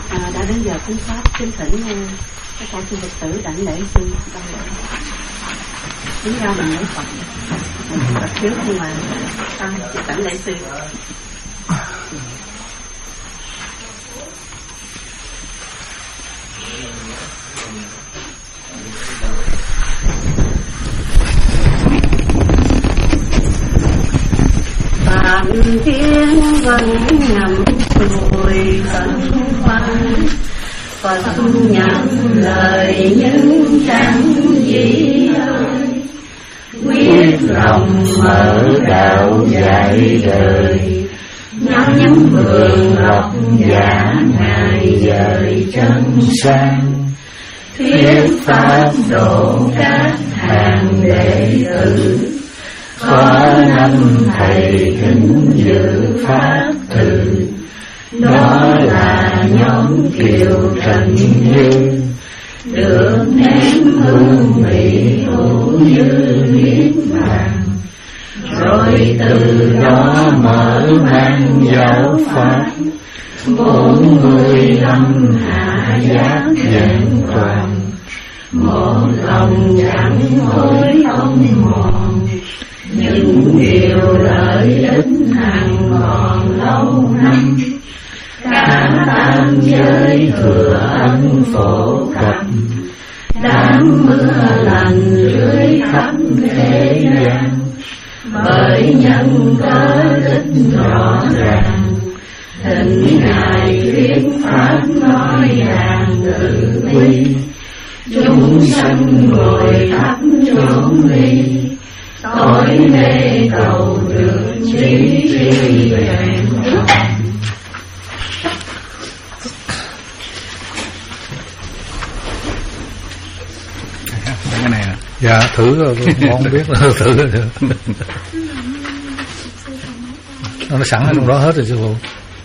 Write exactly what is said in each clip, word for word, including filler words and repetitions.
À, đã đến giờ cúng pháp, kính thỉnh tất cả chư Phật tử đảnh lễ sư đảnh lễ. Đứng ra mình lấy Phật, mình Phật trước nhưng mà ta đảnh lễ sư. Phạm thiên vân ngầm ngồi tận văn, Phật nhận lời những chẳng gì ơi, quyết lòng mở đạo dạy đời, nhắm nhắm vườn lộc giả ngày dời chân sang, thuyết pháp độ các hàng đệ tử, có năm thầy thính dự pháp từ, đó là nhóm Kiều Trần Như, được nén hương vị hữu như niết bàn, rồi từ đó mở mang giáo pháp, bốn mươi lăm hạ giác vẹn toàn, một lòng chẳng hối ông mòn, những điều lợi ích hằng còn lâu năm, cả tam giới thừa ân phổ cập, đám mưa lành rưới khắp thế gian, bởi nhân có tích rõ ràng, thỉnh ngài thuyết pháp nói ràng từ bi, chúng sanh ngồi khắp chốn ly, cõi mê cầu được trí tri vẹn toàn. Cái này à? Dạ thử rồi, con không biết là thử rồi. Nó sẵn ở trong đó hết rồi sư phụ.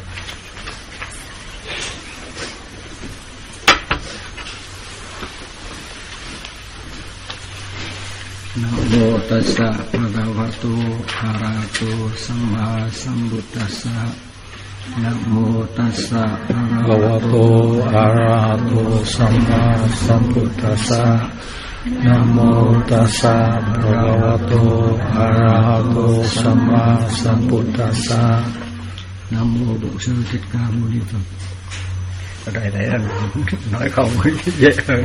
Namo tassa bhagavato arahato samma sambuddhassa. Namo tassa bhagavato arahato samma sambuddhassa. Namo tassa bhagavato arahato samma sambuddhassa. Namo Bổn Sư Thích Ca Mâu Ni Phật. Ở đây thấy anh nói không dễ hơn.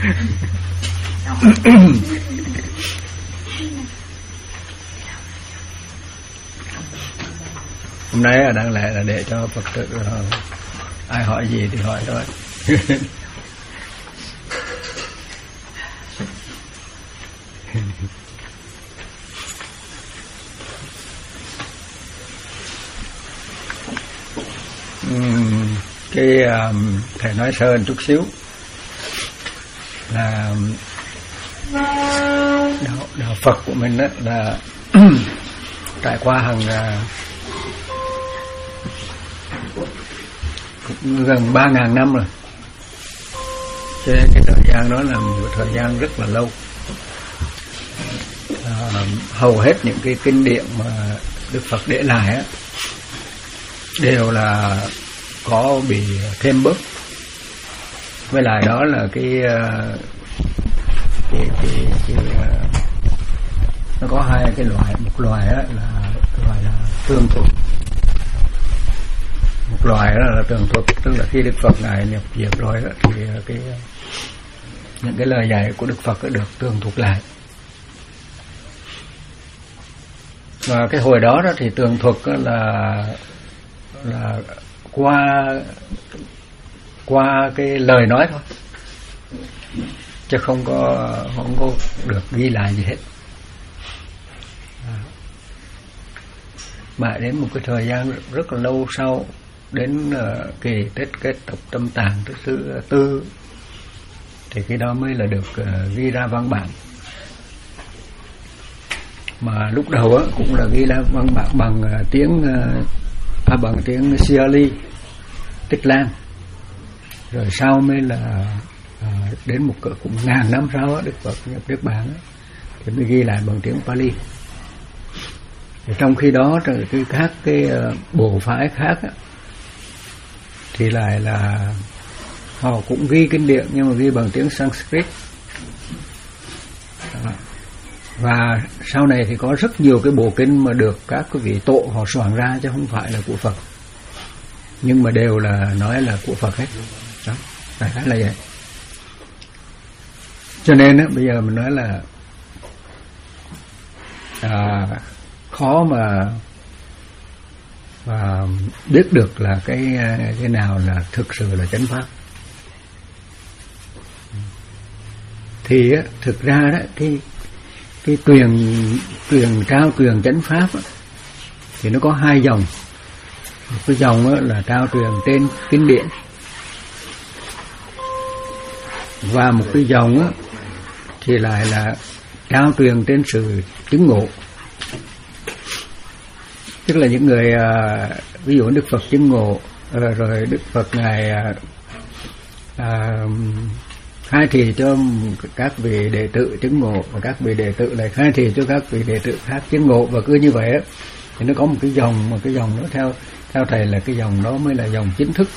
Hôm nay là đáng lẽ là để cho Phật tử ai hỏi gì thì hỏi thôi. uhm, cái um, thầy nói sơ một chút xíu là đạo, đạo Phật của mình đó là trải qua hàng cũng gần ba ngàn năm rồi, cho nên cái thời gian đó là một thời gian rất là lâu. À, hầu hết những cái kinh điển mà Đức Phật để lại á, đều là có bị thêm bớt. Với lại đó là cái cái, cái, cái, cái nó có hai cái loại, một loại á là loại là tường thuật, một loại đó là tường thuật, tức là khi Đức Phật ngài nhập diệt rồi đó, thì cái những cái lời dạy của Đức Phật được tường thuật lại. Và cái hồi đó đó thì tường thuật là là qua qua cái lời nói thôi, chứ không có không có được ghi lại gì hết. Mà đến một cái thời gian rất là lâu sau, đến uh, kỳ Tết kết tập Tâm Tạng thứ thứ tư, thì cái đó mới là được uh, ghi ra văn bản. Mà lúc đầu á cũng là ghi ra văn bản bằng uh, tiếng uh, à, bằng tiếng Siali, Tích Lan. Rồi sau mới là uh, đến một cỡ cũng ngàn năm sau á, Đức Phật nhập Niết Bàn á, thì mới ghi lại bằng tiếng Pali. Thì trong khi đó cái các cái uh, bộ phái khác á, thì lại là họ cũng ghi kinh điển nhưng mà ghi bằng tiếng Sanskrit. Và sau này thì có rất nhiều cái bộ kinh mà được các cái vị tổ họ soạn ra chứ không phải là của Phật, nhưng mà đều là nói là của Phật hết. Đó, đại khái là vậy. Cho nên á, bây giờ mình nói là à, khó mà và biết được là cái cái nào là thực sự là chánh pháp. Thì á, thực ra đó cái cái truyền truyền trao truyền chánh pháp á, thì nó có hai dòng. Một cái dòng á, là trao truyền trên kinh điển, và một cái dòng á, thì lại là trao truyền trên sự chứng ngộ. Tức là những người à, ví dụ Đức Phật chứng ngộ rồi, rồi Đức Phật ngài à, à, khai thị cho các vị đệ tử chứng ngộ, và các vị đệ tử lại khai thị cho các vị đệ tử khác chứng ngộ, và cứ như vậy á, thì nó có một cái dòng, một cái dòng đó theo theo thầy là cái dòng đó mới là dòng chính thức.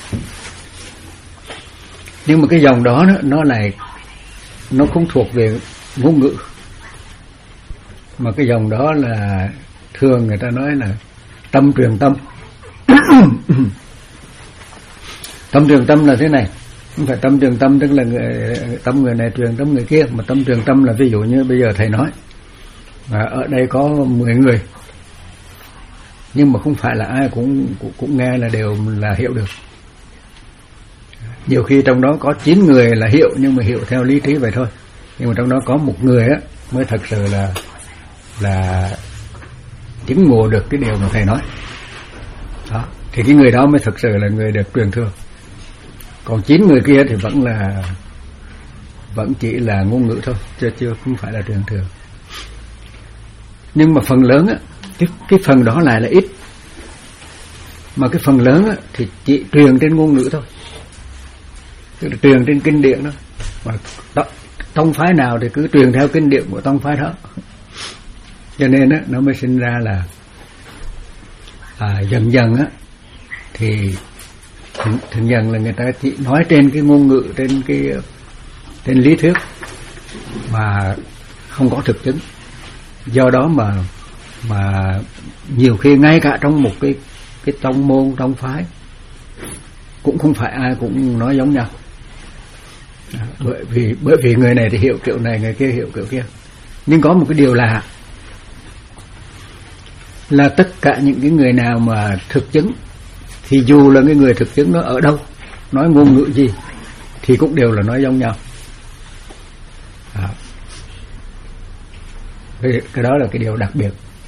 Nhưng mà cái dòng đó nó, nó lại nó không thuộc về ngôn ngữ, mà cái dòng đó là thường người ta nói là tâm truyền tâm. Tâm truyền tâm là thế này, không phải tâm truyền tâm tức là người, tâm người này truyền tâm người kia, mà tâm truyền tâm là ví dụ như bây giờ thầy nói và ở đây có mười người, nhưng mà không phải là ai cũng cũng, cũng nghe là đều là hiểu được. Nhiều khi trong đó có chín người là hiểu, nhưng mà hiểu theo lý trí vậy thôi. Nhưng mà trong đó có một người á mới thật sự là là chứng ngộ được cái điều mà thầy nói. Đó, thì cái người đó mới thật sự là người được truyền thừa. Còn chín người kia thì vẫn là vẫn chỉ là ngôn ngữ thôi, chưa chưa không phải là truyền thừa. Nhưng mà phần lớn á, cái cái phần đó lại là ít, mà cái phần lớn á thì chỉ truyền trên ngôn ngữ thôi, tức là truyền trên kinh điển đó. Mà tông phái nào thì cứ truyền theo kinh điển của tông phái đó. Cho nên á nó mới sinh ra là à, dần dần á thì thường dần là người ta chỉ nói trên cái ngôn ngữ, trên cái trên lý thuyết mà không có thực chứng. Do đó mà mà nhiều khi ngay cả trong một cái cái tông môn tông phái cũng không phải ai cũng nói giống nhau. À, bởi vì bởi vì người này thì hiểu kiểu này, người kia hiểu kiểu kia. Nhưng có một cái điều lạ là tất cả những cái người nào mà thực chứng, thì dù là cái người thực chứng nó ở đâu, nói ngôn ngữ gì, thì cũng đều là nói giống nhau. À, cái, cái đó là cái điều đặc biệt.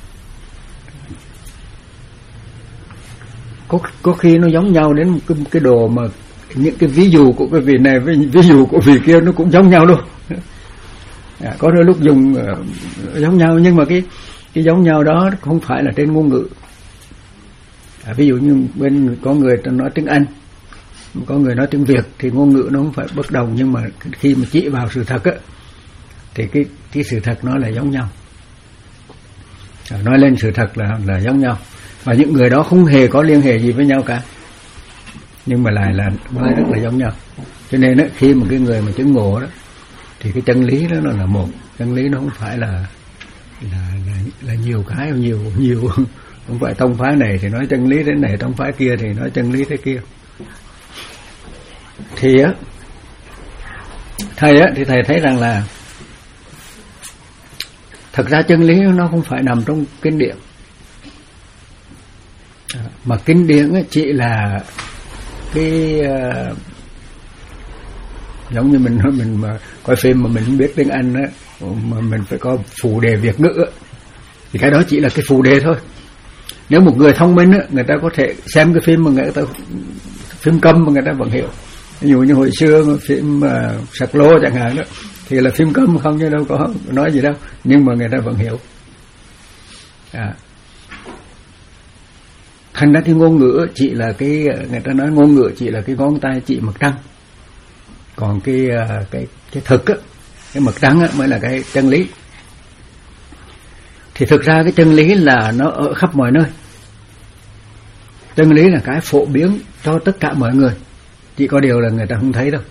Có có khi nó giống nhau đến cái, cái đồ mà những cái ví dụ của cái vị này với ví dụ của vị kia nó cũng giống nhau luôn. À, có đôi lúc dùng uh, giống nhau, nhưng mà cái cái giống nhau đó không phải là trên ngôn ngữ. À, ví dụ như bên có người nói tiếng Anh, có người nói tiếng Việt, thì ngôn ngữ nó không phải bất đồng, nhưng mà khi mà chỉ vào sự thật á, thì cái cái sự thật nó là giống nhau. À, nói lên sự thật là là giống nhau, và những người đó không hề có liên hệ gì với nhau cả, nhưng mà lại là nói rất là giống nhau. Cho nên á, khi mà cái người mà chứng ngộ đó, thì cái chân lý đó nó là một, chân lý nó không phải là là là, là nhiều cái, nhiều nhiều không phải tông phái này thì nói chân lý thế này, tông phái kia thì nói chân lý thế kia. Thì á thầy á thì thầy thấy rằng là thật ra chân lý nó không phải nằm trong kinh điển, mà kinh điển á chỉ là cái uh, giống như mình nói mình mà coi phim mà mình không biết tiếng Anh á, mà mình phải có phụ đề Việt ngữ á, thì cái đó chỉ là cái phụ đề thôi. Nếu một người thông minh á, người ta có thể xem cái phim mà người ta phim câm mà người ta vẫn hiểu. Ví dụ như hồi xưa phim uh, Sạc Lô chẳng hạn đó, thì là phim câm không, chứ đâu có nói gì đâu, nhưng mà người ta vẫn hiểu. À, thành ra cái ngôn ngữ chỉ là cái, người ta nói ngôn ngữ chỉ là cái ngón tay chỉ mặt trăng, còn cái cái cái thực á, cái mặt trăng á mới là cái chân lý. Thì thực ra cái chân lý là nó ở khắp mọi nơi. Chân lý là cái phổ biến cho tất cả mọi người. Chỉ có điều là người ta không thấy đâu.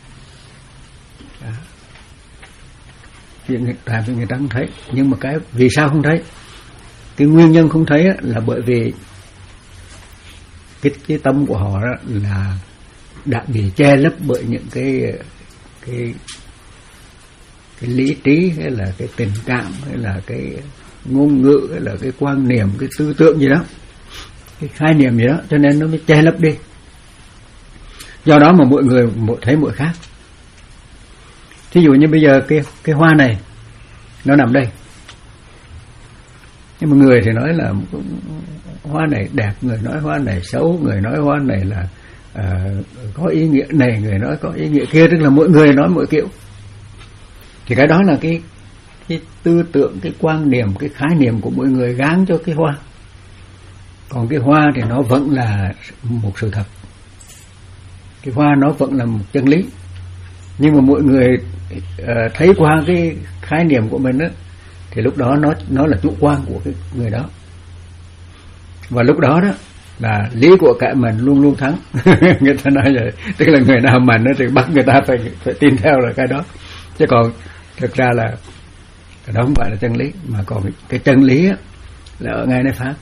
Chuyện tại vì người ta không thấy. Nhưng mà cái vì sao không thấy? Cái nguyên nhân không thấy là bởi vì cái, cái tâm của họ đó là đã bị che lấp bởi những cái cái cái lý trí, hay là cái tình cảm, hay là cái ngôn ngữ, hay là cái quan niệm, cái tư tưởng gì đó, cái khái niệm gì đó, cho nên nó mới che lấp đi. Do đó mà mỗi người mỗi thấy mỗi khác. Thí dụ như bây giờ cái cái hoa này nó nằm đây, nhưng mà người thì nói là hoa này đẹp, người nói hoa này xấu, người nói hoa này là à, có ý nghĩa này, người nói có ý nghĩa kia, tức là mỗi người nói mỗi kiểu. Thì cái đó là cái cái tư tưởng, cái quan niệm, cái khái niệm của mỗi người gán cho cái hoa. Còn cái hoa thì nó vẫn là một sự thật, cái hoa nó vẫn là một chân lý. Nhưng mà mỗi người uh, thấy qua cái khái niệm của mình đó, thì lúc đó nó nó là chủ quan của cái người đó. Và lúc đó đó là lý của cả mình luôn luôn thắng. Người ta nói vậy, tức là người nào mạnh thì bắt người ta phải phải tin theo là cái đó. Chứ còn thực ra là cái đó không phải là chân lý, mà còn cái chân lý á, là ở ngay nơi Pháp.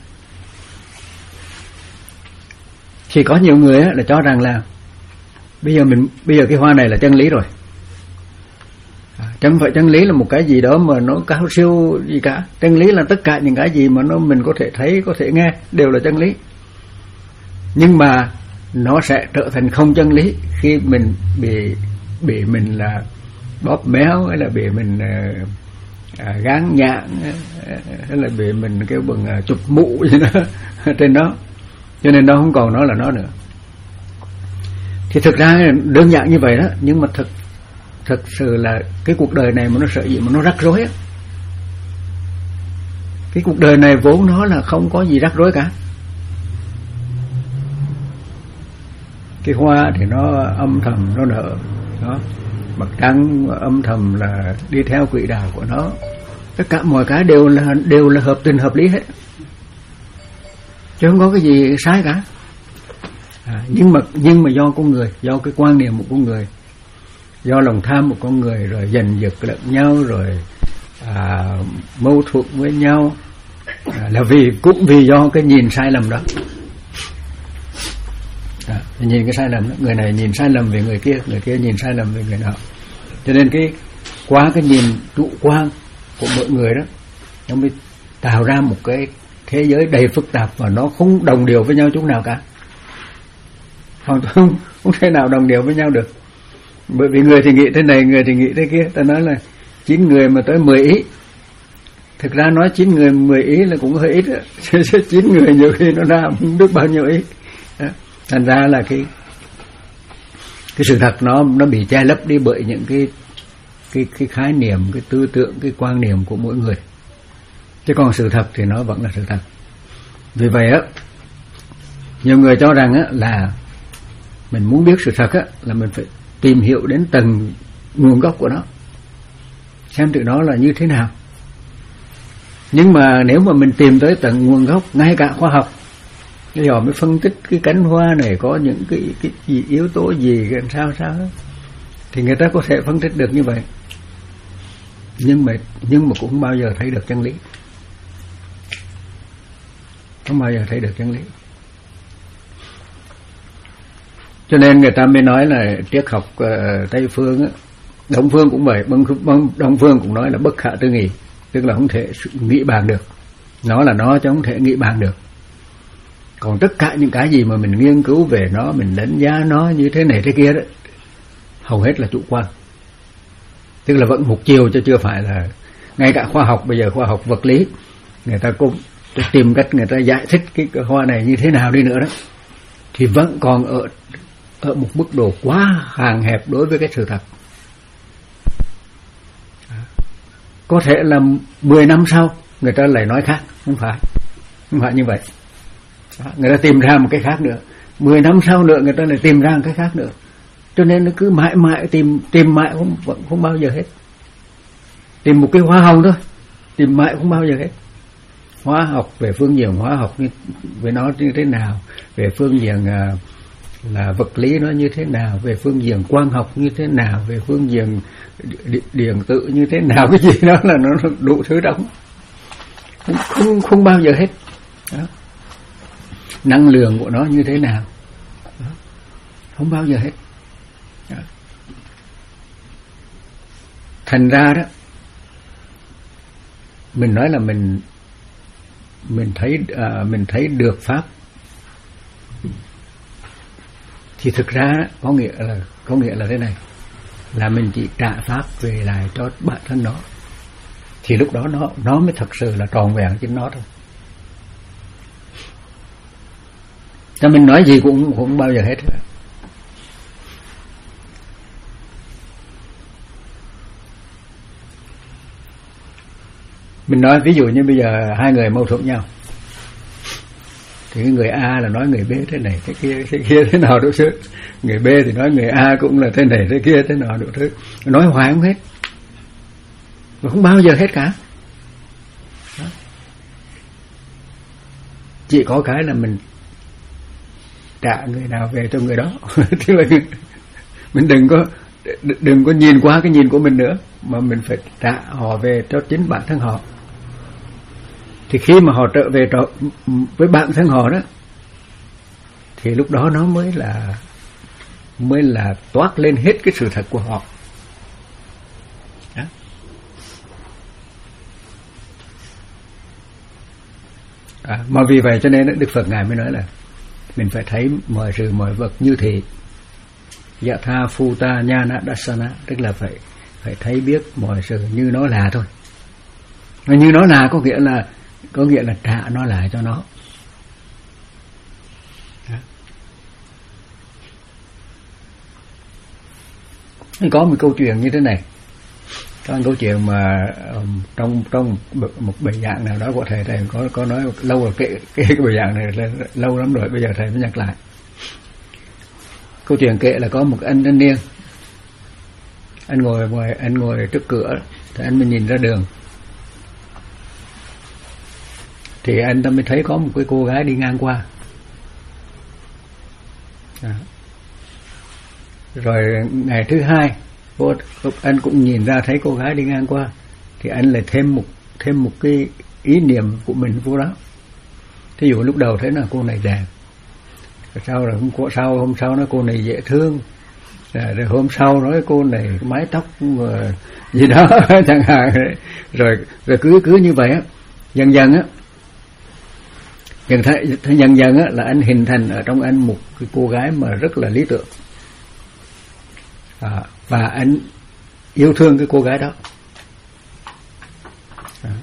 Thì có nhiều người á, là cho rằng là bây giờ mình bây giờ cái hoa này là chân lý rồi. À, chẳng phải chân lý là một cái gì đó mà nó cao siêu gì cả. Chân lý là tất cả những cái gì mà nó mình có thể thấy, có thể nghe đều là chân lý. Nhưng mà nó sẽ trở thành không chân lý khi mình bị bị mình là bóp méo, hay là bị mình à, gán nhãn, hay là bị mình kêu bằng à, chụp mũ gì đó trên đó, cho nên nó không còn nó là nó nữa. Thì thực ra đơn giản như vậy đó, nhưng mà thực thực sự là cái cuộc đời này mà nó sợ gì mà nó rắc rối á. Cái cuộc đời này vốn nó là không có gì rắc rối cả. Cái hoa thì nó âm thầm nó nở đó, mặt trăng âm thầm là đi theo quỹ đạo của nó. Tất cả mọi cái đều là đều là hợp tình hợp lý hết, chứ không có cái gì sai cả. À, nhưng mà nhưng mà do con người, do cái quan niệm của con người, do lòng tham của con người, rồi giành giật lẫn nhau, rồi à, mâu thuẫn với nhau, à, là vì cũng vì do cái nhìn sai lầm đó. À, nhìn cái sai lầm đó, người này nhìn sai lầm về người kia, người kia nhìn sai lầm về người nào. Cho nên cái qua cái nhìn chủ quan của mọi người đó, nó mới tạo ra một cái thế giới đầy phức tạp và nó không đồng đều với nhau chút nào cả. Không, không, không thể nào đồng đều với nhau được. Bởi vì người thì nghĩ thế này, người thì nghĩ thế kia. Ta nói là chín người mà tới mười ý. Thực ra nói chín người mười ý là cũng hơi ít đó. Chín người nhiều khi nó ra không biết bao nhiêu ý đó. Thành ra là cái cái sự thật nó nó bị che lấp đi bởi những cái cái cái khái niệm, cái tư tưởng, cái quan niệm của mỗi người. Chứ còn sự thật thì nó vẫn là sự thật. Vì vậy á, nhiều người cho rằng á là mình muốn biết sự thật á là mình phải tìm hiểu đến tầng nguồn gốc của nó, xem từ đó là như thế nào. Nhưng mà nếu mà mình tìm tới tầng nguồn gốc, ngay cả khoa học bây giờ mới phân tích cái cánh hoa này có những cái cái gì yếu tố gì làm sao sao đó, thì người ta có thể phân tích được như vậy. Nhưng mà nhưng mà cũng không bao giờ thấy được chân lý, không bao giờ thấy được chân lý. Cho nên người ta mới nói là triết học uh, Tây phương á, Đông phương cũng vậy, Đông phương cũng nói là bất khả tư nghị, tức là không thể nghĩ bàn được. Nó là nó chứ không thể nghĩ bàn được. Còn tất cả những cái gì mà mình nghiên cứu về nó, mình đánh giá nó như thế này thế kia đó, hầu hết là chủ quan. Tức là vẫn một chiều chứ chưa phải là, ngay cả khoa học bây giờ, khoa học vật lý, người ta cũng tìm cách người ta giải thích cái hoa này như thế nào đi nữa đó, thì vẫn còn ở ở một mức độ quá hạn hẹp đối với cái sự thật. Có thể là mười năm sau người ta lại nói khác, không phải, không phải như vậy. Người ta tìm ra một cái khác nữa, mười năm sau nữa người ta lại tìm ra một cái khác nữa. Cho nên nó cứ mãi mãi tìm tìm mãi không vẫn không bao giờ hết. Tìm một cái hoa hồng thôi, tìm mãi không bao giờ hết. Hóa học về phương diện hóa học với nó như thế nào, về phương diện à, là vật lý nó như thế nào, về phương diện quang học như thế nào, về phương diện điện tử như thế nào, cái gì đó là nó đủ thứ đóng, không không, không bao giờ hết. Đó. Năng lượng của nó như thế nào, đó. Không bao giờ hết. Đó. Thành ra đó, mình nói là mình mình thấy à, mình thấy được pháp, thì thực ra có nghĩa là có nghĩa là thế này, là mình chỉ trả pháp về lại cho bản thân nó, thì lúc đó nó nó mới thật sự là tròn vẹn chính nó thôi. Cho mình nói gì cũng cũng bao giờ hết. Mình nói ví dụ như bây giờ hai người mâu thuẫn nhau, thì người A là nói người B thế này thế kia thế kia thế nào đủ thứ, người B thì nói người A cũng là thế này thế kia thế nào đủ thứ, nói hoài không hết, mà không bao giờ hết cả. Đó. Chỉ có cái là mình trả người nào về cho người đó. Tức là mình đừng có đừng có nhìn qua cái nhìn của mình nữa, mà mình phải trả họ về cho chính bản thân họ. Thì khi mà họ trở về trở với bản thân họ đó, thì lúc đó nó mới là mới là toát lên hết cái sự thật của họ. Đó. À, mà vì vậy cho nên Đức Phật Ngài mới nói là mình phải thấy mọi sự mọi vật như thế. Yatha Phuta Nhana Dassana, tức là phải phải thấy biết mọi sự như nó là thôi. Mà như nó là có nghĩa là có nghĩa là trả nó lại cho nó. Đó. Có một câu chuyện như thế này, có một câu chuyện mà um, trong trong một bài giảng nào đó của thầy thầy có có nói lâu rồi, cái cái, cái bài giảng này là lâu lắm rồi, bây giờ thầy mới nhắc lại. Câu chuyện kể là có một anh thanh niên, anh ngồi ngoài anh ngồi trước cửa, thì anh mới nhìn ra đường, thì anh ta mới thấy có một cái cô gái đi ngang qua. Đó. Rồi ngày thứ hai, cô, anh cũng nhìn ra thấy cô gái đi ngang qua, thì anh lại thêm một thêm một cái ý niệm của mình vô đó. Thí dụ lúc đầu thấy là cô này đẹp, rồi sau rồi hôm sau hôm sau nói cô này dễ thương, rồi, rồi hôm sau nói cô này mái tóc mà gì đó chẳng hạn, rồi rồi cứ cứ như vậy á, dần dần á, dần thấy dần dần á là anh hình thành ở trong anh một cái cô gái mà rất là lý tưởng, à, và anh yêu thương cái cô gái đó. À.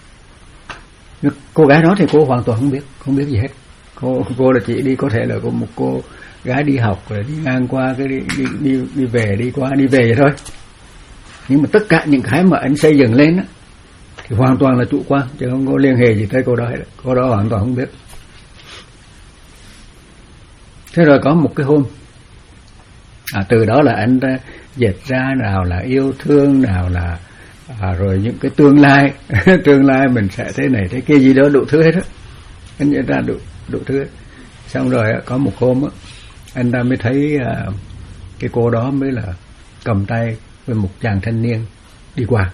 Cô gái đó thì cô hoàn toàn không biết không biết gì hết. Cô cô là chỉ đi, có thể là có một cô gái đi học rồi đi ngang qua cái đi đi đi đi về đi qua đi về vậy thôi. Nhưng mà tất cả những cái mà anh xây dựng lên á thì hoàn toàn là chủ quan, chứ không có liên hệ gì tới cô đó hết. Cô đó hoàn toàn không biết. Thế rồi có một cái hôm, à, từ đó là anh ta dệt ra nào là yêu thương, nào là à, rồi những cái tương lai tương lai mình sẽ thế này thế kia gì đó đủ thứ hết á. Anh dệt ra đủ đủ thứ. Xong rồi có một hôm á, anh ta mới thấy à, cái cô đó mới là cầm tay với một chàng thanh niên đi qua.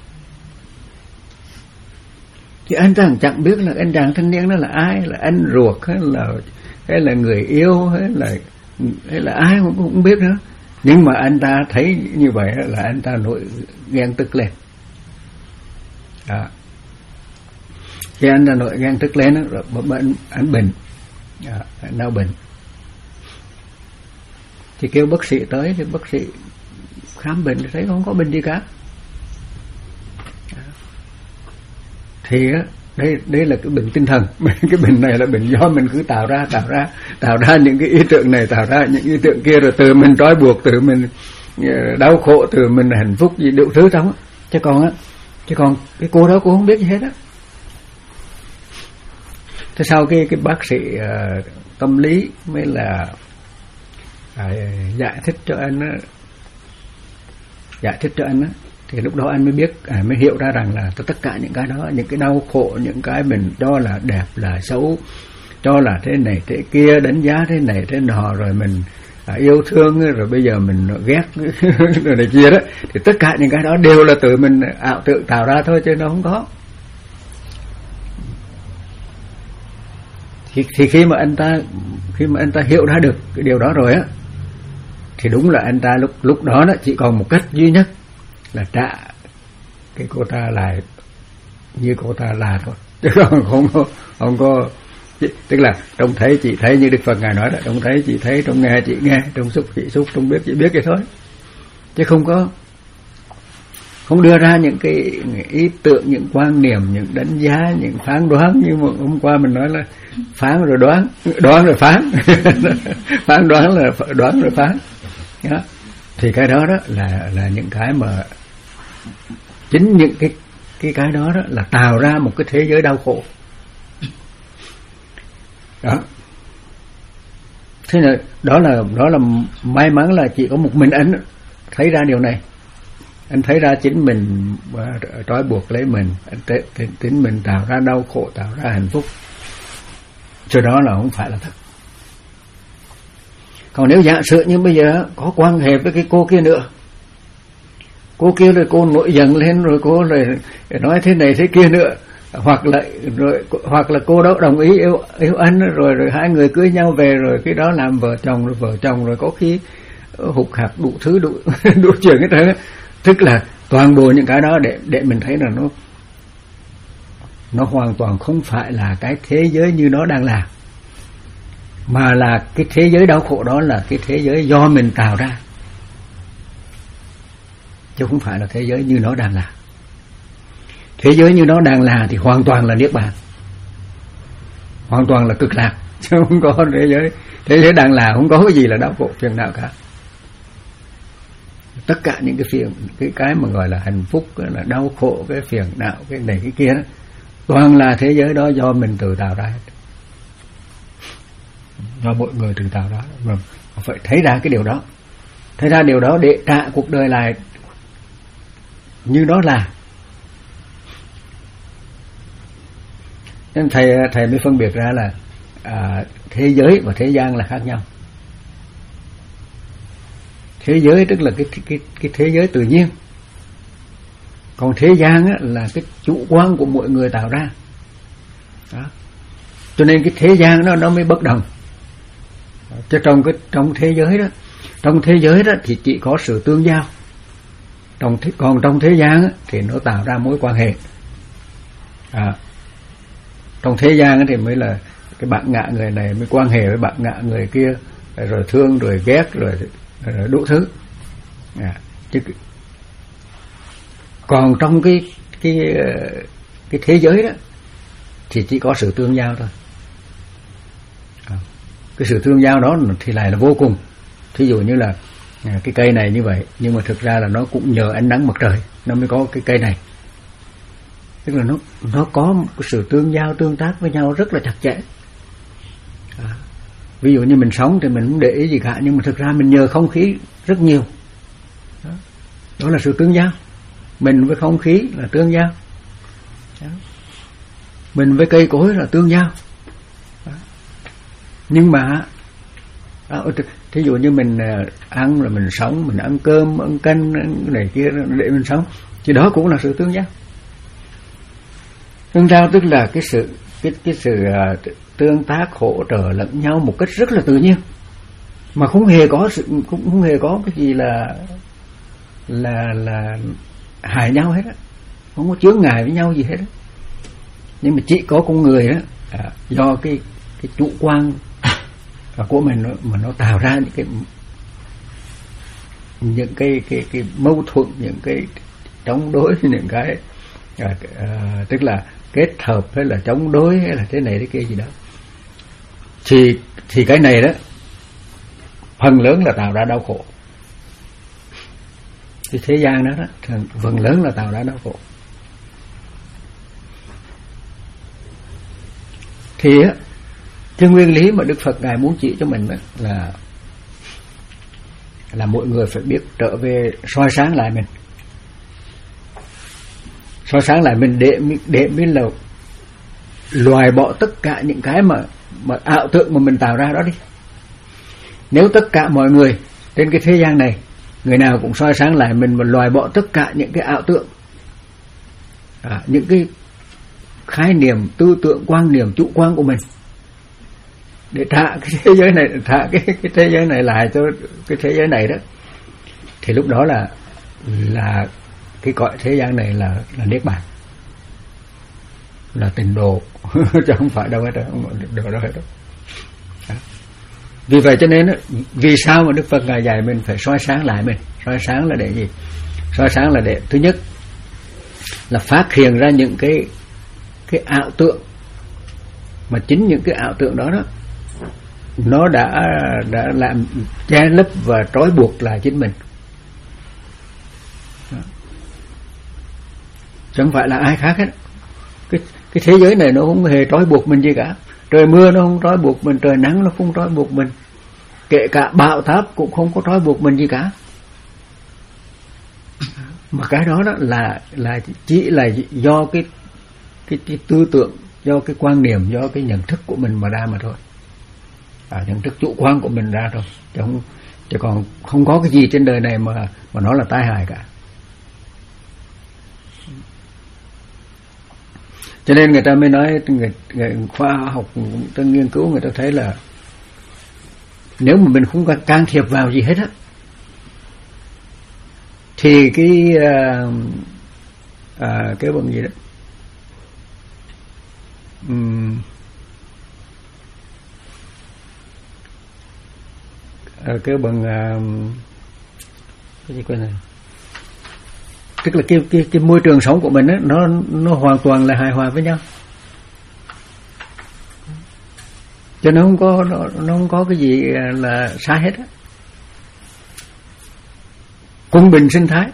Thì anh ta chẳng biết là anh chàng thanh niên đó là ai, là anh ruột hay là hay là người yêu hay là hay là ai cũng không biết nữa. Nhưng mà anh ta thấy như vậy là anh ta nổi ghen tức lên. Đó. Khi anh ta nổi ghen tức lên rồi bệnh anh bệnh, à, anh đau bệnh, thì kêu bác sĩ tới, thì bác sĩ khám bệnh thì thấy không có bệnh gì cả. Thì đây đây là cái bệnh tinh thần. Cái bệnh này là bệnh do mình cứ tạo ra tạo ra tạo ra những cái ý tưởng này, tạo ra những ý tưởng kia, rồi từ mình trói buộc, từ mình đau khổ, từ mình hạnh phúc gì đủ thứ trong á. Chứ còn á, chứ còn cái cô đó cô không biết gì hết á. Thế sau cái cái bác sĩ uh, tâm lý mới là uh, giải thích cho anh á, giải thích cho anh á, thì lúc đó anh mới biết, à, mới hiểu ra rằng là tất cả những cái đó, những cái đau khổ, những cái mình cho là đẹp là xấu, cho là thế này thế kia, đánh giá thế này thế nọ, rồi mình à, yêu thương, rồi bây giờ mình ghét rồi này kia đó, thì tất cả những cái đó đều là tự mình ảo tự tạo ra thôi, chứ nó không có. Thì, thì khi mà anh ta khi mà anh ta hiểu ra được cái điều đó rồi á, thì đúng là anh ta lúc lúc đó đó chỉ còn một cách duy nhất là trả cái cô ta lại như cô ta là thôi, chứ còn không có không có tức là trông thấy chị thấy như Đức Phật ngài nói đó, trông thấy chị thấy, trông nghe chị nghe, trông xúc chị xúc, trông biết chị biết vậy thôi, chứ không có không đưa ra những cái ý tưởng, những quan niệm, những đánh giá, những phán đoán như mà hôm qua mình nói là phán rồi đoán, đoán rồi phán, phán đoán là đoán rồi phán. Đó. Thì cái đó đó là là những cái mà chính những cái cái cái đó đó là tạo ra một cái thế giới đau khổ. Đó. Thế là đó là đó là may mắn là chỉ có một mình anh thấy ra điều này. Anh thấy ra chính mình trói buộc lấy mình, anh chính mình tạo ra đau khổ, tạo ra hạnh phúc. Cho đó là không phải là thật. Còn nếu giả sử như bây giờ có quan hệ với cái cô kia nữa, cô kia rồi cô nổi giận lên, rồi cô rồi nói thế này thế kia nữa, hoặc là rồi hoặc là cô đó đồng ý yêu yêu anh, rồi rồi hai người cưới nhau về, rồi cái đó làm vợ chồng, rồi vợ chồng rồi có khi hục hạc đủ thứ đủ đủ chuyện hết trơn. Tức là toàn bộ những cái đó để để mình thấy là nó nó hoàn toàn không phải là cái thế giới như nó đang là, mà là cái thế giới đau khổ đó là cái thế giới do mình tạo ra, chứ không phải là thế giới như nó đang là. Thế giới như nó đang là thì hoàn toàn là niết bàn, hoàn toàn là cực lạc, chứ không có thế giới thế giới đang là không có cái gì là đau khổ phiền não cả. Tất cả những cái phiền, cái cái mà gọi là hạnh phúc, cái là đau khổ, cái phiền não, cái này cái kia đó, toàn là thế giới đó do mình tự tạo ra hết, do mọi người tự tạo ra. Mà phải thấy ra cái điều đó, thấy ra điều đó để trả cuộc đời lại như nó là. Nên thầy thầy mới phân biệt ra là à, thế giới và thế gian là khác nhau. Thế giới tức là cái cái cái thế giới tự nhiên, còn thế gian á, là cái chủ quan của mọi người tạo ra. Đó. Cho nên cái thế gian nó nó mới bất đồng. Chứ trong cái trong thế giới đó, trong thế giới đó thì chỉ có sự tương giao. Trong thế, còn trong thế gian á, thì nó tạo ra mối quan hệ. À, trong thế gian á, thì mới là cái bạn ngạ người này mới quan hệ với bạn ngạ người kia, rồi thương, rồi ghét, rồi, rồi đủ thứ. À, chứ còn trong cái cái cái thế giới đó thì chỉ có sự tương giao thôi. À, cái sự tương giao đó thì lại là vô cùng. Thí dụ như là cái cây này như vậy, nhưng mà thực ra là nó cũng nhờ ánh nắng mặt trời nó mới có cái cây này. Tức là nó nó có một cái sự tương giao tương tác với nhau rất là chặt chẽ. À, ví dụ như mình sống thì mình không để ý gì cả, nhưng mà thực ra mình nhờ không khí rất nhiều. Đó, đó là sự tương giao. Mình với không khí là tương giao. Đó. Mình với cây cối là tương giao. Đó. Nhưng mà đó, thí dụ như mình ăn rồi mình sống, mình ăn cơm, ăn canh, ăn này kia để mình sống, thì đó cũng là sự tương giao. Tương giao tức là cái sự cái cái sự tương tác hỗ trợ lẫn nhau một cách rất là tự nhiên, mà không hề có sự cũng không hề có cái gì là là là hại nhau hết á, không có chướng ngại với nhau gì hết á. Nhưng mà chỉ có con người á, à, do cái cái chủ quan của mình nó, mà nó tạo ra những cái những cái cái cái mâu thuẫn, những cái chống đối, những cái à, à, tức là kết hợp hay là chống đối hay là thế này thế kia gì đó, thì thì cái này đó phần lớn là tạo ra đau khổ. Cái thế gian đó, đó phần lớn là tạo ra đau khổ. Thì á, cái nguyên lý mà Đức Phật ngài muốn chỉ cho mình đó là là mọi người phải biết trở về soi sáng lại mình, soi sáng lại mình để để biết là loại bỏ tất cả những cái mà mà ảo tưởng mà mình tạo ra đó đi. Nếu tất cả mọi người trên cái thế gian này, người nào cũng soi sáng lại mình và loại bỏ tất cả những cái ảo tưởng, à, những cái khái niệm, tư tưởng, quan niệm, chủ quan của mình, để trả cái thế giới này, trả cái cái thế giới này lại cho cái thế giới này đó, thì lúc đó là là cái cõi thế gian này là là niết bàn, là tịnh độ, chứ không phải đâu hết đó, không độ đâu hết đó. Vì vậy cho nên vì sao mà Đức Phật ngài dạy mình phải soi sáng lại mình? Soi sáng là để gì? Soi sáng là để thứ nhất là phát hiện ra những cái cái ảo tưởng, mà chính những cái ảo tưởng đó đó nó đã đã làm che lấp và trói buộc lại chính mình. Chẳng phải là ai khác hết. Cái cái thế giới này nó không hề trói buộc mình gì cả. Trời mưa nó không trói buộc mình, trời nắng nó không trói buộc mình, kể cả bão táp cũng không có trói buộc mình gì cả. Mà cái đó đó là là chỉ là do cái cái, cái tư tưởng, do cái quan niệm, do cái nhận thức của mình mà ra mà thôi. À, nhận thức chủ quan của mình ra thôi, chứ không, chứ còn không có cái gì trên đời này mà mà nó là tai hại cả. Cho nên người ta mới nói, người, người khoa học, người ta nghiên cứu, người ta thấy là nếu mà mình không can thiệp vào gì hết á, thì cái à, à, cái bằng gì đó, uhm, à, cái bằng à, cái gì quên này, tức là cái cái cái môi trường sống của mình á, nó nó hoàn toàn là hài hòa với nhau, cho nó không có nó, nó không có cái gì là sai hết á. Quân bình sinh thái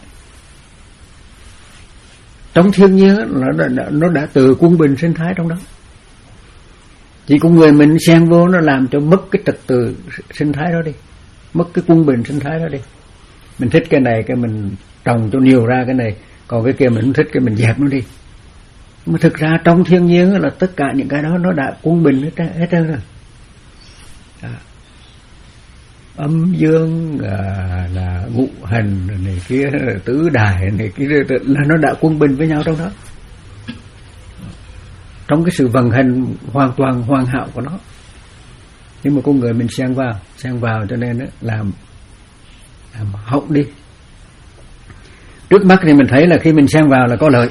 trong thiên nhiên á, nó đã, nó đã từ quân bình sinh thái trong đó. Chỉ con người mình xen vô nó làm cho mất cái trật tự sinh thái đó đi, mất cái quân bình sinh thái đó đi. Mình thích cái này cái mình trồng cho nhiều ra cái này, còn cái kia mình không thích cái mình dẹp nó đi. Mà thực ra trong thiên nhiên là tất cả những cái đó nó đã quân bình hết, hết trơn rồi. À, âm dương à, là ngũ hành này kia, tứ đại này kia, là nó đã quân bình với nhau trong đó, trong cái sự vận hành hoàn toàn hoàn hảo của nó. Nhưng mà con người mình xen vào xen vào cho nên đó, làm làm hỏng đi. Trước mắt thì mình thấy là khi mình xen vào là có lợi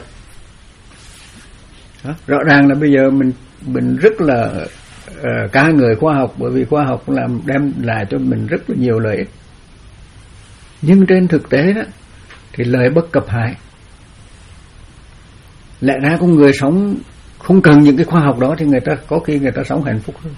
đó. Rõ ràng là bây giờ mình mình rất là uh, ca người khoa học, bởi vì khoa học làm đem lại cho mình rất là nhiều lợi ích. Nhưng trên thực tế đó thì lợi bất cập hại. Lẽ ra con người sống không cần những cái khoa học đó thì người ta có khi người ta sống hạnh phúc hơn.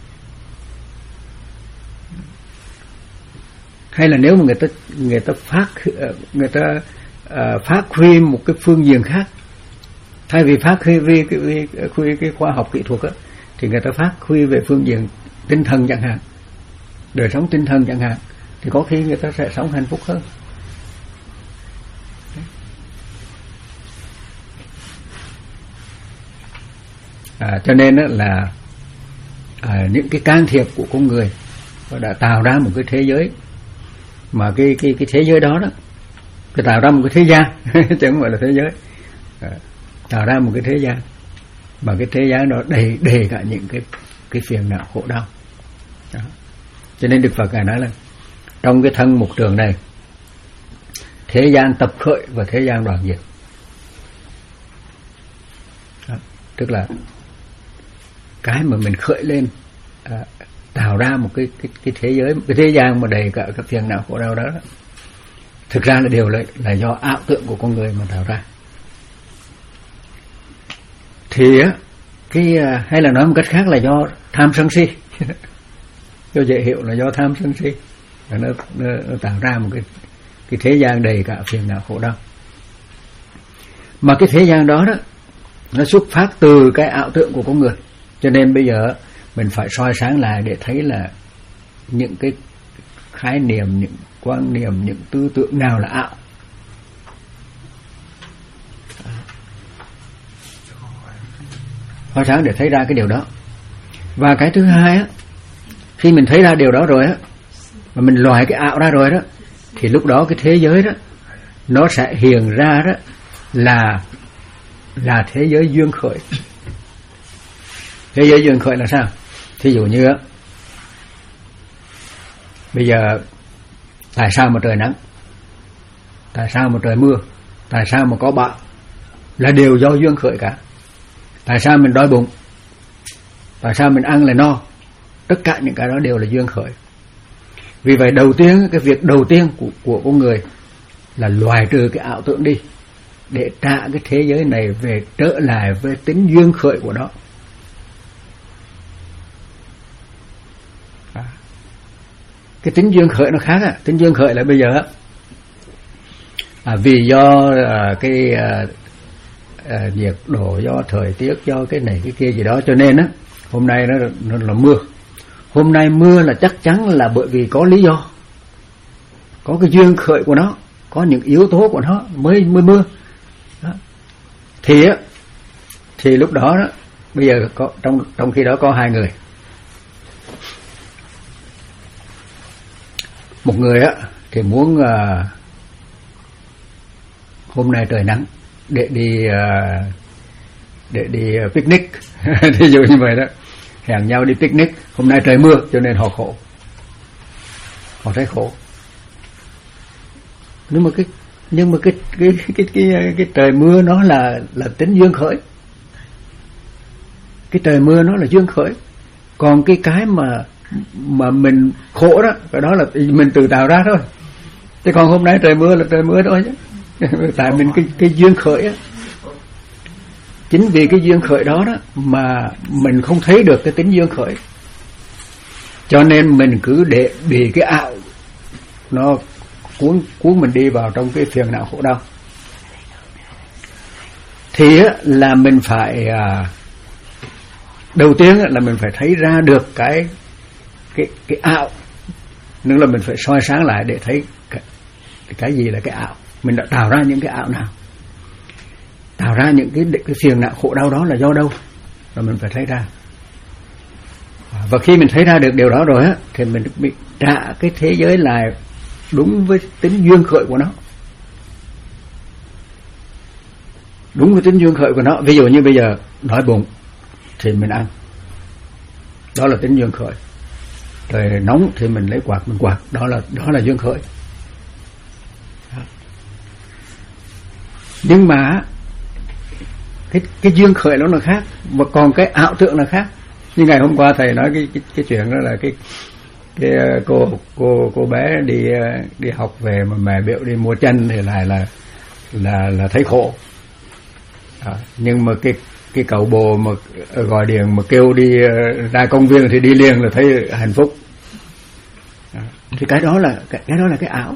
Hay là nếu mà người ta người ta phát người ta uh, phát huy một cái phương diện khác, thay vì phát huy cái cái, cái, cái khoa học kỹ thuật á, thì người ta phát huy về phương diện tinh thần chẳng hạn, đời sống tinh thần chẳng hạn, thì có khi người ta sẽ sống hạnh phúc hơn. À, cho nên á, là à, những cái can thiệp của con người đã tạo ra một cái thế giới, mà cái cái cái thế giới đó đó, cái tạo ra một cái thế gian chứ không phải là thế giới, à, tạo ra một cái thế gian, mà cái thế gian đó đầy đầy cả những cái cái phiền não khổ đau. Đó. Cho nên Đức Phật ngài nói là trong cái thân một trường này, thế gian tập khởi và thế gian đoạn diệt. Đó. Tức là cái mà mình khởi lên, à, tạo ra một cái cái cái thế giới, một cái thế gian mà đầy cả các phiền não khổ đau đó, đó, thực ra là đều là, là do ảo tưởng của con người mà tạo ra. Thì á, cái hay là nói một cách khác là do tham sân si, cho dễ hiểu là do tham sân si, nó, nó, nó tạo ra một cái cái thế gian đầy cả phiền não khổ đau. Mà cái thế gian đó đó, nó xuất phát từ cái ảo tưởng của con người. Cho nên bây giờ mình phải soi sáng lại để thấy là những cái khái niệm, những quan niệm, những tư tưởng nào là ảo. soi sáng để thấy ra cái điều đó. Và cái thứ hai á, khi mình thấy ra điều đó rồi á, mà mình loại cái ảo ra rồi đó, thì lúc đó cái thế giới đó nó sẽ hiện ra đó là là thế giới duyên khởi. Thế giới duyên khởi là sao? Thí dụ như á, bây giờ tại sao mà trời nắng, tại sao mà trời mưa, tại sao mà có bão, là đều do duyên khởi cả. Tại sao mình đói bụng, tại sao mình ăn là no, tất cả những cái đó đều là duyên khởi. Vì vậy đầu tiên, cái việc đầu tiên của, của con người là loại trừ cái ảo tưởng đi, để trả cái thế giới này về trở lại với tính duyên khởi của nó. À, cái tính duyên khởi nó khác á. Tính duyên khởi là bây giờ á, à, vì do à, cái à, à, nhiệt độ, do thời tiết, do cái này cái kia gì đó, cho nên á hôm nay nó, nó là mưa. Hôm nay mưa là chắc chắn là bởi vì có lý do, có cái duyên khởi của nó, có những yếu tố của nó mới mới mưa đó. Thì á, thì lúc đó đó, bây giờ có trong trong khi đó có hai người. Một người á thì muốn à, hôm nay trời nắng để đi à, để đi picnic, ví dụ như vậy đó, hẹn nhau đi picnic. Hôm nay trời mưa cho nên họ khổ, họ thấy khổ. Nhưng mà cái nhưng mà cái cái cái cái cái, cái trời mưa nó là là tính duyên khởi. Cái trời mưa nó là duyên khởi. Còn cái cái mà mà mình khổ đó, cái đó là mình tự tạo ra thôi. Thế còn hôm nay trời mưa là trời mưa thôi chứ. Tại mình cái cái duyên khởi á. Chính vì cái duyên khởi đó đó mà mình không thấy được cái tính duyên khởi, cho nên mình cứ để bị cái ảo nó cuốn cuốn mình đi vào trong cái phiền não khổ đau. Thì á, là mình phải à, đầu tiên á, là mình phải thấy ra được cái cái cái ảo, nên là mình phải soi sáng lại để thấy cái, cái gì là cái ảo, mình đã tạo ra những cái ảo nào, tạo ra những cái, cái phiền não khổ đau đó là do đâu, là mình phải thấy ra. Và khi mình thấy ra được điều đó rồi á, thì mình bị trả cái thế giới lại đúng với tính duyên khởi của nó, đúng với tính duyên khởi của nó. Ví dụ như bây giờ đói bụng thì mình ăn, đó là tính duyên khởi. Trời nóng thì mình lấy quạt mình quạt, đó là đó là duyên khởi. Nhưng mà cái cái duyên khởi nó là khác, và còn cái ảo tưởng là khác. Như ngày hôm qua thầy nói cái cái, cái chuyện đó là cái cái cô cô cô bé đi đi học về mà mẹ biểu đi mua chanh thì lại là là là thấy khổ. À, nhưng mà cái cái cậu bồ mà gọi điện mà kêu đi ra công viên thì đi liền là thấy hạnh phúc. À, thì cái đó là cái, cái đó là cái ảo.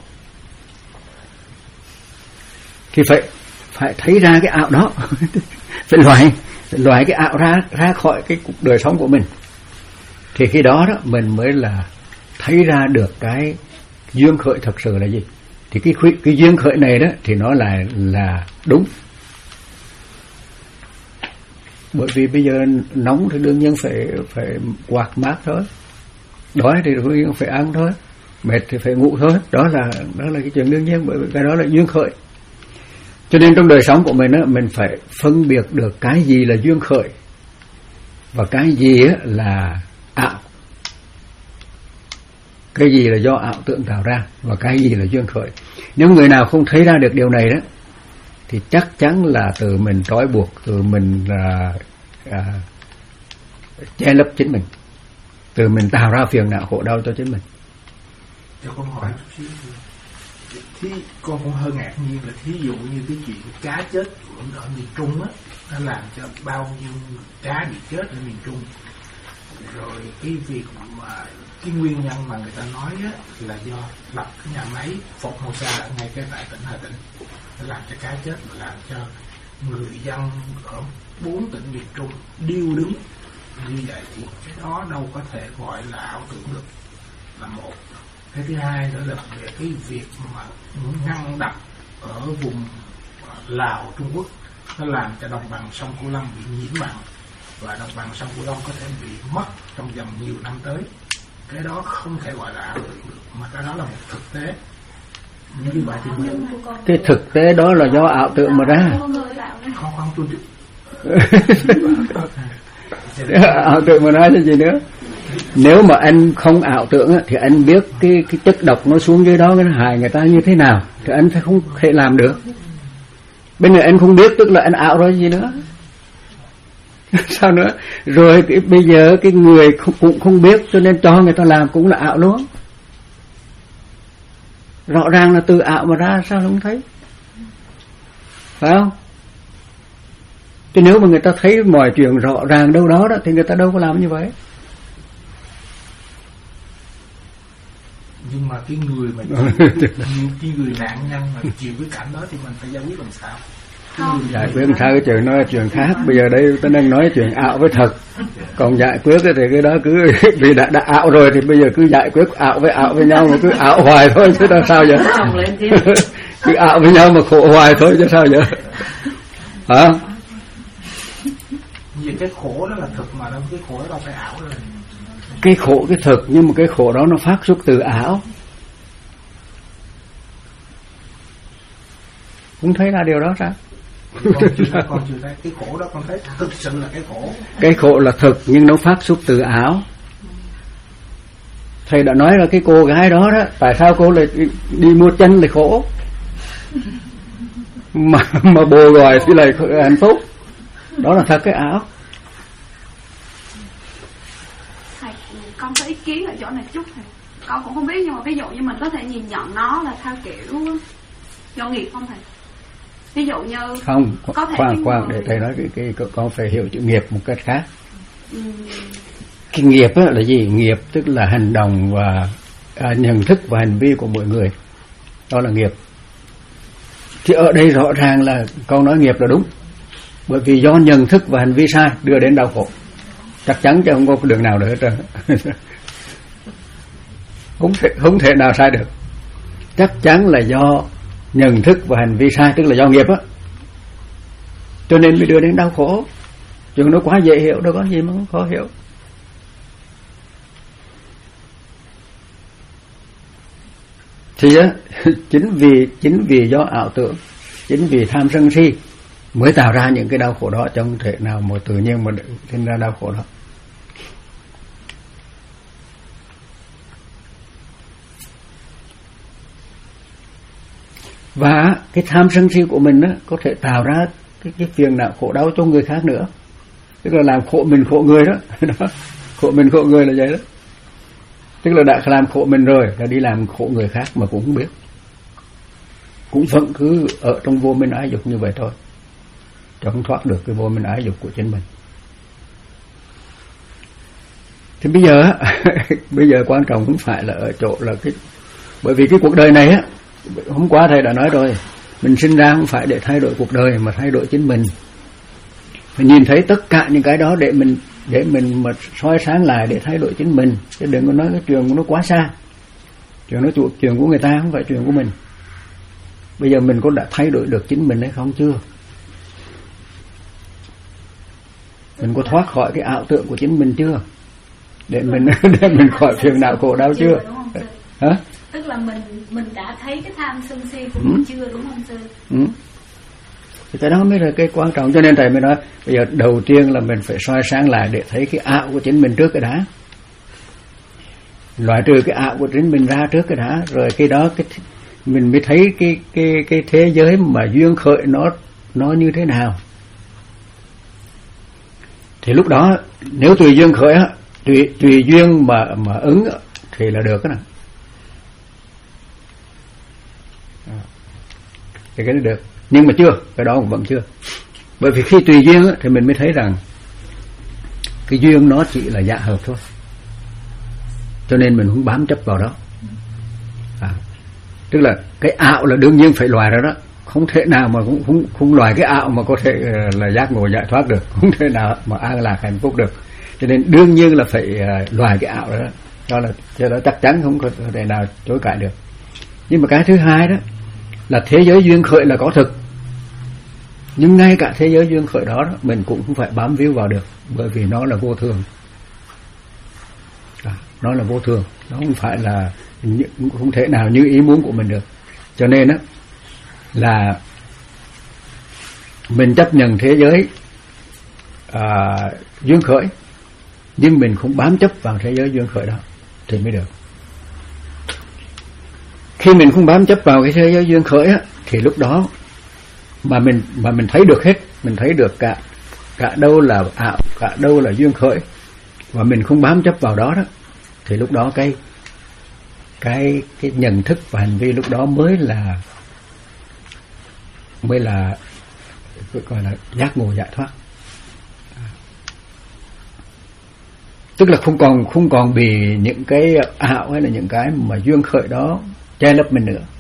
Thì phải phải thấy ra cái ảo đó, phải loại phải loại cái ảo ra ra khỏi cái cuộc đời sống của mình. Thì khi đó đó mình mới là thấy ra được cái duyên khởi thật sự là gì. Thì cái cái duyên khởi này đó thì nó là là đúng. Bởi vì bây giờ nóng thì đương nhiên phải phải quạt mát thôi, đói thì đương nhiên phải ăn thôi, mệt thì phải ngủ thôi. Đó là đó là cái chuyện đương nhiên, bởi vì cái đó là duyên khởi. Cho nên trong đời sống của mình á, mình phải phân biệt được cái gì là duyên khởi và cái gì á là ảo, cái gì là do ảo tưởng tạo ra và cái gì là duyên khởi. Nếu người nào không thấy ra được điều này đó thì chắc chắn là từ mình trói buộc, từ mình là à, che lấp chính mình, từ mình tạo ra phiền não khổ đau cho chính mình. Cho con hỏi chút xíu, thì con cũng hơi ngạc nhiên là thí dụ như cái chuyện cá chết ở miền Trung á, nó làm cho bao nhiêu cá bị chết ở miền Trung. Rồi cái việc mà cái nguyên nhân mà người ta nói á là do lập cái nhà máy Formosa ở ngay cái tại tỉnh Hà Tĩnh, nó làm cho cá chết và làm cho người dân ở bốn tỉnh miền Trung điêu đứng như vậy, thì cái đó đâu có thể gọi là ảo tưởng được, là một. Cái thứ hai nữa là về cái việc mà ngăn đập ở vùng Lào, Trung Quốc, nó làm cho đồng bằng sông Cửu Long bị nhiễm mặn. và đồng bằng sông Cửu Long có thể bị mất trong vòng nhiều năm tới. Cái đó không thể gọi là ảo tưởng được, mà cái đó là một thực tế. Như vậy thì mình... Cái thực tế đó là do ảo tưởng mà ra. Không không tôi ảo tưởng mà nói chứ gì nữa. Nếu mà anh không ảo tưởng thì anh biết cái cái chất độc nó xuống dưới đó nó hại người ta như thế nào thì anh sẽ không thể làm được. Bây giờ anh không biết tức là anh ảo rồi gì nữa. Sao nữa? Rồi cái, bây giờ cái người không, cũng không biết cho nên cho người ta làm cũng là ảo luôn. Rõ ràng là từ ảo mà ra sao không thấy? Phải không? Chứ nếu mà người ta thấy mọi chuyện rõ ràng đâu đó đó thì người ta đâu có làm như vậy. Nhưng mà cái người mà cái người nạn nhân mà chịu cái cảnh đó thì mình phải giải quyết làm sao? Giải quyết làm sao cái chuyện đó là chuyện khác. Bây giờ đây tôi đang nói chuyện ảo với thật. Còn giải quyết thì cái đó cứ vì đã, đã ảo rồi thì bây giờ cứ giải quyết ảo với ảo với nhau mà cứ ảo hoài thôi chứ đâu sao vậy? Cứ ảo với nhau mà khổ hoài thôi chứ sao vậy? Hả? Vì cái khổ đó là thực mà đâu, cái khổ đó đâu phải ảo rồi. Cái khổ cái thực nhưng mà cái khổ đó nó phát xuất từ ảo. Không thấy ra điều đó sao? Con chưa thấy, con chưa thấy. Cái khổ đó con thấy thực sự là cái khổ. Cái khổ là thực nhưng nó phát xuất từ ảo. Thầy đã nói là cái cô gái đó đó, tại sao cô lại đi, đi mua chân lại khổ? Mà mà bồ gọi thì lại hạnh phúc. Đó là thật cái ảo. Thầy, con có ý kiến ở chỗ này chút thầy. Con cũng không biết nhưng mà ví dụ như mình có thể nhìn nhận nó là theo kiểu do nghiệp không thầy? Ví dụ như không, có thể khoan khoan người... để thầy nói cái, cái con phải hiểu chữ nghiệp một cách khác. Ừ. Cái nghiệp á là gì? Nghiệp tức là hành động và à, nhận thức và hành vi của mỗi người. Đó là nghiệp. Thì ở đây rõ ràng là con nói nghiệp là đúng. Bởi vì do nhận thức và hành vi sai đưa đến đau khổ. Chắc chắn chứ không có đường nào nữa hết trơn. Không thể, không thể nào sai được. Chắc chắn là do nhận thức và hành vi sai, tức là do nghiệp á, cho nên mới đưa đến đau khổ. Chuyện nó quá dễ hiểu, đâu có gì mà không khó hiểu. Thì á, chính vì chính vì do ảo tưởng, chính vì tham sân si mới tạo ra những cái đau khổ đó, chứ không thể nào mà tự nhiên mà sinh ra đau khổ đó. Và cái tham sân si của mình á, có thể tạo ra cái, cái phiền não khổ đau cho người khác nữa. Tức là làm khổ mình khổ người đó. Đó. Khổ mình khổ người là vậy đó. Tức là đã làm khổ mình rồi là đi làm khổ người khác mà cũng không biết. Cũng vẫn cứ ở trong vô minh ái dục như vậy thôi, chẳng thoát được cái vô minh ái dục của chính mình. Thì bây giờ bây giờ quan trọng không phải là ở chỗ là cái, bởi vì cái cuộc đời này á, hôm qua thầy đã nói rồi, mình sinh ra không phải để thay đổi cuộc đời mà thay đổi chính mình. Mình nhìn thấy tất cả những cái đó để mình để mình mà soi sáng lại để thay đổi chính mình, chứ đừng có nói cái chuyện của nó quá xa. Chuyện nó chuyện của người ta không phải chuyện của mình. Bây giờ mình có đã thay đổi được chính mình hay không chưa? Mình có thoát khỏi cái ảo tưởng của chính mình chưa? Để mình để mình khỏi phiền não khổ đau chưa? Hả? Tức là mình mình đã thấy cái tham sân si của mình ừ. chưa, đúng không sư? Ừ. Thì cái đó mới là cái quan trọng. Cho nên thầy mới nói bây giờ đầu tiên là mình phải soi sáng lại để thấy cái ảo của chính mình trước cái đã, loại trừ cái ảo của chính mình ra trước cái đã, rồi cái đó cái mình mới thấy cái cái cái thế giới mà duyên khởi nó nó như thế nào. Thì lúc đó nếu tùy duyên khởi á, tùy tùy duyên mà mà ứng thì là được cái nào. Thì cái đó được, nhưng mà chưa, cái đó cũng vẫn chưa. Bởi vì khi tùy duyên á, thì mình mới thấy rằng cái duyên nó chỉ là dạ hợp thôi, cho nên mình không bám chấp vào đó. À, tức là cái ảo là đương nhiên phải loại ra đó, không thể nào mà cũng không, không loại cái ảo mà có thể là giác ngộ giải thoát được, không thể nào mà an lạc hạnh phúc được. Cho nên đương nhiên là phải loại cái ảo đó, đó là cho đó chắc chắn không có thể nào chối cãi được. Nhưng mà cái thứ hai đó là thế giới duyên khởi là có thực, Nhưng ngay cả thế giới duyên khởi đó, đó mình cũng không phải bám víu vào được, bởi vì nó là vô thường. À, nó là vô thường, nó không phải là, không thể nào như ý muốn của mình được. Cho nên đó là mình chấp nhận thế giới à, duyên khởi, nhưng mình không bám chấp vào thế giới duyên khởi đó thì mới được. Khi mình không bám chấp vào cái thế giới duyên khởi á, thì lúc đó mà mình mà mình thấy được hết, mình thấy được cả cả đâu là ảo, cả đâu là duyên khởi, và mình không bám chấp vào đó đó, thì lúc đó cái cái cái nhận thức và hành vi lúc đó mới là mới là gọi là giác ngộ giải thoát. Tức là không còn không còn bị những cái ảo hay là những cái mà duyên khởi đó che lấp mình nữa,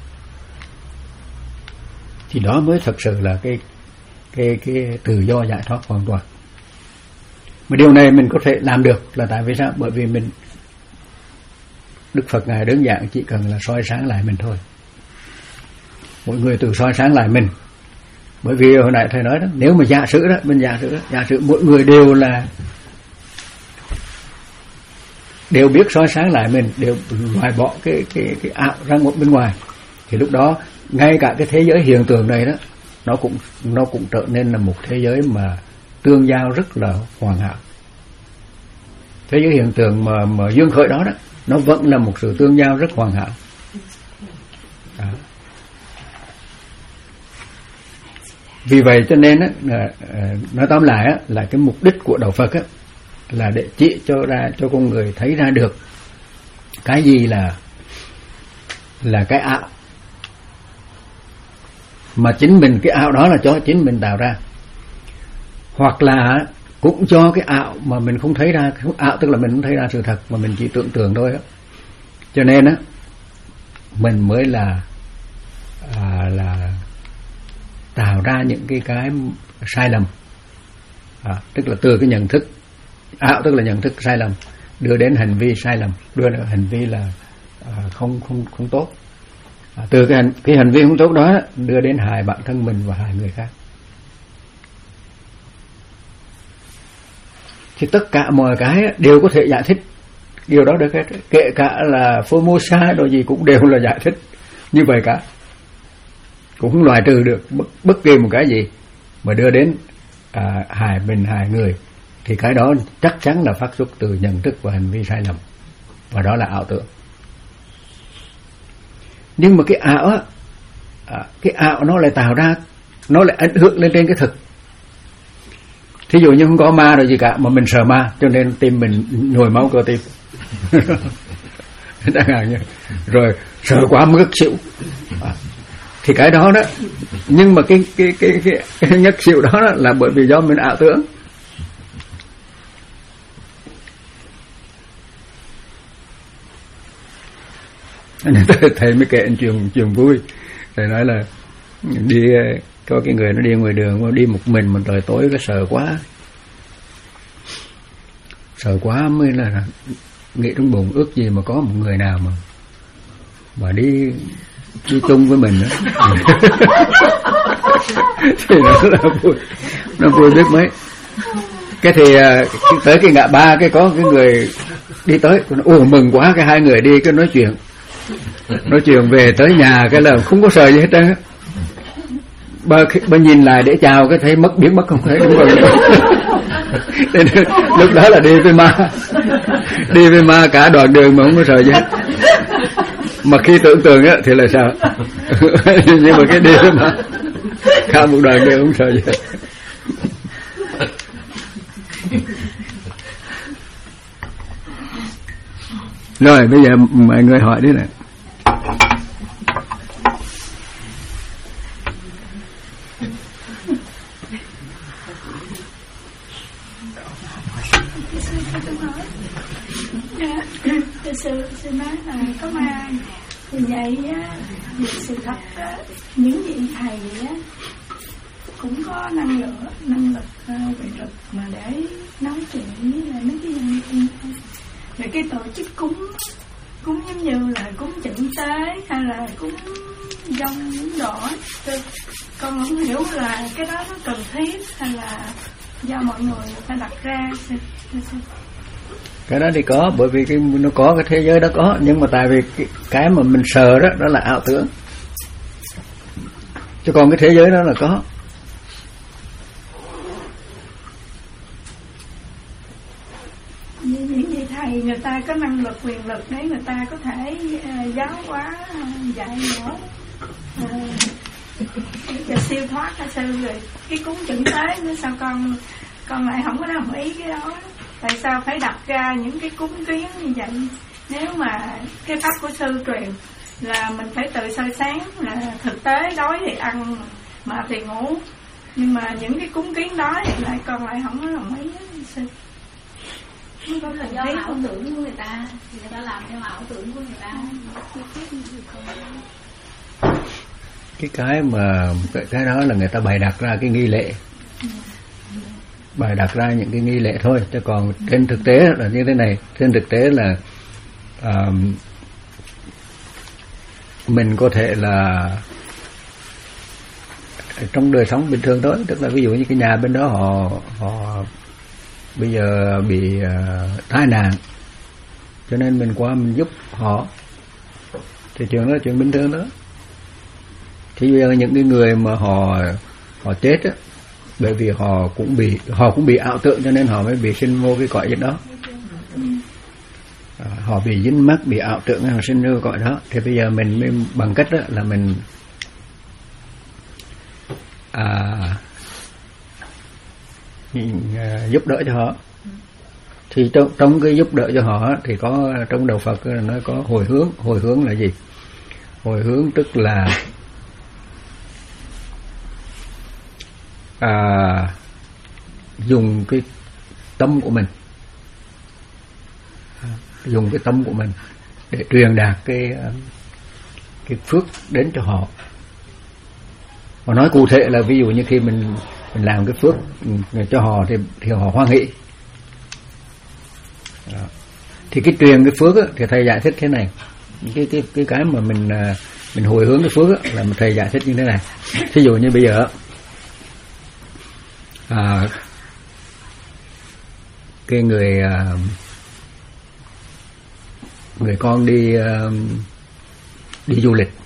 thì đó mới thật sự là cái cái cái tự do giải thoát hoàn toàn. Mà điều này mình có thể làm được là tại vì sao? Bởi vì mình, Đức Phật ngài đơn giản chỉ cần là soi sáng lại mình thôi. Mỗi người tự soi sáng lại mình. Bởi vì hồi nãy thầy nói đó, nếu mà giả sử đó, mình giả sử đó, giả sử mỗi người đều là đều biết soi sáng lại mình, đều loại bỏ cái cái cái ảo ra một bên ngoài, thì lúc đó ngay cả cái thế giới hiện tượng này đó, nó cũng nó cũng trở nên là một thế giới mà tương giao rất là hoàn hảo. Thế giới hiện tượng mà mà duyên khởi đó đó, nó vẫn là một sự tương giao rất hoàn hảo. Đó. Vì vậy cho nên á, nói tóm lại á, là cái mục đích của đạo Phật á, là để chỉ cho ra cho con người thấy ra được cái gì là là cái ảo, mà chính mình cái ảo đó là cho chính mình tạo ra, hoặc là cũng cho cái ảo mà mình không thấy ra. Ảo tức là mình không thấy ra sự thật, mà mình chỉ tưởng tượng thôi á. Cho nên á, mình mới là à, là tạo ra những cái cái sai lầm, à, tức là từ cái nhận thức ảo, tức là nhận thức sai lầm đưa đến hành vi sai lầm, đưa đến hành vi là à, không không không tốt, à, từ cái hành cái hành vi không tốt đó đưa đến hại bản thân mình và hại người khác. Thì tất cả mọi cái đều có thể giải thích điều đó được hết, kể cả là Formosa đồ gì cũng đều là giải thích như vậy cả, cũng không loại trừ được bất, bất kỳ một cái gì mà đưa đến à, hại mình hại người, thì cái đó chắc chắn là phát xuất từ nhận thức và hành vi sai lầm, và đó là ảo tưởng. Nhưng mà cái ảo á, à, cái ảo nó lại tạo ra, nó lại ảnh hưởng lên trên cái thực. Thí dụ như không có ma rồi gì cả, mà mình sợ ma cho nên tim mình nhồi máu cơ tim chẳng hạn như, rồi sợ quá mới ngất xỉu, à, thì cái đó đó, nhưng mà cái cái cái cái, cái ngất xỉu đó, đó là bởi vì do mình ảo tưởng. Thầy mới kể chuyện chuyện vui. Thầy nói là đi có cái người nó đi ngoài đường, đi một mình mà trời tối cái sợ quá, sợ quá mới là nghĩ trong bụng ước gì mà có một người nào mà mà đi đi chung với mình nữa. Thì nó là vui, nó vui biết mấy. Cái thì tới cái ngã ba, cái có cái người đi tới, ồ mừng quá, cái hai người đi cái nói chuyện nói chuyện về tới nhà cái là không có sợ gì hết trơn á. Bà, bà nhìn lại để chào cái thấy mất biến mất không thấy, đúng rồi. Lúc đó là đi với ma, đi với ma cả đoạn đường mà không có sợ gì hết. Mà khi tưởng tượng á thì là sao? Nhưng mà cái đi với ma cả một đoạn đường không sợ gì hết. Rồi bây giờ mọi người hỏi đi nè. Sư, sư nói là có ma thì vậy á, sự thật á, những vị thầy á cũng có năng lượng năng lực uh, về lực mà để nói chuyện với là mấy cái nhân viên, về cái tổ chức cúng cúng giống như là cúng chỉnh tế hay là cúng dông cúng đỏ. Con không hiểu là cái đó nó cần thiết hay là do mọi người phải đặt ra. Cái đó thì có, bởi vì cái nó có cái thế giới đó có, nhưng mà tại vì cái, cái mà mình sờ đó đó là ảo tưởng, chứ còn cái thế giới đó là có. Những vị thầy người ta có năng lực quyền lực để người ta có thể uh, giáo hóa uh, dạy dỗ uh, siêu thoát hay sao, rồi cái cúng chỉnh tế nữa sao con con lại không có đồng ý cái đó. Tại sao phải đặt ra những cái cúng kiến như vậy? Nếu mà cái pháp của sư truyền là mình phải tự soi sáng, là thực tế đói thì ăn, mệt thì ngủ, nhưng mà những cái cúng kiến đó thì lại con lại không có đồng ý sư. Có là do ảo tưởng của người ta, người ta làm theo ảo tưởng của người ta. Cái cái mà cái đó là người ta bày đặt ra cái nghi lệ, bày đặt ra những cái nghi lệ thôi, chứ còn trên thực tế là như thế này. Trên thực tế là uh, mình có thể là trong đời sống bình thường thôi, tức là ví dụ như cái nhà bên đó họ họ bây giờ bị uh, tai nạn, cho nên mình qua mình giúp họ, thì chuyện đó là chuyện bình thường đó. Thì bây giờ những cái người mà họ họ chết á, bởi vì họ cũng bị họ cũng bị ảo tưởng, cho nên họ mới bị sinh vô cái cõi gì đó. À, họ bị dính mắc, bị ảo tưởng, họ sinh vô cõi đó. Thì bây giờ mình mới bằng cách đó là mình à, giúp đỡ cho họ. Thì trong, trong cái giúp đỡ cho họ thì có trong đạo Phật nó có hồi hướng. Hồi hướng là gì? Hồi hướng tức là à, dùng cái tâm của mình, dùng cái tâm của mình để truyền đạt cái cái phước đến cho họ. Và nói cụ thể là ví dụ như khi mình mình làm cái phước cho họ thì thì họ hoan hỷ. Đó. Thì cái truyền cái phước á, thì thầy giải thích thế này. Cái cái cái cái mà mình mình hồi hướng cái phước á, là thầy giải thích như thế này. Ví dụ như bây giờ à, cái người à, người con đi à, đi du lịch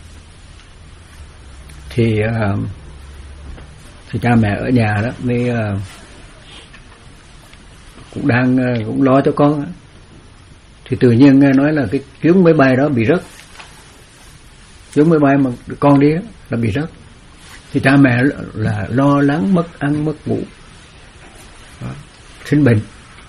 thì à, thì cha mẹ ở nhà đó mới à, cũng đang cũng lo cho con, thì tự nhiên nghe nói là cái chuyến máy bay đó bị rớt, chuyến máy bay mà con đi đó, là bị rớt. Thì cha mẹ là lo lắng, mất ăn mất ngủ, đó, sinh bệnh.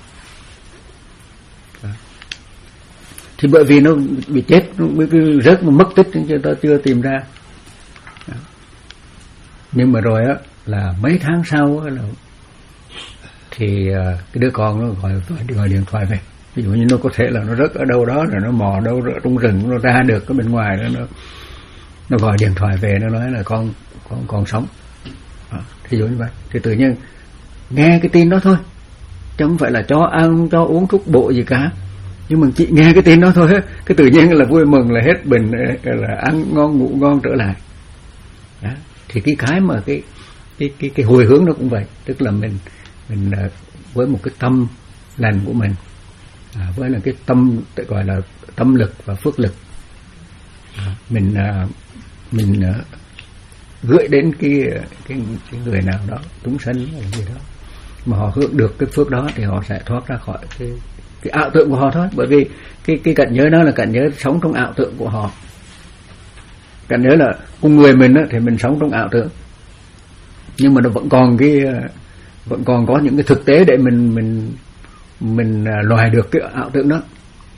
Đó. Thì bởi vì nó bị chết, nó bị rớt mà mất tích chứ ta chưa tìm ra. Đó. Nhưng mà rồi á là mấy tháng sau á là thì cái đứa con nó gọi gọi điện thoại về. Ví dụ như nó có thể là nó rớt ở đâu đó, rồi nó mò đâu trong rừng, nó ra được cái bên ngoài đó, nó nó gọi điện thoại về, nó nói là con con còn sống. Đó, thí dụ như vậy. Thì tự nhiên nghe cái tin đó thôi, chứ không phải là cho ăn cho uống thuốc bộ gì cả, nhưng mà chị nghe cái tin đó thôi, cái tự nhiên là vui mừng, là hết bệnh, là ăn ngon ngủ ngon trở lại. Đó. Thì cái cái mà cái cái cái cái hồi hướng nó cũng vậy, tức là mình mình với một cái tâm lành của mình, à, với là cái tâm gọi là tâm lực và phước lực, à, mình à, mình à, gửi đến cái, cái cái người nào đó, chúng sanh hay gì đó, mà họ hưởng được cái phước đó thì họ sẽ thoát ra khỏi cái cái ảo tưởng của họ thôi. Bởi vì cái cái cảnh giới đó là cảnh giới sống trong ảo tưởng của họ. Cảnh giới là con người mình đó, thì mình sống trong ảo tưởng, nhưng mà nó vẫn còn cái vẫn còn có những cái thực tế để mình mình mình loại được cái ảo tưởng đó.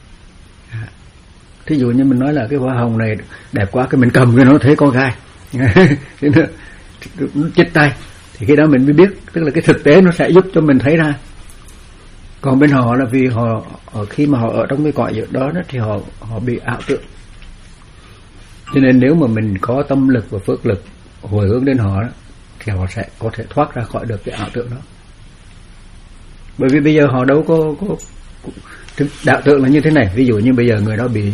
Thí dụ như mình nói là cái hoa hồng này đẹp quá, cái mình cầm cái nó thấy có gai thế nó, nó chết tay, thì khi đó mình mới biết, tức là cái thực tế nó sẽ giúp cho mình thấy ra. Còn bên họ là vì họ khi mà họ ở trong cái cõi đó, đó thì họ họ bị ảo tưởng, cho nên nếu mà mình có tâm lực và phước lực hồi hướng đến họ đó, thì họ sẽ có thể thoát ra khỏi được cái ảo tưởng đó. Bởi vì bây giờ họ đâu có, có Đạo tượng là như thế này, ví dụ như bây giờ người đó bị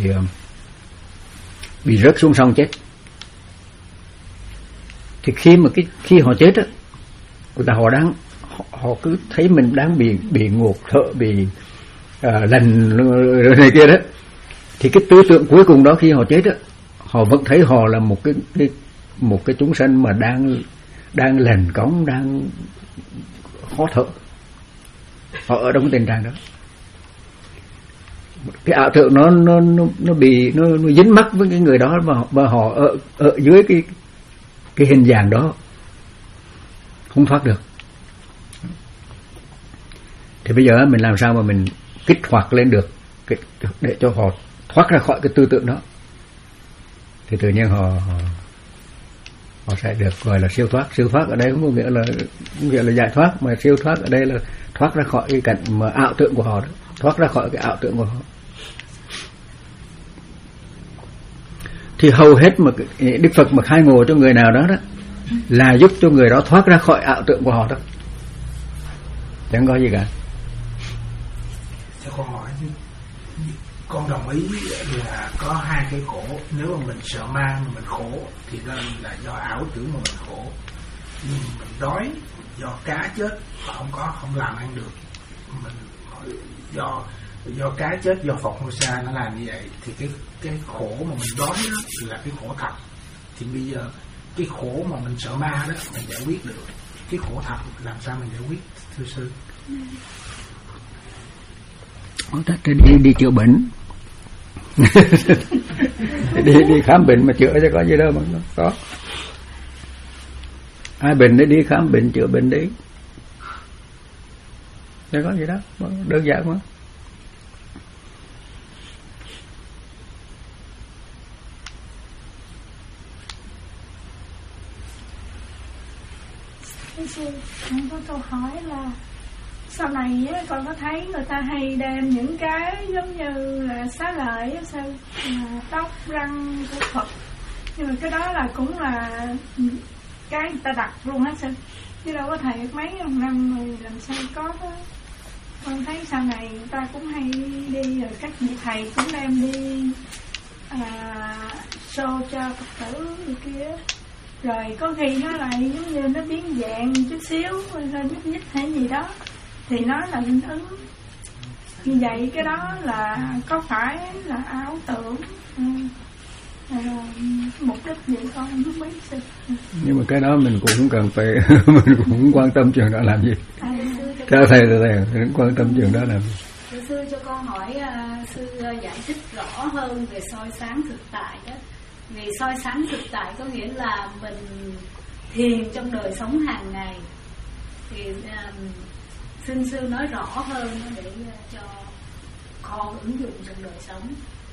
bị rớt xuống sông chết, thì khi mà cái khi họ chết á, người ta họ đang họ, họ cứ thấy mình đang bị bị ngột thở, bị uh, lần rồi này kia đó, thì cái tư tưởng cuối cùng đó khi họ chết á, họ vẫn thấy họ là một cái, cái một cái chúng sanh mà đang đang lần cống, đang khó thở, họ ở trong cái tình trạng đó. Cái ảo tưởng nó nó nó nó bị nó, nó dính mắc với cái người đó, và và họ ở ở dưới cái cái hình dạng đó không thoát được. Thì bây giờ mình làm sao mà mình kích hoạt lên được để cho họ thoát ra khỏi cái tư tưởng đó, thì tự nhiên họ họ, họ sẽ được gọi là siêu thoát. Siêu thoát ở đây không có nghĩa là không nghĩa là giải thoát, mà siêu thoát ở đây là thoát ra khỏi cái cảnh mà ảo tưởng của họ đó, thoát ra khỏi cái ảo tưởng của họ. Thì hầu hết mà Đức Phật mà khai ngộ cho người nào đó đó là giúp cho người đó thoát ra khỏi ảo tưởng của họ đó, chẳng có gì cả. Cho con hỏi, con đồng ý là có hai cái khổ. Nếu mà mình sợ ma mà mình khổ thì đó là do ảo tưởng mà mình khổ. Nhưng mình đói do cá chết mà không có không làm ăn được, mình do do cá chết, do Phật Mô Sa nó làm như vậy, thì cái cái khổ mà mình đói đó là cái khổ thật. Thì bây giờ cái khổ mà mình sợ ma đó mình giải quyết được, cái khổ thật làm sao mình giải quyết, thưa sư? Đi đi chữa bệnh. đi đi khám bệnh mà chữa chứ có gì đâu mà nó có. Ai bệnh để đi khám bệnh chữa bệnh đi, chứ có gì đó, đơn giản quá. Sư, con có câu hỏi là sau này á, con có thấy người ta hay đem những cái giống như là xá lợi á, sao là tóc răng của Phật, nhưng mà cái đó là cũng là cái người ta đặt luôn hết sư, chứ đâu có thể mấy ông năm rồi làm sao có đó. Con thấy sau này người ta cũng hay đi, rồi các vị thầy cũng đem đi à, show cho Phật tử như kia, rồi có khi nó lại giống như nó biến dạng chút xíu, rồi nhúc nhích hay gì đó thì nó là linh ứng. Như vậy cái đó là có phải là ảo tưởng, à, mục đích vậy con không biết sư. Nhưng mà cái đó mình cũng không cần phải mình cũng không quan tâm chuyện đó làm gì. À, Theo thầy thầy thầy không quan tâm chuyện đó làm gì. Sư cho con hỏi, uh, sư giải thích rõ hơn về soi sáng thực tại đó. Vì soi sáng thực tại có nghĩa là mình thiền trong đời sống hàng ngày, thì um, xin sư nói rõ hơn để uh, cho con ứng dụng trong đời sống.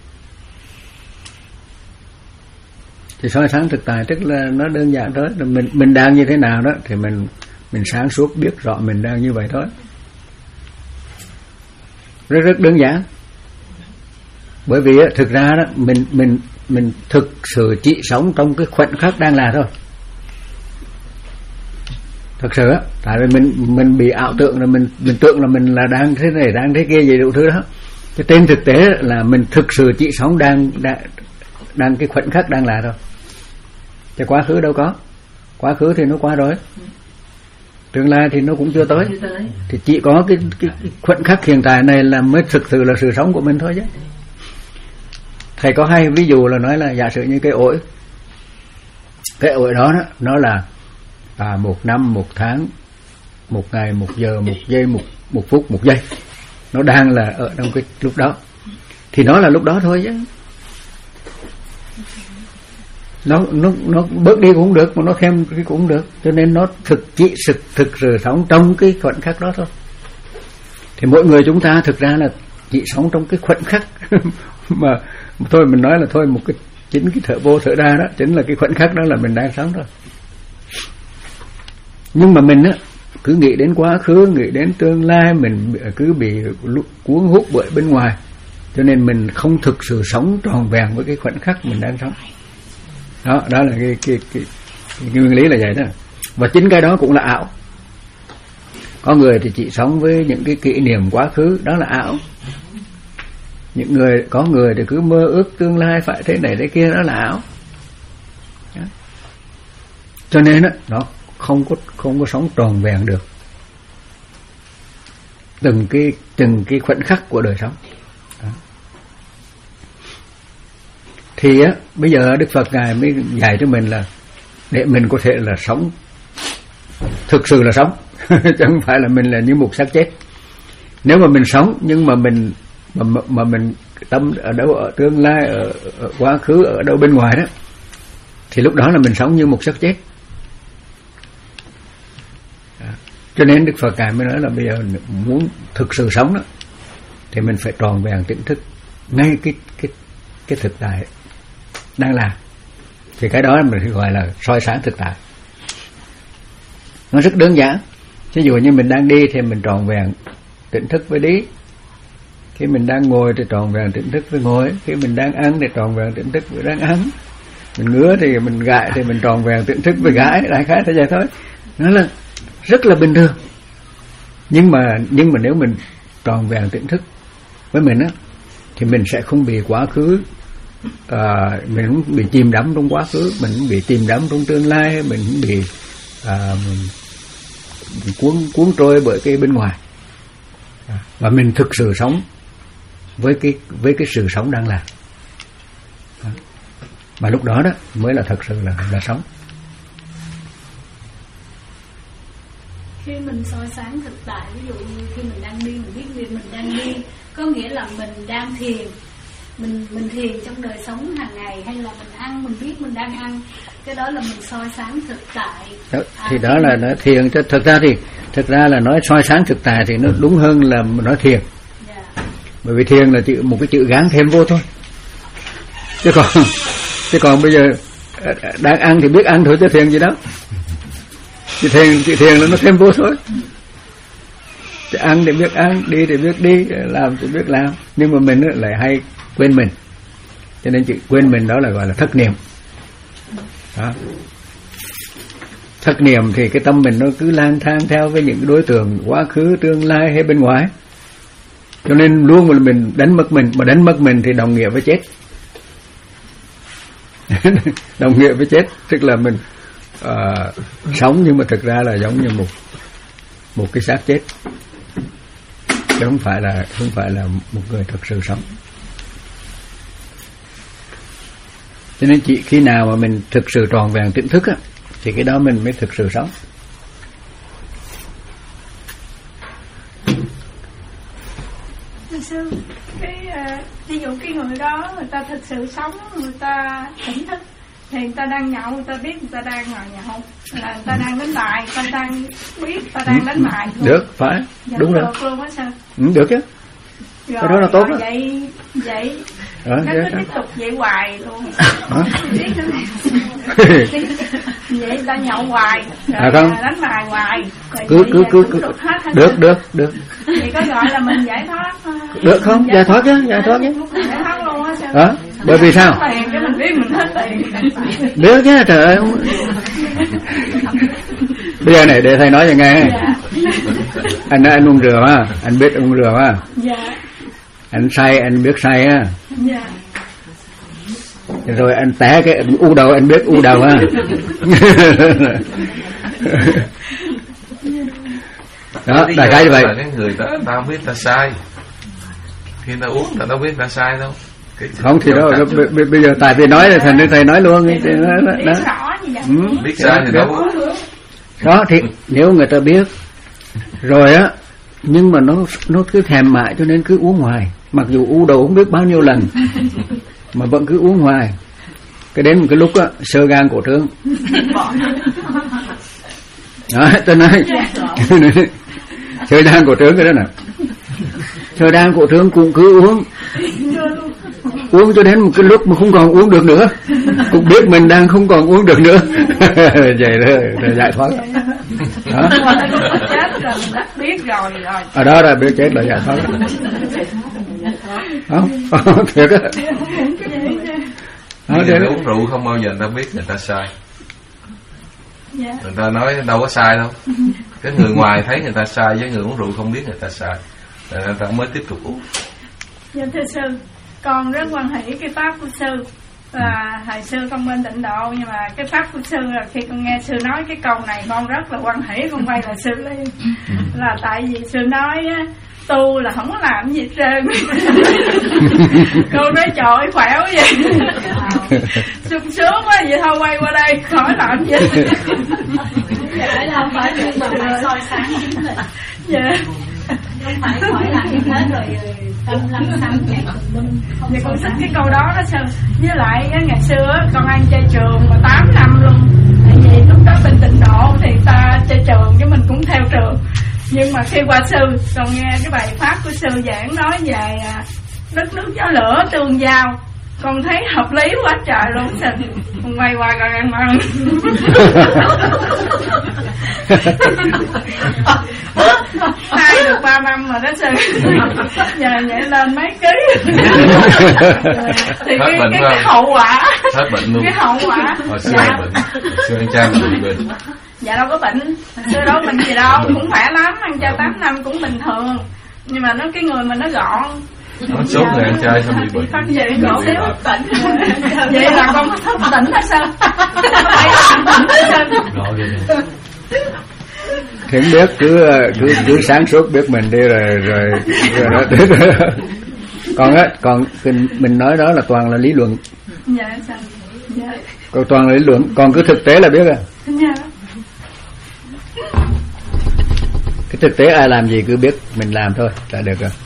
Thì soi sáng thực tại tức là nó đơn giản thôi, mình mình đang như thế nào đó thì mình mình sáng suốt biết rõ mình đang như vậy thôi, rất rất đơn giản. Bởi vì thực ra đó mình mình mình thực sự chỉ sống trong cái khoảnh khắc đang là thôi, thật sự á. Tại vì mình mình bị ảo tưởng là mình mình tưởng là mình là đang thế này đang thế kia gì đủ thứ đó, chứ trên thực tế là mình thực sự chỉ sống đang đang, đang cái khoảnh khắc đang là thôi. Chứ quá khứ đâu có, quá khứ thì nó qua rồi, tương lai thì nó cũng chưa tới, thì chỉ có cái, cái, cái khoảnh khắc hiện tại này là mới thực sự là sự sống của mình thôi chứ. Thầy có hay ví dụ là nói là giả sử như cái ổi, cái ổi đó, đó nó là à, một năm, một tháng, một ngày, một giờ, một giây, một một phút, một giây, nó đang là ở trong cái lúc đó, thì nó là lúc đó thôi chứ. Nó nó nó bớt đi cũng được, mà nó thêm cái cũng được, cho nên nó thực chỉ thực thực sự sống trong cái khoảnh khắc đó thôi. Thì mỗi người chúng ta thực ra là chỉ sống trong cái khoảnh khắc mà thôi mình nói là thôi một cái chính cái thở vô thở ra đó chính là cái khoảnh khắc đó là mình đang sống rồi. Nhưng mà mình á cứ nghĩ đến quá khứ, nghĩ đến tương lai, mình cứ bị cuốn hút bởi bên ngoài, cho nên mình không thực sự sống tròn vẹn với cái khoảnh khắc mình đang sống. Đó, đó là cái cái cái, cái nguyên lý là vậy đó. Và chính cái đó cũng là ảo. Có người thì chỉ sống với những cái kỷ niệm quá khứ, đó là ảo. Những người có người thì cứ mơ ước tương lai phải thế này thế kia, đó là ảo. Cho nên đó, nó không có không có sống tròn vẹn được từng cái từng cái khoảnh khắc của đời sống. Đó. Thì á, bây giờ Đức Phật Ngài mới dạy cho mình là để mình có thể là sống thực sự là sống, chứ không phải là mình là như một xác chết. Nếu mà mình sống nhưng mà mình mà, mà, mà mình tâm ở đâu, ở tương lai, ở, ở quá khứ, ở đâu bên ngoài đó, thì lúc đó là mình sống như một xác chết. Đó. Cho nên Đức Phật Ngài mới nói là bây giờ muốn thực sự sống đó thì mình phải tròn vẹn tỉnh thức ngay cái cái cái thực tại đang làm. Thì cái đó mình gọi là soi sáng thực tại. Nó rất đơn giản. Ví dụ như mình đang đi thì mình tròn vẹn tỉnh thức với đi. Khi mình đang ngồi thì tròn vẹn tỉnh thức với ngồi. Khi mình đang ăn thì tròn vẹn tỉnh thức với đang ăn. Mình ngứa thì mình gãi thì mình tròn vẹn tỉnh thức với gãi. Đại khái thế vậy thôi. Nó là rất là bình thường. Nhưng mà nhưng mà nếu mình tròn vẹn tỉnh thức với mình á, thì mình sẽ không bị quá khứ, à, mình không bị chìm đắm trong quá khứ, mình không bị chìm đắm trong tương lai, mình không bị à, mình, mình cuốn cuốn trôi bởi cái bên ngoài, à, và mình thực sự sống với cái với cái sự sống đang làm. À, mà lúc đó đó mới là thật sự là là sống. Khi mình soi sáng thực tại, ví dụ như khi mình đang đi, mình biết việc mình đang đi, có nghĩa là mình đang thiền, mình mình thiền trong đời sống hàng ngày, hay là mình ăn, mình biết mình đang ăn, cái đó là mình soi sáng thực tại. Đó, thì à, đó là nói thiền. Cho thực ra thì thực ra là nói soi sáng thực tại thì nó đúng hơn là nói thiền. Yeah. Bởi vì thiền là chữ, một cái chữ gán thêm vô thôi. Chứ còn chứ còn bây giờ đang ăn thì biết ăn thôi, chứ thiền gì đó. Chữ thiền, chữ thiền là nó thêm vô thôi. Chứ ăn thì biết ăn, đi thì biết đi, làm thì biết làm. Nhưng mà mình lại hay quên mình. Cho nên chữ quên mình đó là gọi là thất niệm. Đó. Thất niệm thì cái tâm mình nó cứ lang thang theo với những đối tượng quá khứ, tương lai hay bên ngoài. Cho nên luôn là mình đánh mất mình. Mà đánh mất mình thì đồng nghĩa với chết. Đồng nghĩa với chết. Tức là mình uh, sống nhưng mà thực ra là giống như một một cái xác chết, chứ không phải là không phải là một người thực sự sống. Cho nên chỉ khi nào mà mình thực sự tròn vẹn tỉnh thức á, thì cái đó mình mới thực sự sống. Sư, cái uh, ví dụ cái người đó người ta thực sự sống, người ta tỉnh thức, thì người ta đang nhậu, người ta biết người ta đang ngồi nhậu, là người ta đang đánh bài, người ta đang biết người ta đang đánh bài. Được, phải, dạ, đúng rồi. Luôn á sao? Ừ, được chứ. Rồi, cái đó là tốt đó. Vậy vậy đó, nó cứ tiếp tục vậy hoài luôn. Biết nữa. Vậy ta nhậu hoài, rồi à, không? Đánh bài hoài, rồi cứ cứ cứ, cứ. Được, được, được. Vậy có gọi là mình giải thoát? Được không? Giải, giải thoát chứ, giải thoát chứ. Giải thoát luôn á sao? Đó, bởi vì sao? Tiền cái mình biết mình hết tiền. Được chứ, trời ơi. Bây giờ này để thầy nói cho nghe. Dạ. Anh nói anh uống rượu ha, anh biết uống rượu ha. Dạ. Anh say anh biết say á. Dạ. Rồi anh té cái u đầu anh biết u đầu ha. Đó, đại khái như vậy. Cái người ta ta không biết ta sai. Khi ta uống ta đâu biết ta sai đâu. Cái không thì đó, b- b- bây giờ tại vì nói là thành nên thầy nói luôn. Thì đó, đó, đó. Ừ. Biết sai thì đâu. Đó thì nếu người ta biết rồi á, nhưng mà nó nó cứ thèm mãi cho nên cứ uống hoài, mặc dù u đầu không biết bao nhiêu lần mà vẫn cứ uống hoài. Cái đến một cái lúc á, xơ gan cổ trướng. Đó, tôi nói xơ gan cổ trướng cái đó nè, xơ gan cổ trướng cũng cứ uống uống cho đến một cái lúc mà không còn uống được nữa, cũng biết mình đang không còn uống được nữa. Vậy đó là giải thoát. Đó. Chết rồi mình đã biết rồi rồi. Ở đó là biết chết là giải thoát. Không? Thiệt á. Người uống rượu không bao giờ người ta biết người ta sai. Người ta nói đâu có sai đâu. Cái người ngoài thấy người ta sai, với người uống rượu không biết người ta sai, người ta mới tiếp tục uống. Dạ thưa sư, con rất quan hỷ cái pháp của sư. Và hồi xưa con bên Tịnh Độ, nhưng mà cái pháp của sư là khi con nghe sư nói cái câu này con rất là quan hỷ, con quay là sư liền. Là tại vì sư nói á, tu là không có làm gì hết trơn. Con nói trời ơi khỏe quá vậy. Sung sướng quá vậy thôi quay qua đây khỏi làm gì. Dạ không phải nhưng mà phải soi sáng chính mình. Dạ. Không phải khỏi làm như thế rồi tâm lắng sáng nhẹ minh. Dạ con thích cái câu đó đó sư. Với lại ngày xưa con ăn chay trường mà tám năm luôn. Tại vì lúc đó bên Tịnh Độ thì ta chay trường chứ mình cũng theo trường. Nhưng mà khi qua sư, con nghe cái bài pháp của sư giảng nói về đất nước gió lửa tương giao, con thấy hợp lý quá trời luôn sư. Con quay qua con ăn mừng. Hai được ba năm rồi đó sư. Giờ nhảy lên mấy ký. Thì cái, cái, cái hậu quả. Hết bệnh luôn. Cái hậu quả. Hồi xưa dạ. Bệnh. Hồi xưa anh cha mình bị bệnh. Dạ đâu có bệnh. Xưa đâu bệnh gì đâu, cũng khỏe lắm, ăn chay tám năm cũng bình thường. Nhưng mà nó cái người mình nó gọn. Nó sốt rồi ăn chay xong bị bệnh. Phát vậy gọn xíu bệnh. Vậy là con thức tỉnh đó sao? Phải làm tỉnh đó sao? Thiện biết cứ cứ cứ sáng suốt biết mình đi rồi rồi rồi đó. Còn á, còn mình nói đó là toàn là lý luận. Dạ sao? Dạ. Còn toàn là lý luận, còn cứ thực tế là biết à. Dạ. Cái thực tế ai làm gì cứ biết mình làm thôi là được rồi.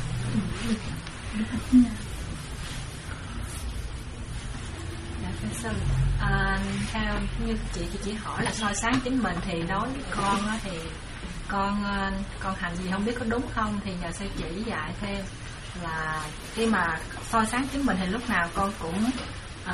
À, theo như chị chị chỉ hỏi là soi sáng chính mình thì đối với con á, thì con con hành gì không biết có đúng không thì nhờ sư chỉ dạy thêm là khi mà soi sáng chính mình thì lúc nào con cũng uh,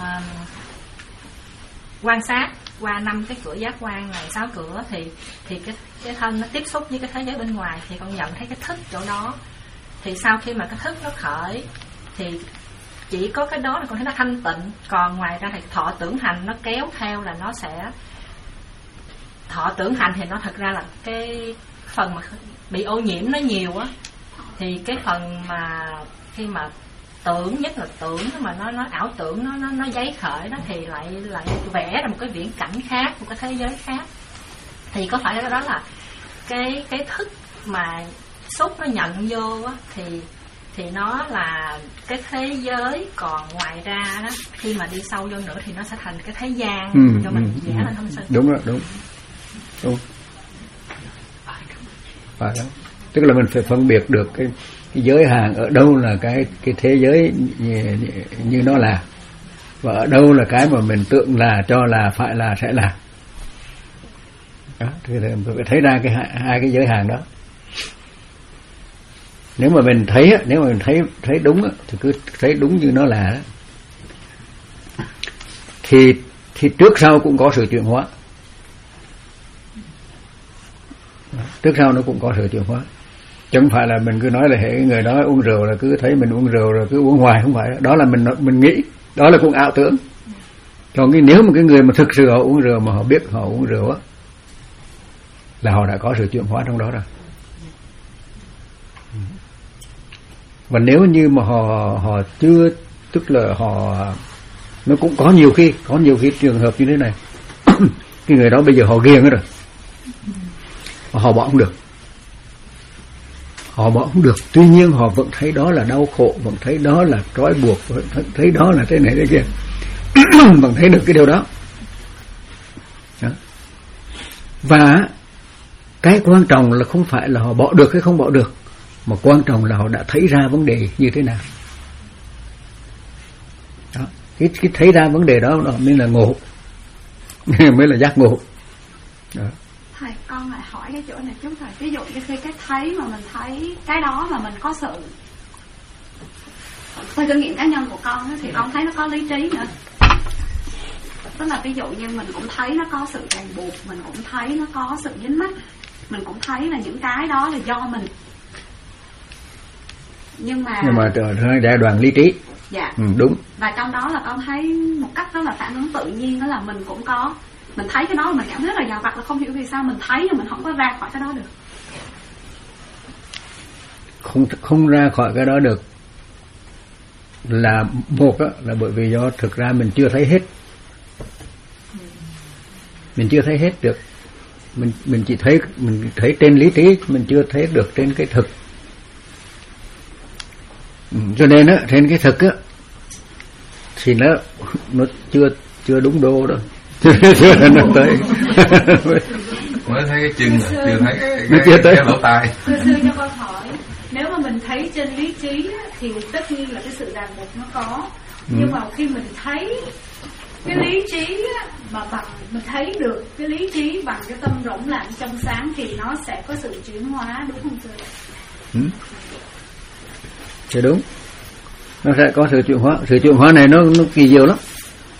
quan sát qua năm cái cửa giác quan này, sáu cửa thì thì cái cái thân nó tiếp xúc với cái thế giới bên ngoài thì con nhận thấy cái thức chỗ đó. Thì sau khi mà cái thức nó khởi thì chỉ có cái đó là con thấy nó thanh tịnh, còn ngoài ra thì thọ tưởng hành nó kéo theo là nó sẽ thọ tưởng hành thì nó thật ra là cái phần mà bị ô nhiễm nó nhiều á, thì cái phần mà khi mà tưởng, nhất là tưởng mà nó nó ảo tưởng nó nó nó giấy khởi đó thì lại lại vẽ ra một cái viễn cảnh khác, một cái thế giới khác. Thì có phải đó là cái cái thức mà xúc nó nhận vô á, thì thì nó là cái thế giới, còn ngoài ra đó khi mà đi sâu vô nữa thì nó sẽ thành cái thế gian ừ, cho mình ừ, vẽ ừ. lên không sư? Đúng rồi, đúng đúng phải đó. Tức là mình phải phân biệt được cái, cái giới hạn ở đâu là cái cái thế giới như, như nó là, và ở đâu là cái mà mình tưởng là, cho là, phải là, sẽ là. Đó, thì mình phải thấy ra cái hai cái giới hạn đó. Nếu mà mình thấy nếu mà mình thấy thấy đúng thì cứ thấy đúng như nó là đó. Thì thì trước sau cũng có sự chuyển hóa. Trước sau nó cũng có sự chuyển hóa. Chứ không phải là mình cứ nói là hệ người đó uống rượu là cứ thấy mình uống rượu rồi cứ uống hoài, không phải. Đó là mình mình nghĩ, đó là cũng ảo tưởng. Còn cái nếu mà cái người mà thực sự họ uống rượu mà họ biết họ uống rượu á, là họ đã có sự chuyển hóa trong đó rồi. Và nếu như mà họ họ chưa, tức là họ, nó cũng có nhiều khi có nhiều khi trường hợp như thế này. Cái người đó bây giờ họ ghiền rồi, họ bỏ không được, họ bỏ không được. Tuy nhiên họ vẫn thấy đó là đau khổ, vẫn thấy đó là trói buộc, vẫn thấy đó là thế này thế kia, vẫn thấy được cái điều đó. Đó. Và cái quan trọng là không phải là họ bỏ được hay không bỏ được, mà quan trọng là họ đã thấy ra vấn đề như thế nào. Đó. Cái, cái thấy ra vấn đề đó, đó mới là ngộ, mới là giác ngộ. Đó. Thầy, con lại hỏi cái chỗ này chút thầy. Ví dụ như khi cái thấy mà mình thấy cái đó mà mình có sự, theo kinh nghiệm cá nhân của con thì con thấy nó có lý trí nữa. Tức là ví dụ như mình cũng thấy nó có sự ràng buộc, mình cũng thấy nó có sự dính mắc, mình cũng thấy là những cái đó là do mình. Nhưng mà nhưng mà giai đoạn lý trí. Dạ. Ừ, đúng. Và trong đó là con thấy một cách rất là phản ứng tự nhiên, đó là mình cũng có, mình thấy cái đó mình cảm thấy rất là dằn vặt, là không hiểu vì sao mình thấy mà mình không có ra khỏi cái đó được. Không không ra khỏi cái đó được. là một đó, là bởi vì do thực ra mình chưa thấy hết, mình chưa thấy hết được, mình mình chỉ thấy mình thấy trên lý trí, mình chưa thấy được trên cái thực. Ừ, cho nên á, trên cái thực á thì nó nó chưa chưa đúng đô đâu, chưa chưa nó tới mới thấy cái chân mà chưa thấy cái, nó cái, chưa cái, tới. cái lỗ tai. Thưa sư cho con hỏi, nếu mà mình thấy trên lý trí á, thì tất nhiên là cái sự ràng buộc nó có, ừ. nhưng mà khi mình thấy cái lý trí á, mà bằng mình thấy được cái lý trí bằng cái tâm rỗng lặng trong sáng thì nó sẽ có sự chuyển hóa, đúng không sư? Ừ. Thì đúng, nó sẽ có sự chuyển hóa. Sự chuyển hóa này nó nó kỳ diệu lắm.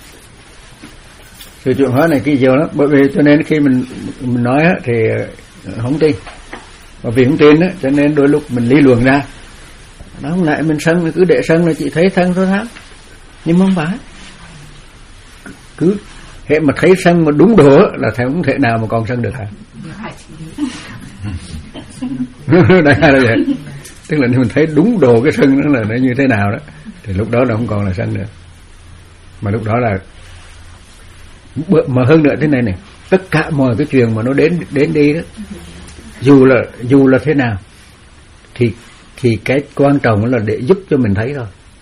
Sự chuyển hóa này kỳ diệu lắm, bởi vì cho nên khi mình mình nói á, thì không tin, và vì không tin á, cho nên đôi lúc mình lý luận ra, nó không lại mình sân, cứ để sân là chỉ thấy thân thôi thắng, nhưng mà không phải. Cứ hệ mà thấy sân mà đúng độ là thầy không thể nào mà còn sân được hả? Đại khái là vậy. Tức là mình thấy đúng đồ cái sân nó là nó như thế nào đó, thì lúc đó nó không còn là sân nữa, mà lúc đó là mà hơn nữa thế này này, tất cả mọi cái chuyện mà nó đến đến đi đó, dù là dù là thế nào thì thì cái quan trọng là để giúp cho mình thấy thôi.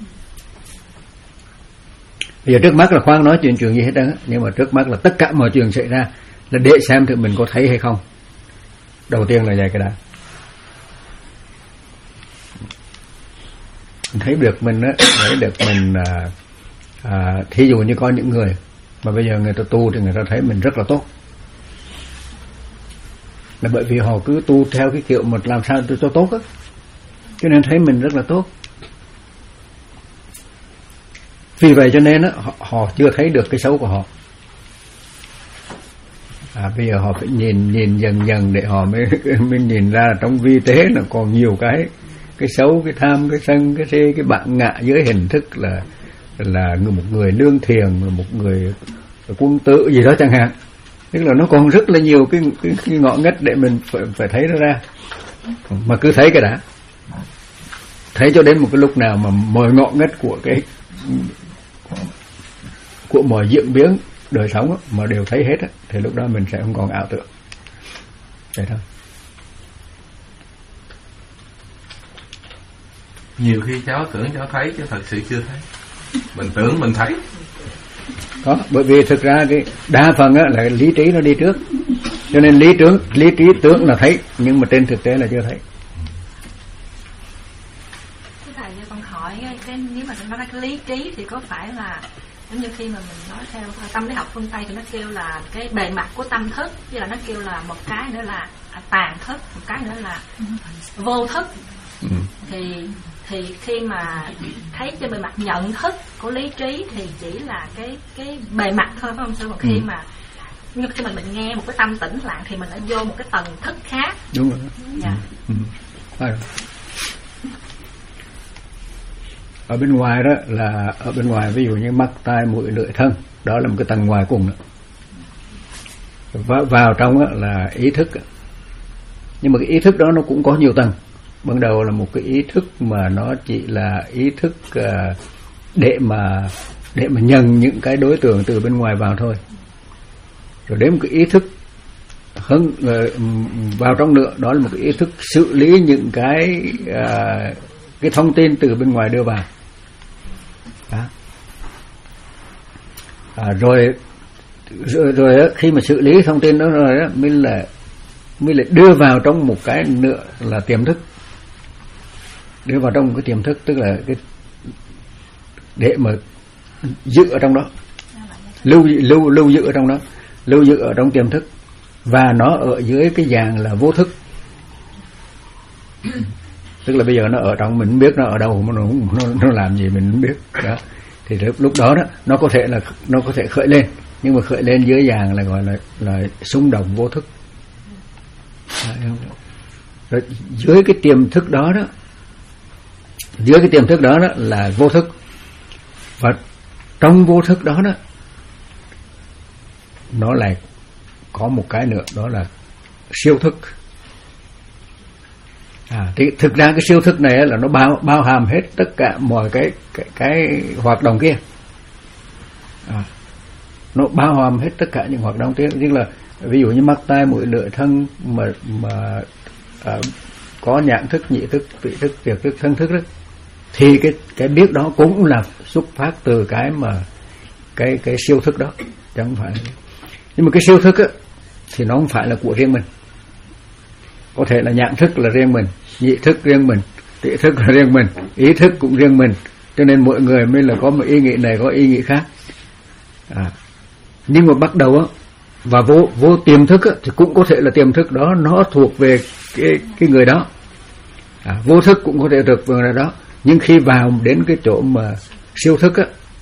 Bây giờ trước mắt là khoan nói chuyện chuyện gì hết đó, nhưng mà trước mắt là tất cả mọi chuyện xảy ra là để xem thử mình có thấy hay không. Đầu tiên là vậy cái đã. Mình thấy được mình á, thấy được mình à, à, thí dụ như có những người mà bây giờ người ta tu thì người ta thấy mình rất là tốt, là bởi vì họ cứ tu theo cái kiểu một làm sao cho tốt á, cho nên thấy mình rất là tốt. Vì vậy cho nên á, họ, họ chưa thấy được cái xấu của họ. À, bây giờ họ phải nhìn nhìn dần dần để họ mới mới nhìn ra là trong vi tế là còn nhiều cái cái xấu, cái tham, cái sân, cái si, cái bản ngã dưới hình thức là là người một người lương thiền, một người quân tử gì đó chẳng hạn. Tức là nó còn rất là nhiều cái cái, cái ngõ ngách để mình phải phải thấy nó ra. Mà cứ thấy cái đã, thấy cho đến một cái lúc nào mà mọi ngõ ngách của cái của mọi diễn biến đời sống đó, mà đều thấy hết đó, thì lúc đó mình sẽ không còn ảo tưởng. Vậy thôi. Nhiều khi cháu tưởng cháu thấy chứ thật sự chưa thấy. Mình tưởng mình thấy. Có, bởi vì thực ra cái đa phần á là lý trí nó đi trước, cho nên lý tưởng lý trí tưởng là thấy, nhưng mà trên thực tế là chưa thấy. Thầy cho con hỏi cái nếu mà nói cái lý trí thì có phải là giống như khi mà mình nói theo tâm lý học phương Tây thì nó kêu là cái bề mặt của tâm thức, với là nó kêu là một cái nữa là tàn thức, một cái nữa là vô thức. Ừ. thì thì khi mà thấy trên bề mặt nhận thức của lý trí thì chỉ là cái cái bề mặt thôi, phải không sư? Còn khi ừ. mà như khi mình mình nghe một cái tâm tĩnh lặng thì mình đã vô một cái tầng thức khác. Đúng rồi. Dạ. Ừ. Ừ. Ở bên ngoài đó là ở bên ngoài, ví dụ như mắt, tai, mũi, lưỡi, thân, đó là một cái tầng ngoài cùng đó. Và vào trong đó là ý thức, nhưng mà cái ý thức đó nó cũng có nhiều tầng. Ban đầu là một cái ý thức mà nó chỉ là ý thức để mà để mà nhận những cái đối tượng từ bên ngoài vào thôi. Rồi đến một cái ý thức hơn vào trong nữa, đó là một cái ý thức xử lý những cái cái thông tin từ bên ngoài đưa vào. Đó. À, rồi rồi, rồi khi mà xử lý thông tin đó rồi đó, mới là mới lại đưa vào trong một cái nữa là tiềm thức, đưa vào trong một cái tiềm thức, tức là cái để mà giữ ở trong đó, lưu lưu lưu giữ ở trong đó, lưu giữ ở trong tiềm thức, và nó ở dưới cái dạng là vô thức. Tức là bây giờ nó ở trong mình không biết nó ở đâu, mà nó nó, nó làm gì mình không biết đó. Thì lúc đó đó nó có thể là nó có thể khởi lên, nhưng mà khởi lên dưới dạng là gọi là là xung động vô thức. Rồi dưới cái tiềm thức đó đó, dưới cái tiềm thức đó đó là vô thức, và trong vô thức đó đó nó lại có một cái nữa, đó là siêu thức. À, thì thực ra cái siêu thức này là nó bao bao hàm hết tất cả mọi cái cái, cái hoạt động kia. À, nó bao hàm hết tất cả những hoạt động kia, tức là ví dụ như mắt tai mũi lưỡi thân mà mà à, có nhãn thức, nhị thức, vị thức, tiệt thức, thân thức đó, thì cái cái biết đó cũng là xuất phát từ cái mà cái cái siêu thức đó, chứ không phải. Nhưng mà cái siêu thức á thì nó không phải là của riêng mình. Có thể là nhãn thức là riêng mình, nhị thức riêng mình, tỷ thức là riêng mình, ý thức cũng riêng mình, cho nên mỗi người mới là có một ý nghĩ này, có ý nghĩ khác. À, nhưng mà bắt đầu á và vô vô tiềm thức á, thì cũng có thể là tiềm thức đó nó thuộc về cái cái người đó. À, vô thức cũng có thể thuộc về người đó, nhưng khi vào đến cái chỗ mà siêu thức á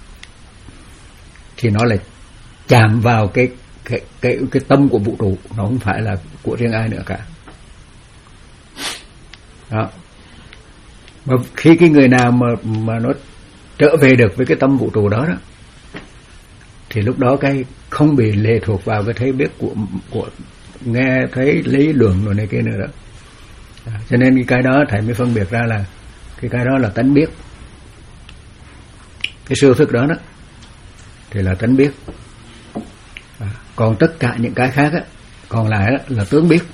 thì nó lại chạm vào cái cái cái cái tâm của vũ trụ, nó không phải là của riêng ai nữa cả. Đó. Mà khi cái người nào mà mà nó trở về được với cái tâm vũ trụ đó đó, thì lúc đó cái không bị lệ thuộc vào cái thấy biết của của nghe thấy lý luận rồi này kia nữa đó. À, cho nên cái đó thầy mới phân biệt ra là cái cái đó là tánh biết. Cái siêu thức đó đó thì là tánh biết. À, còn tất cả những cái khác á, còn lại đó là tướng biết.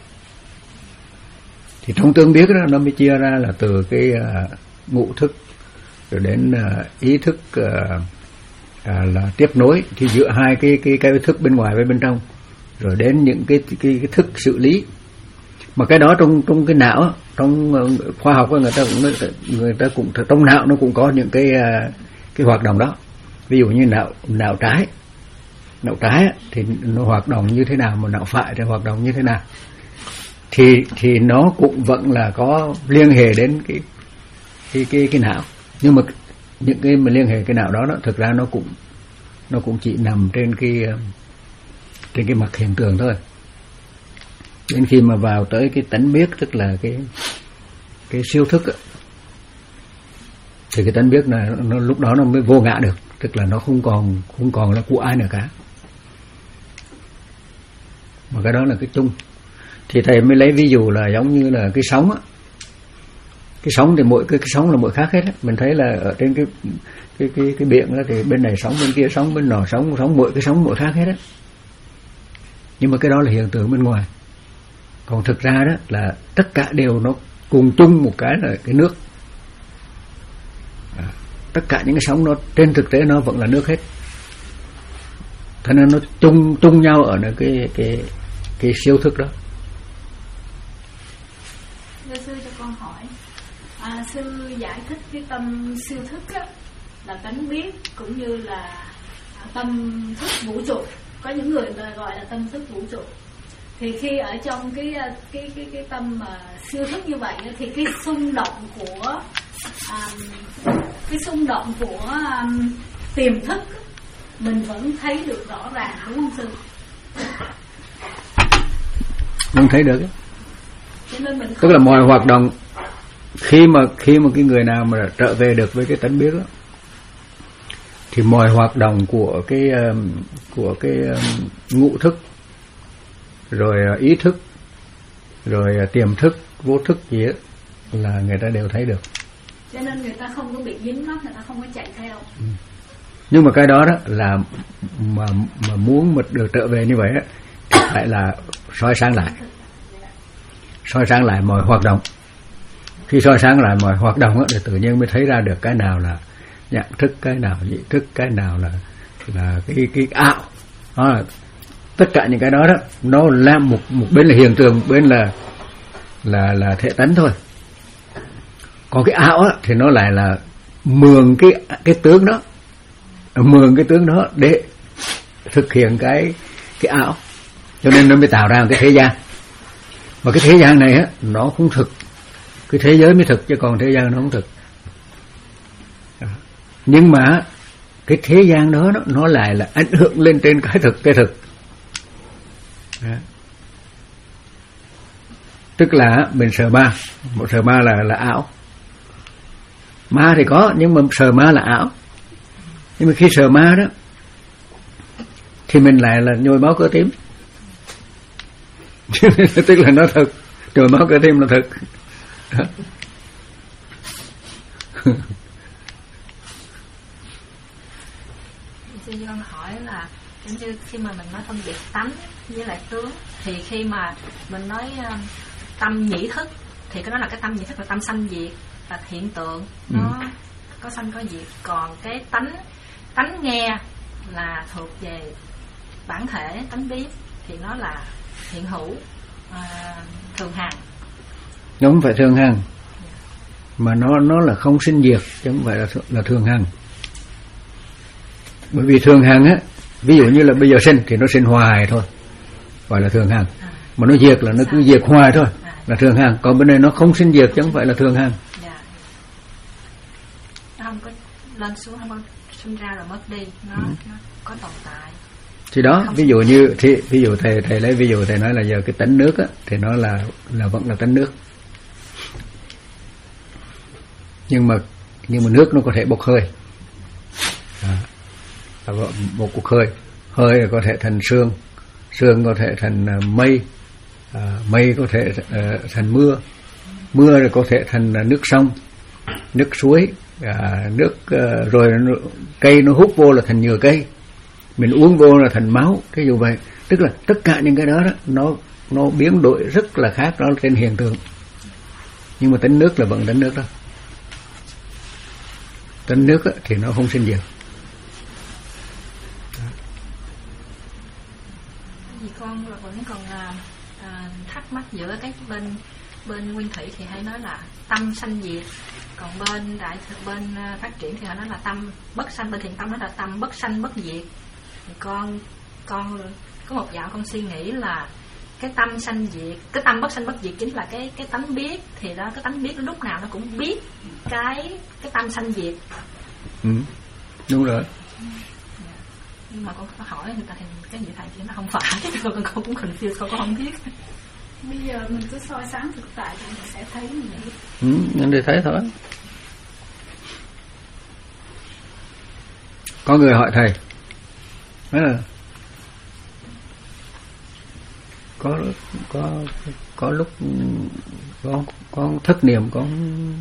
Thì trong tướng biết đó nó mới chia ra là từ cái uh, ngũ thức rồi đến uh, ý thức uh, uh, là tiếp nối thì giữa hai cái cái cái thức bên ngoài với bên trong, rồi đến những cái cái, cái thức xử lý. Mà cái đó trong trong cái não, trong uh, khoa học người ta cũng người ta cũng trong não nó cũng có những cái uh, cái hoạt động đó. Ví dụ như não não trái, não trái thì nó hoạt động như thế nào, mà não phải thì hoạt động như thế nào, thì thì nó cũng vẫn là có liên hệ đến cái cái cái cái não. Nhưng mà những cái mà liên hệ cái não đó đó thực ra nó cũng nó cũng chỉ nằm trên cái trên cái mặt hiện tượng thôi. Đến khi mà vào tới cái tánh biết, tức là cái cái siêu thức ấy, thì cái tánh biết này nó lúc đó nó mới vô ngã được, tức là nó không còn không còn là của ai nữa cả, mà cái đó là cái chung. Thì thầy mới lấy ví dụ là giống như là cái sóng á, cái sóng thì mỗi cái, cái sóng là mỗi khác hết á. Mình thấy là ở trên cái cái cái cái biển đó thì bên này sóng, bên kia sóng, bên nọ sóng, sóng mỗi cái sóng mỗi khác hết á. Nhưng mà cái đó là hiện tượng bên ngoài. Còn thực ra đó là tất cả đều nó cùng chung một cái là cái nước. À, tất cả những cái sóng nó trên thực tế nó vẫn là nước hết. Thế nên nó chung chung nhau ở cái cái cái siêu thức đó. Sư cho con hỏi, à, sư giải thích cái tâm siêu thức á, là tánh biết cũng như là tâm thức vũ trụ. Có những người gọi là tâm thức vũ trụ. Thì khi ở trong cái cái cái cái tâm mà siêu thức như vậy thì cái xung động của um, cái xung động của um, tiềm thức mình vẫn thấy được rõ ràng, đúng không sư? Mình thấy được. Cho nên mình tức là mọi hoạt động khi mà khi mà cái người nào mà trở về được với cái tánh biết đó, thì mọi hoạt động của cái của cái ngũ thức, rồi ý thức, rồi tiềm thức, vô thức gì đó, là người ta đều thấy được. Cho nên người ta không có bị dính mắc, người ta không có chạy theo. Ừ. Nhưng mà cái đó đó là mà mà muốn mà được trở về như vậy á, thì phải là soi sáng lại, soi sáng lại mọi hoạt động. Khi soi sáng lại mọi hoạt động á, thì tự nhiên mới thấy ra được cái nào là nhận thức, cái nào nhị thức, cái nào là là cái cái ảo. Đó là tất cả những cái đó đó nó làm một một bên là hiện tượng, bên là là là thể tánh thôi. Còn cái ảo á, thì nó lại là mượn cái cái tướng đó, mượn cái tướng đó để thực hiện cái cái ảo, cho nên nó mới tạo ra một cái thế gian. Và cái thế gian này á, nó không thực, cái thế giới mới thực, chứ còn thế gian nó không thực. Nhưng mà cái thế gian đó nó, nó lại là ảnh hưởng lên trên cái thực, cái thực. Đó. Tức là mình sờ ma, một sờ ma là là ảo. Ma thì có, nhưng mà sờ ma là ảo. Nhưng mà khi sờ ma đó thì mình lại là nhồi máu cơ tim. Tức là nó thực, nhồi máu cơ tim là thực. Sư con hỏi là giống như khi mà mình nói phân biệt tánh với lại tướng, thì khi mà mình nói uh, tâm nhĩ thức thì cái đó là cái tâm nhĩ thức là tâm sanh diệt, là hiện tượng nó ừ. có sanh có diệt. Còn cái tánh tánh nghe là thuộc về bản thể tánh biết, thì nó là hiện hữu, uh, thường hằng. Nó không phải thường hằng, mà nó nó là không sinh diệt, chứ không phải là là thường hằng. Bởi vì thường hằng á, ví dụ như là bây giờ sinh thì nó sinh hoài thôi, gọi là thường hằng. Mà nó diệt là nó cứ diệt hoài thôi, là thường hằng. Còn bên này nó không sinh diệt chứ không phải là thường hằng. Nó không có lên xuống, không có sinh ra rồi mất đi, nó, ừ. nó có tồn tại. Thì đó, ví dụ như thì ví dụ thầy thầy lấy ví dụ thầy nói là giờ cái tánh nước á, thì nó là là vẫn là tánh nước. Nhưng mà nhưng mà nước nó có thể bốc hơi. À, một cuộc hơi, hơi có thể thành sương, sương có thể thành uh, mây, uh, mây có thể uh, thành mưa, mưa rồi có thể thành uh, nước sông, nước suối, uh, nước uh, rồi nó, cây nó hút vô là thành nhựa cây, mình uống vô là thành máu, cái như vậy. Tức là tất cả những cái đó, đó nó nó biến đổi rất là khác, đó là trên hiện tượng. Nhưng mà tính nước là vẫn tính nước đó. Tính nước á, thì nó không sinh diệt. Vì con vẫn còn à, à, thắc mắc giữa cái bên bên nguyên thủy thì hay nói là tâm sanh diệt, còn bên đại bên uh, phát triển thì họ nói là tâm bất sanh, bên thiền tâm nói là tâm bất sanh bất diệt. Thì con con có một dạo con suy nghĩ là cái tâm sanh diệt, cái tâm bất sanh bất diệt chính là cái cái tánh biết, thì đó cái tánh biết lúc nào nó cũng biết cái cái tâm sanh diệt. Ừ, đúng rồi. Nhưng mà con có hỏi người ta thì cái gì thầy chỉ nó không phải, chứ con con cũng confused, con cũng không biết. Bây giờ mình cứ soi sáng thực tại thì mình sẽ thấy như vậy. Ừ, nên để thấy thôi. Có người hỏi thầy, nói là có có có lúc có có thất niệm, có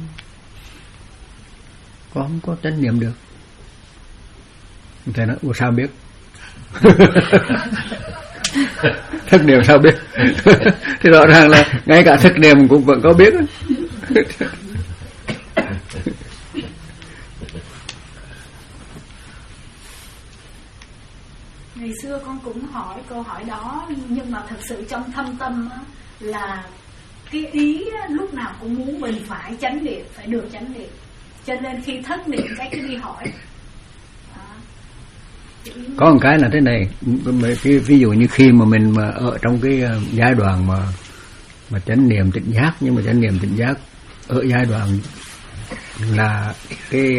có không có chánh niệm được. Thầy nói, ủa sao biết? Thất niệm sao biết? Thì rõ ràng là ngay cả thất niệm cũng vẫn có biết. Ngày xưa con cũng hỏi câu hỏi đó, nhưng mà thật sự trong thâm tâm á, là cái ý á, lúc nào cũng muốn mình phải chánh niệm, phải được chánh niệm. Cho nên khi thất niệm cái cứ đi hỏi. Có một cái là thế này, cái ví dụ như khi mà mình mà ở trong cái giai đoạn mà mà chánh niệm tỉnh giác, nhưng mà chánh niệm tỉnh giác ở giai đoạn là cái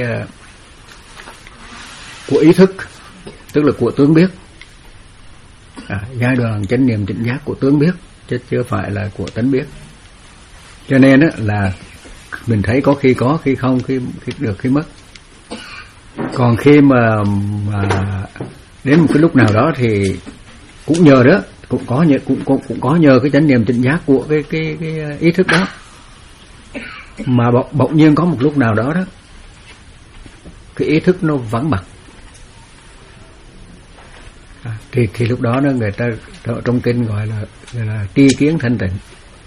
của ý thức, tức là của tướng biết, à, giai đoạn chánh niệm tỉnh giác của tướng biết, chứ chưa phải là của tánh biết. Cho nên á, là mình thấy có khi có, khi không, khi, khi được, khi mất. Còn khi mà, mà đến một cái lúc nào đó thì cũng nhờ đó, cũng có nhờ, cũng, cũng, cũng có nhờ cái chánh niệm tỉnh giác của cái, cái, cái ý thức đó, mà bỗng, bỗng nhiên có một lúc nào đó đó cái ý thức nó vắng bặt, à, thì thì lúc đó đó người ta trong kinh gọi là gọi là tri kiến thanh tịnh.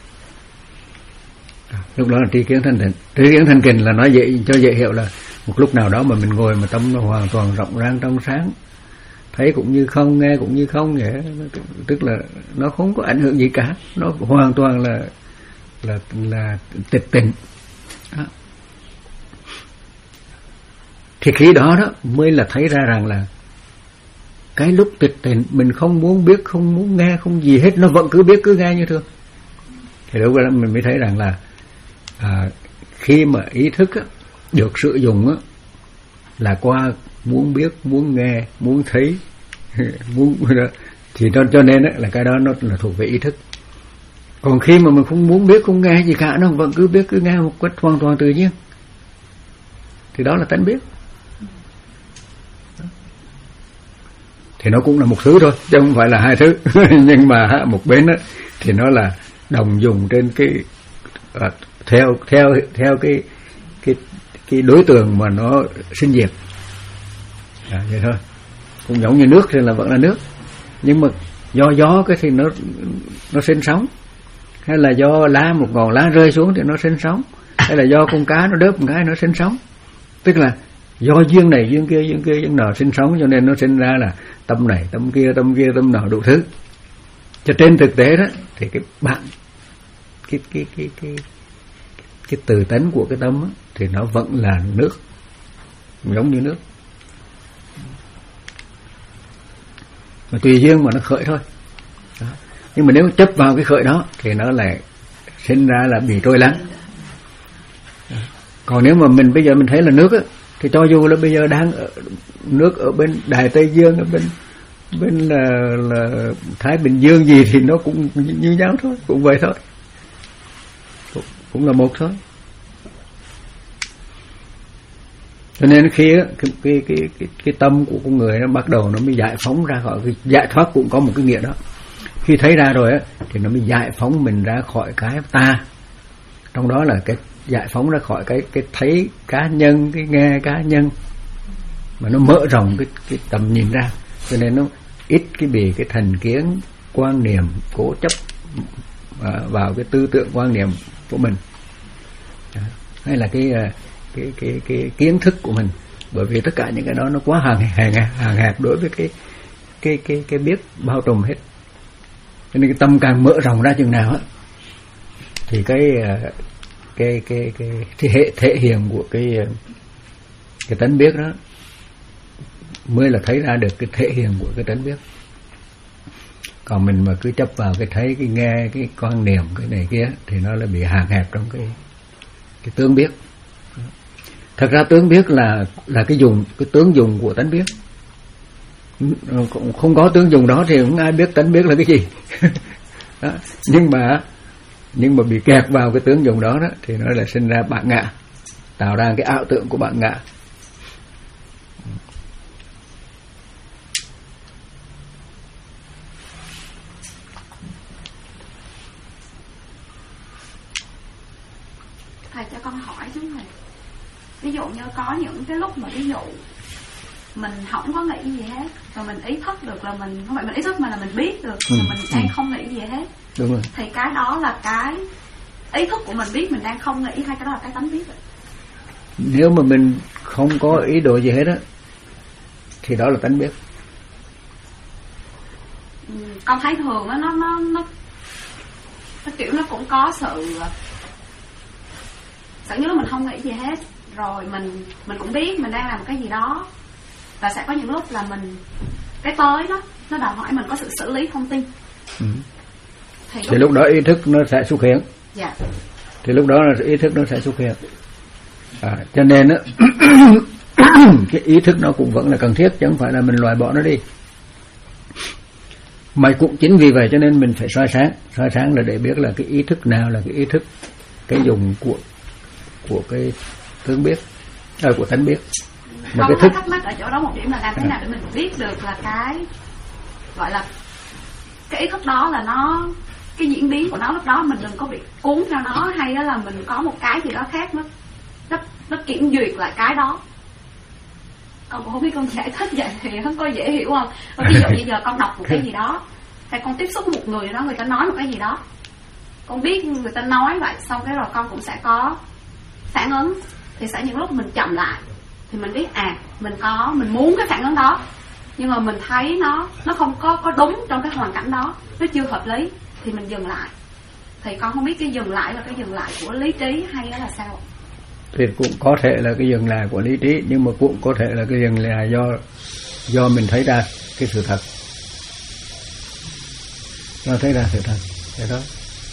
À, lúc đó là tri kiến thanh tịnh. Tri kiến thanh tịnh là nói dễ cho dễ hiểu là một lúc nào đó mà mình ngồi mà tâm nó hoàn toàn rộng rang trong sáng, thấy cũng như không, nghe cũng như không vậy, tức là nó không có ảnh hưởng gì cả, nó hoàn toàn là là là tịch tịnh. Đó. Thì khi đó đó mới là thấy ra rằng là cái lúc tịch tịnh mình không muốn biết, không muốn nghe, không gì hết, nó vẫn cứ biết cứ nghe như thường. Thì lúc đó mình mới thấy rằng là à, khi mà ý thức á, được sử dụng á, là qua muốn biết, muốn nghe, muốn thấy, muốn thì đó, cho nên á, là cái đó nó là thuộc về ý thức. Còn khi mà mình không muốn biết, không nghe gì cả, nó vẫn cứ biết, cứ nghe một cách hoàn toàn tự nhiên, thì đó là tánh biết. Thì nó cũng là một thứ thôi, chứ không phải là hai thứ. Nhưng mà một bên á, thì nó là đồng dùng trên cái à, theo theo theo cái cái cái đối tượng mà nó sinh diệt. À, vậy thôi. Cũng giống như nước thì là vẫn là nước, nhưng mà do gió cái thì nó nó sinh sóng, hay là do lá một ngọn lá rơi xuống thì nó sinh sóng, hay là do con cá nó đớp một cái nó sinh sóng. Tức là do duyên này duyên kia duyên kia duyên nọ sinh sóng, cho nên nó sinh ra là tâm này tâm kia tâm kia tâm nọ đủ thứ. Cho trên thực tế đó thì cái bạn cái cái cái cái cái từ tánh của cái tâm đó, thì nó vẫn là nước, giống như nước, mà tùy duyên mà nó khởi thôi. Đó. Nhưng mà nếu chấp vào cái khởi đó thì nó lại sinh ra là bị trôi lắng. Còn nếu mà mình bây giờ mình thấy là nước á, thì cho dù là bây giờ đang ở, nước ở bên Đại Tây Dương, ở bên bên là, là Thái Bình Dương gì thì nó cũng như nhau thôi, cũng vậy thôi, cũng, cũng là một thôi. Cho nên khi á, cái, cái cái cái cái tâm của con người nó bắt đầu nó mới giải phóng ra khỏi cái giải thoát, cũng có một cái nghĩa đó. Khi thấy ra rồi á thì nó mới giải phóng mình ra khỏi cái ta, trong đó là cái giải phóng ra khỏi cái cái thấy cá nhân, cái nghe cá nhân, mà nó mở rộng cái cái tầm nhìn ra, cho nên nó ít cái bị cái thành kiến quan niệm cố chấp vào cái tư tưởng quan niệm của mình, hay là cái cái cái cái kiến thức của mình, bởi vì tất cả những cái đó nó quá hàng hàng hàng hẹp đối với cái cái cái cái biết bao trùm hết. Cho nên cái tâm càng mở rộng ra chừng nào á thì cái cái cái cái cái hệ thể hiện của cái cái tánh biết đó mới là thấy ra được cái thể hiện của cái tánh biết. Còn mình mà cứ chấp vào cái thấy, cái nghe, cái quan niệm, cái này kia thì nó là bị hạn hẹp trong cái cái tướng biết. Thật ra tướng biết là là cái dùng, cái tướng dùng của tánh biết. Không có tướng dùng đó thì không ai biết tánh biết là cái gì. Đó. Nhưng mà nhưng mà bị kẹt vào cái tướng dùng đó, đó thì nó lại sinh ra bản ngã, tạo ra cái ảo tưởng của bản ngã. Thầy cho con hỏi chứ thầy, ví dụ như có những cái lúc mà ví dụ mình không có nghĩ gì hết, rồi mình ý thức được là mình, không phải mình ý thức mà là mình biết được ừ. là mình đang ừ. không nghĩ gì hết. Đúng rồi. Thì cái đó là cái ý thức của mình biết mình đang không nghĩ, hay cái đó là cái tánh biết rồi? Nếu mà mình không có ý đồ gì hết á thì đó là tánh biết. Ừ, con thấy thường đó, nó nó nó nó kiểu nó cũng có sự sợ như lúc mình không nghĩ gì hết, rồi mình mình cũng biết mình đang làm cái gì đó, và sẽ có những lúc là mình cái tới đó nó đòi hỏi mình có sự xử lý thông tin. ừ. thì, thì lúc đó ý thức nó sẽ xuất hiện. Dạ. Thì lúc đó là ý thức nó sẽ xuất hiện. À, cho nên á cái ý thức nó cũng vẫn là cần thiết, chứ không phải là mình loại bỏ nó đi. Mà cũng chính vì vậy cho nên mình phải soi sáng. Soi sáng là để biết là cái ý thức nào là cái ý thức, cái dùng của của cái tướng biết, à, của tánh biết. Mà không, cái thức thắc mắc ở chỗ đó một điểm là làm thế nào để mình biết được là cái gọi là cái ý thức đó là nó, cái diễn biến của nó lúc đó mình đừng có bị cuốn theo nó, hay là mình có một cái gì đó khác nó nó, nó kiểm duyệt lại cái đó. Con cũng không biết con giải thích vậy thì không có dễ hiểu không? Ví dụ như giờ con đọc một cái gì đó, hay con tiếp xúc với một người đó, người ta nói một cái gì đó, con biết người ta nói vậy, xong cái rồi con cũng sẽ có phản ứng. Thì sẽ những lúc mình chậm lại thì mình biết à mình có mình muốn cái phản ứng đó, nhưng mà mình thấy nó nó không có có đúng trong cái hoàn cảnh đó, nó chưa hợp lý thì mình dừng lại. Thì con không biết cái dừng lại là cái dừng lại của lý trí hay là sao? Thì cũng có thể là cái dừng lại của lý trí, nhưng mà cũng có thể là cái dừng lại do do mình thấy ra cái sự thật, do thấy ra sự thật. Thế đó.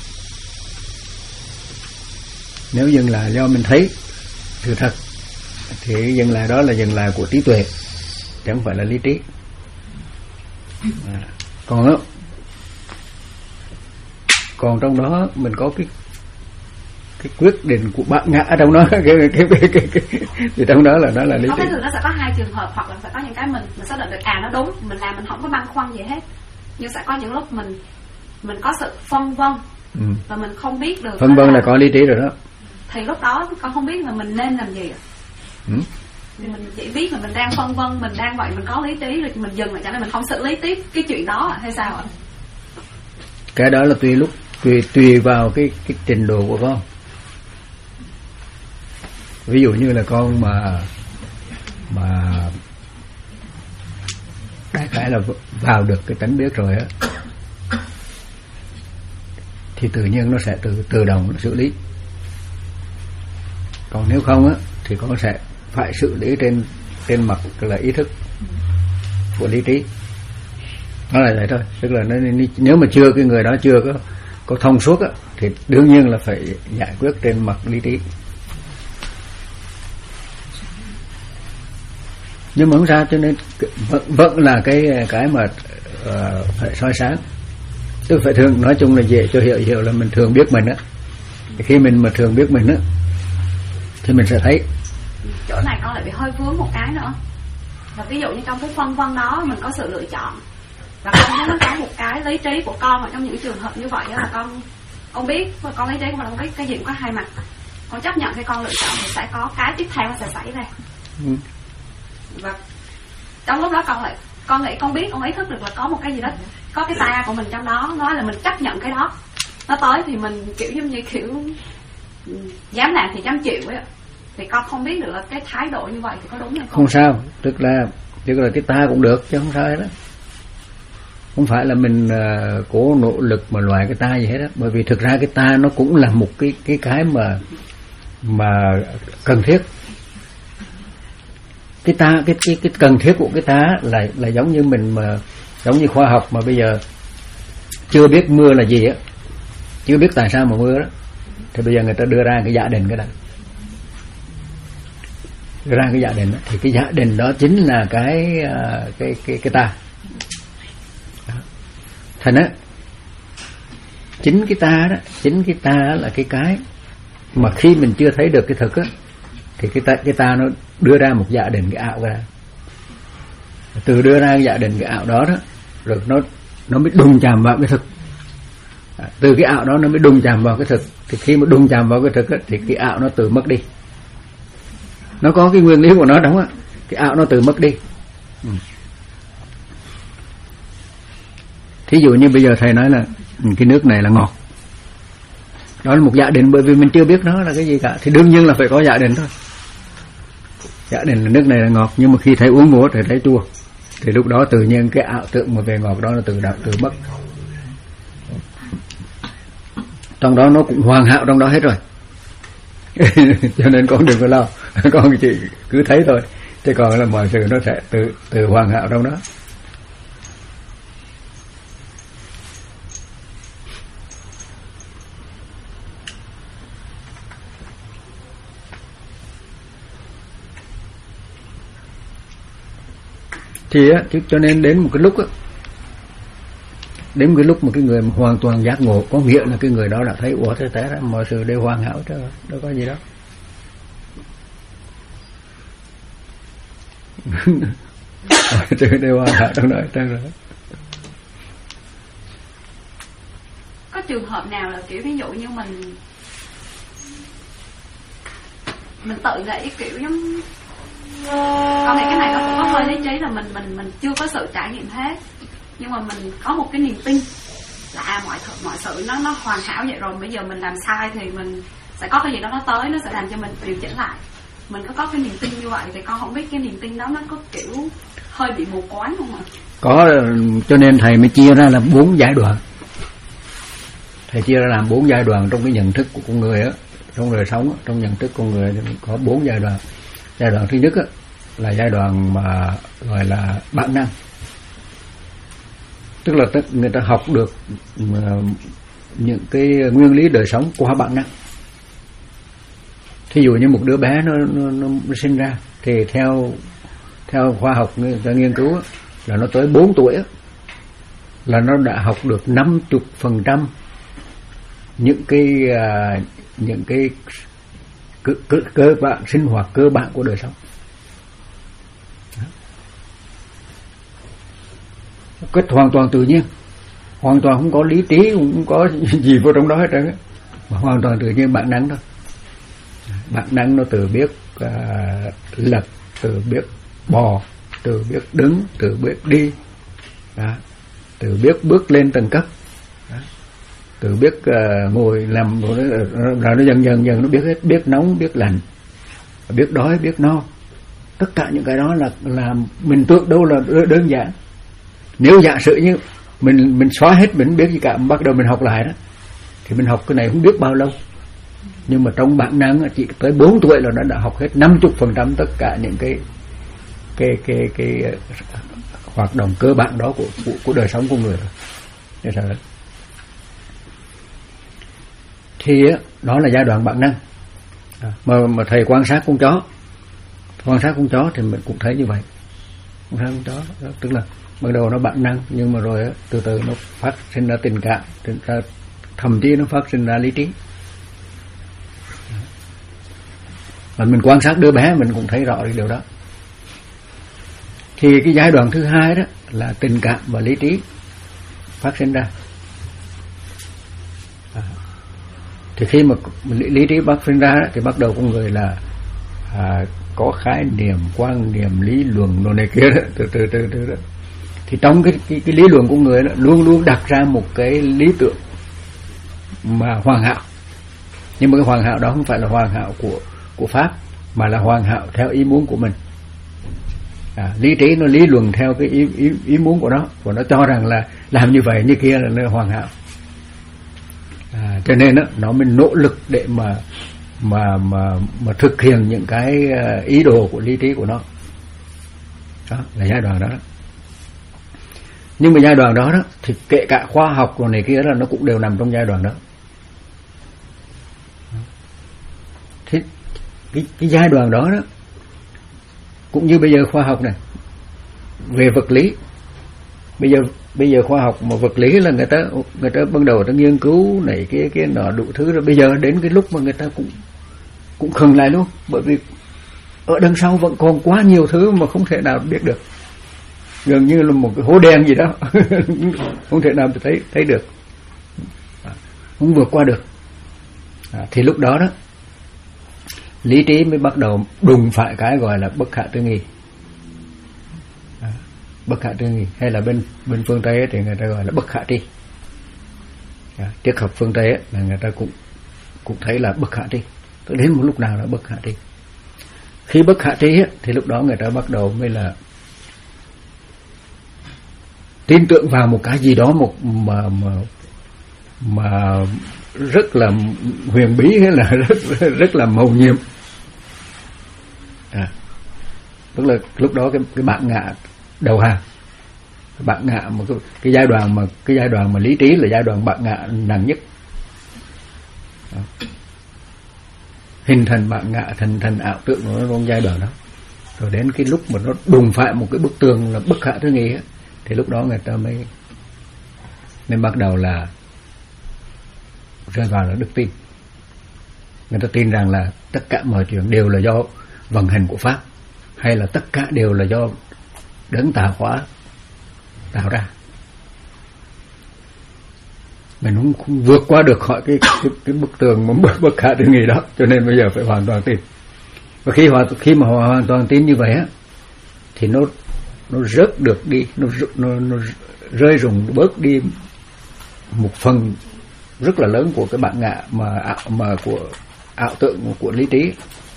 Nếu dừng lại do mình thấy sự thật thì dừng lại đó là dừng lại của trí tuệ, chứ không phải là lý trí. À, còn đó, còn trong đó mình có cái cái quyết định của bản ngã trong đó, cái cái cái cái, cái, cái thì trong đó là nó là lý trí. Có cái thường nó sẽ có hai trường hợp, hoặc là sẽ có những cái mình mình xác định được à nó đúng, mình làm mình không có băn khoăn gì hết, nhưng sẽ có những lúc mình mình có sự phân vân, ừ. và mình không biết được. Phân vân là, là có lý trí rồi đó. thì lúc đó con không biết là mình nên làm gì ạ. Ừ. Thì mình chỉ biết là mình đang phân vân, mình đang vậy, mình có lý trí rồi mình dừng lại, cho nên mình không xử lý tiếp cái chuyện đó hay sao ạ? Cái đó là tùy lúc tùy tùy vào cái cái trình độ của con. Ví dụ như là con mà mà đại khái là vào được cái tánh biết rồi á, thì tự nhiên nó sẽ tự tự động nó xử lý. Còn nếu không á thì con sẽ phải xử lý trên trên mặt là ý thức của lý trí. Nó là vậy thôi. Tức là nếu mà chưa cái người đó chưa có có thông suốt á thì đương nhiên là phải giải quyết trên mặt lý trí. Nhưng mà không sao, cho nên vẫn, vẫn là cái cái mà uh, phải soi sáng. Tức phải thường, nói chung là dễ cho hiểu hiểu là mình thường biết mình á. Khi mình mà thường biết mình á thì mình sẽ thấy. Chỗ này con lại bị hơi vướng một cái nữa. Và ví dụ như trong cái phân vân đó mình có sự lựa chọn. Và con thấy nó có một cái lý trí của con ở trong những trường hợp như vậy đó là con con biết, và con lý trí của mình không biết cái gì cũng có hai mặt. Con chấp nhận khi con lựa chọn thì sẽ có cái tiếp theo nó sẽ xảy ra. Ừ. Và trong lúc đó con lại con nghĩ con biết, con ý thức được là có một cái gì đó, có cái ta của mình trong đó, nói là mình chấp nhận cái đó. Nó tới thì mình kiểu giống như kiểu dám làm thì dám chịu ấy. Thì con không biết được là cái thái độ như vậy thì có đúng hay không? Không sao, tức là tức là cái ta cũng được chứ không sao hết đó. Không phải là mình uh, cố nỗ lực mà loại cái ta gì hết á, bởi vì thực ra cái ta nó cũng là một cái cái cái mà mà cần thiết. Cái ta cái cái cái cần thiết của cái ta là là giống như mình mà giống như khoa học mà bây giờ chưa biết mưa là gì á, chưa biết tại sao mà mưa đó, thì bây giờ người ta đưa ra cái giả định cái đó, đưa ra cái giả định đó, thì cái giả định đó chính là cái cái cái cái ta. Thành á, chính cái ta đó, chính cái ta là cái cái mà khi mình chưa thấy được cái thực á, thì cái ta cái ta nó đưa ra một giả định cái ảo ra. Từ đưa ra cái giả định cái ảo đó đó, rồi nó nó mới đụng chạm vào cái thực. Từ cái ảo đó nó mới đụng chạm vào cái thực. Thì khi mà đụng chạm vào cái thực á, thì cái ảo nó tự mất đi. Nó có cái nguyên lý của nó đúng á, cái ảo nó tự mất đi. Ừ. Thí dụ như bây giờ thầy nói là cái nước này là ngọt, đó là một giả định, bởi vì mình chưa biết nó là cái gì cả, thì đương nhiên là phải có giả định thôi. Giả định là nước này là ngọt, nhưng mà khi thấy uống vô thì thấy chua, thì lúc đó tự nhiên cái ảo tưởng mà về ngọt đó là tự đạo tự mất. Trong đó nó cũng hoàn hảo trong đó hết rồi. Cho nên con đừng có lo, con chỉ cứ thấy thôi, chứ còn là mọi sự nó sẽ tự tự hoàn hảo trong đó. Thì á, cho nên đến một cái lúc á, đến một cái lúc mà cái người mà hoàn toàn giác ngộ, có nghĩa là cái người đó đã thấy ủa thế té ra mọi sự đều hoàn hảo chứ đâu có gì đó. Mọi sự đều hoàn hảo trong đó rồi. Có trường hợp nào là kiểu ví dụ như mình mình tự nghĩ kiểu giống, con nghĩ cái này nó cũng có hơi lý trí là mình mình mình chưa có sự trải nghiệm hết, nhưng mà mình có một cái niềm tin là à, mọi thứ mọi sự nó nó hoàn hảo vậy rồi, bây giờ mình làm sai thì mình sẽ có cái gì đó nó tới, nó sẽ làm cho mình điều chỉnh lại. Mình có có cái niềm tin như vậy thì con không biết cái niềm tin đó nó có kiểu hơi bị mù quáng không ạ? Có, cho nên thầy mới chia ra làm bốn giai đoạn. Thầy chia ra làm bốn giai đoạn trong cái nhận thức của con người á, trong đời sống, trong nhận thức con người có bốn giai đoạn. Giai đoạn thứ nhất á, là giai đoạn mà gọi là bản năng, tức là người ta học được những cái nguyên lý đời sống qua bản năng. Thí dụ như một đứa bé nó, nó, nó sinh ra thì theo theo khoa học người ta nghiên cứu á, là nó tới bốn tuổi á, là nó đã học được năm mươi phần trăm những cái uh, những cái cơ, cơ, cơ bản sinh hoạt cơ bản của đời sống. Cách hoàn toàn tự nhiên, hoàn toàn không có lý trí, không có gì vô trong đó hết trơn á, mà hoàn toàn tự nhiên bản năng thôi. bản năng nó tự biết uh, lật, tự biết bò, tự biết đứng, tự biết đi, đó. Tự biết bước lên tầng cấp, đó. Tự biết uh, ngồi làm rồi nó, nó dần dần dần nó biết hết, biết nóng, biết lạnh, biết đói, biết no. Tất cả những cái đó là là mình tưởng đâu là đơn giản. Nếu giả sử như mình mình xóa hết mình biết gì cả, bắt đầu mình học lại đó, thì mình học cái này không biết bao lâu. Nhưng mà trong bản năng chỉ tới bốn tuổi là nó đã học hết năm mươi phần trăm tất cả những cái cái cái cái, cái hoạt động cơ bản đó của của, của đời sống của người rồi. Thì đó là giai đoạn bản năng. Mà mà thầy quan sát con chó, quan sát con chó thì mình cũng thấy như vậy. Quan sát con chó đó, tức là ban đầu nó bản năng, nhưng mà rồi từ từ nó phát sinh ra tình cảm, thậm chí nó phát sinh ra lý trí. Và mình quan sát đứa bé mình cũng thấy rõ cái điều đó. Thì cái giai đoạn thứ hai đó là tình cảm và lý trí phát sinh ra. À, thì khi mà lý, lý trí phát sinh ra đó, thì bắt đầu con người là à, có khái niệm, quan niệm, lý luận đồ này kia đó, từ từ từ từ đó. Thì trong cái, cái cái lý luận của người đó, luôn luôn đặt ra một cái lý tưởng mà hoàn hảo. Nhưng mà cái hoàn hảo đó không phải là hoàn hảo của của pháp, mà là hoàn hảo theo ý muốn của mình. À, lý trí nó lý luận theo cái ý, ý, ý muốn của nó, và nó cho rằng là làm như vậy như kia là nó hoàn hảo. À, cho nên đó, nó mới nỗ lực để mà mà mà mà thực hiện những cái ý đồ của lý trí của nó. Đó là giai đoạn đó, đó. Nhưng mà giai đoạn đó đó thì kể cả khoa học rồi này kia là nó cũng đều nằm trong giai đoạn đó. Thế cái, cái giai đoạn đó đó cũng như bây giờ khoa học này về vật lý, bây giờ bây giờ khoa học mà vật lý là người ta người ta ban đầu người ta nghiên cứu này kia kia nọ đủ thứ, rồi bây giờ đến cái lúc mà người ta cũng cũng khừng lại luôn, bởi vì ở đằng sau vẫn còn quá nhiều thứ mà không thể nào biết được, gần như là một cái hố đen gì đó không thể nào thấy thấy được, không vượt qua được. À, thì lúc đó đó lý trí mới bắt đầu đùng phải cái gọi là bất khả tư nghị. À, bất khả tư nghị, hay là bên bên phương Tây ấy, thì người ta gọi là bất khả tri. À, triết học phương Tây ấy, là người ta cũng cũng thấy là bất khả tri. Tới đến một lúc nào là bất khả tri. Khi bất khả tri ấy, thì lúc đó người ta bắt đầu mới là tin tưởng vào một cái gì đó một mà mà mà rất là huyền bí, hay là rất rất là mầu nhiệm. À, tức là lúc đó cái cái bản ngã đầu hàng, cái bản ngã mà cái, cái giai đoạn mà cái giai đoạn mà lý trí là giai đoạn bản ngã nặng nhất. À, hình thành bản ngã, thành thành ảo tưởng của nó trong giai đoạn đó. Rồi đến cái lúc mà nó đùng phải một cái bức tường là bất khả tư nghị ấy, thì lúc đó người ta mới nên bắt đầu là rơi vào là đức tin. Người ta tin rằng là tất cả mọi chuyện đều là do vận hành của pháp, hay là tất cả đều là do đấng tạo hóa tạo ra. Mình không, không vượt qua được khỏi cái cái, cái bức tường mà bất, bất khả tư nghị đó, cho nên bây giờ phải hoàn toàn tin. Và khi họ khi mà họ hoàn toàn tin như vậy á, thì nó nó rớt được đi, nó nó, nó rơi rụng bớt đi một phần rất là lớn của cái bản ngã mà ảo, mà của ảo tưởng của lý trí.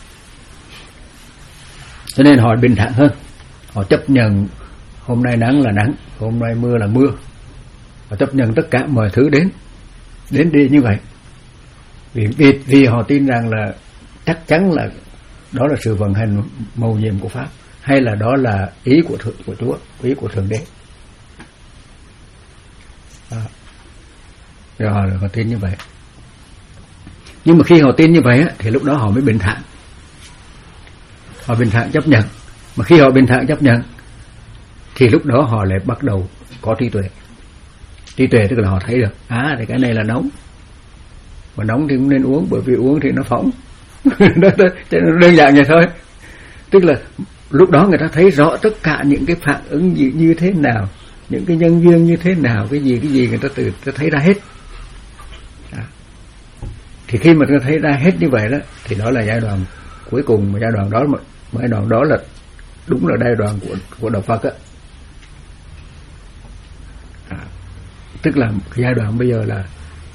Cho nên họ bình thản hơn, họ chấp nhận hôm nay nắng là nắng, hôm nay mưa là mưa, họ chấp nhận tất cả mọi thứ đến đến đi như vậy, vì vì, vì họ tin rằng là chắc chắn là đó là sự vận hành mầu nhiệm của pháp, hay là đó là ý của thượng của Chúa, ý của thượng đế. À, rồi họ, họ tin như vậy. Nhưng mà khi họ tin như vậy á, thì lúc đó họ mới bình thản, họ bình thản chấp nhận. Mà khi họ bình thản chấp nhận thì lúc đó họ lại bắt đầu có trí tuệ. Trí tuệ tức là họ thấy được, à thì cái này là nóng, mà nóng thì cũng nên uống, bởi vì uống thì nó phóng. đó, đó, đơn giản vậy thôi. Tức là lúc đó người ta thấy rõ tất cả những cái phản ứng gì như thế nào, những cái nhân duyên như thế nào, cái gì cái gì người ta tự ta thấy ra hết. Đó. Thì khi mà ta thấy ra hết như vậy đó, thì đó là giai đoạn cuối cùng, mà giai đoạn đó, mà giai đoạn đó là đúng là giai đoạn của của đạo Phật á. À, tức là giai đoạn bây giờ là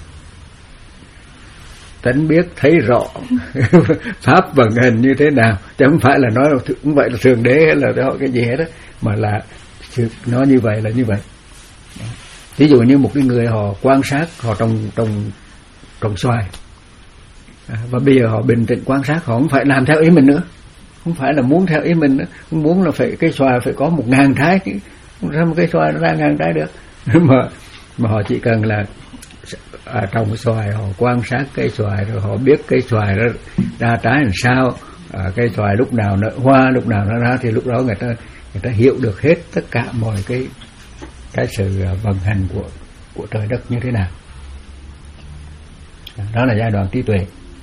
tánh biết thấy rõ pháp vận hành như thế nào, chứ không phải là nói là cũng vậy là thượng đế hay là đó cái gì hết đó, mà là nó như vậy là như vậy. Ví dụ như một cái người họ quan sát, họ trồng trồng trồng xoài, à, và bây giờ họ bình tĩnh quan sát, họ không phải làm theo ý mình nữa, không phải là muốn theo ý mình nữa, không muốn là phải cái xoài phải có một ngàn trái, không ra một cái xoài nó ra ngàn trái được, mà mà họ chỉ cần là à, trồng xoài, họ quan sát cây xoài rồi họ biết cây xoài đó ra trái làm sao, à, cây xoài lúc nào nở hoa, lúc nào nó ra, thì lúc đó người ta người ta hiểu được hết tất cả mọi cái cái sự vận hành của của trời đất như thế nào. Đó là giai đoạn trí tuệ.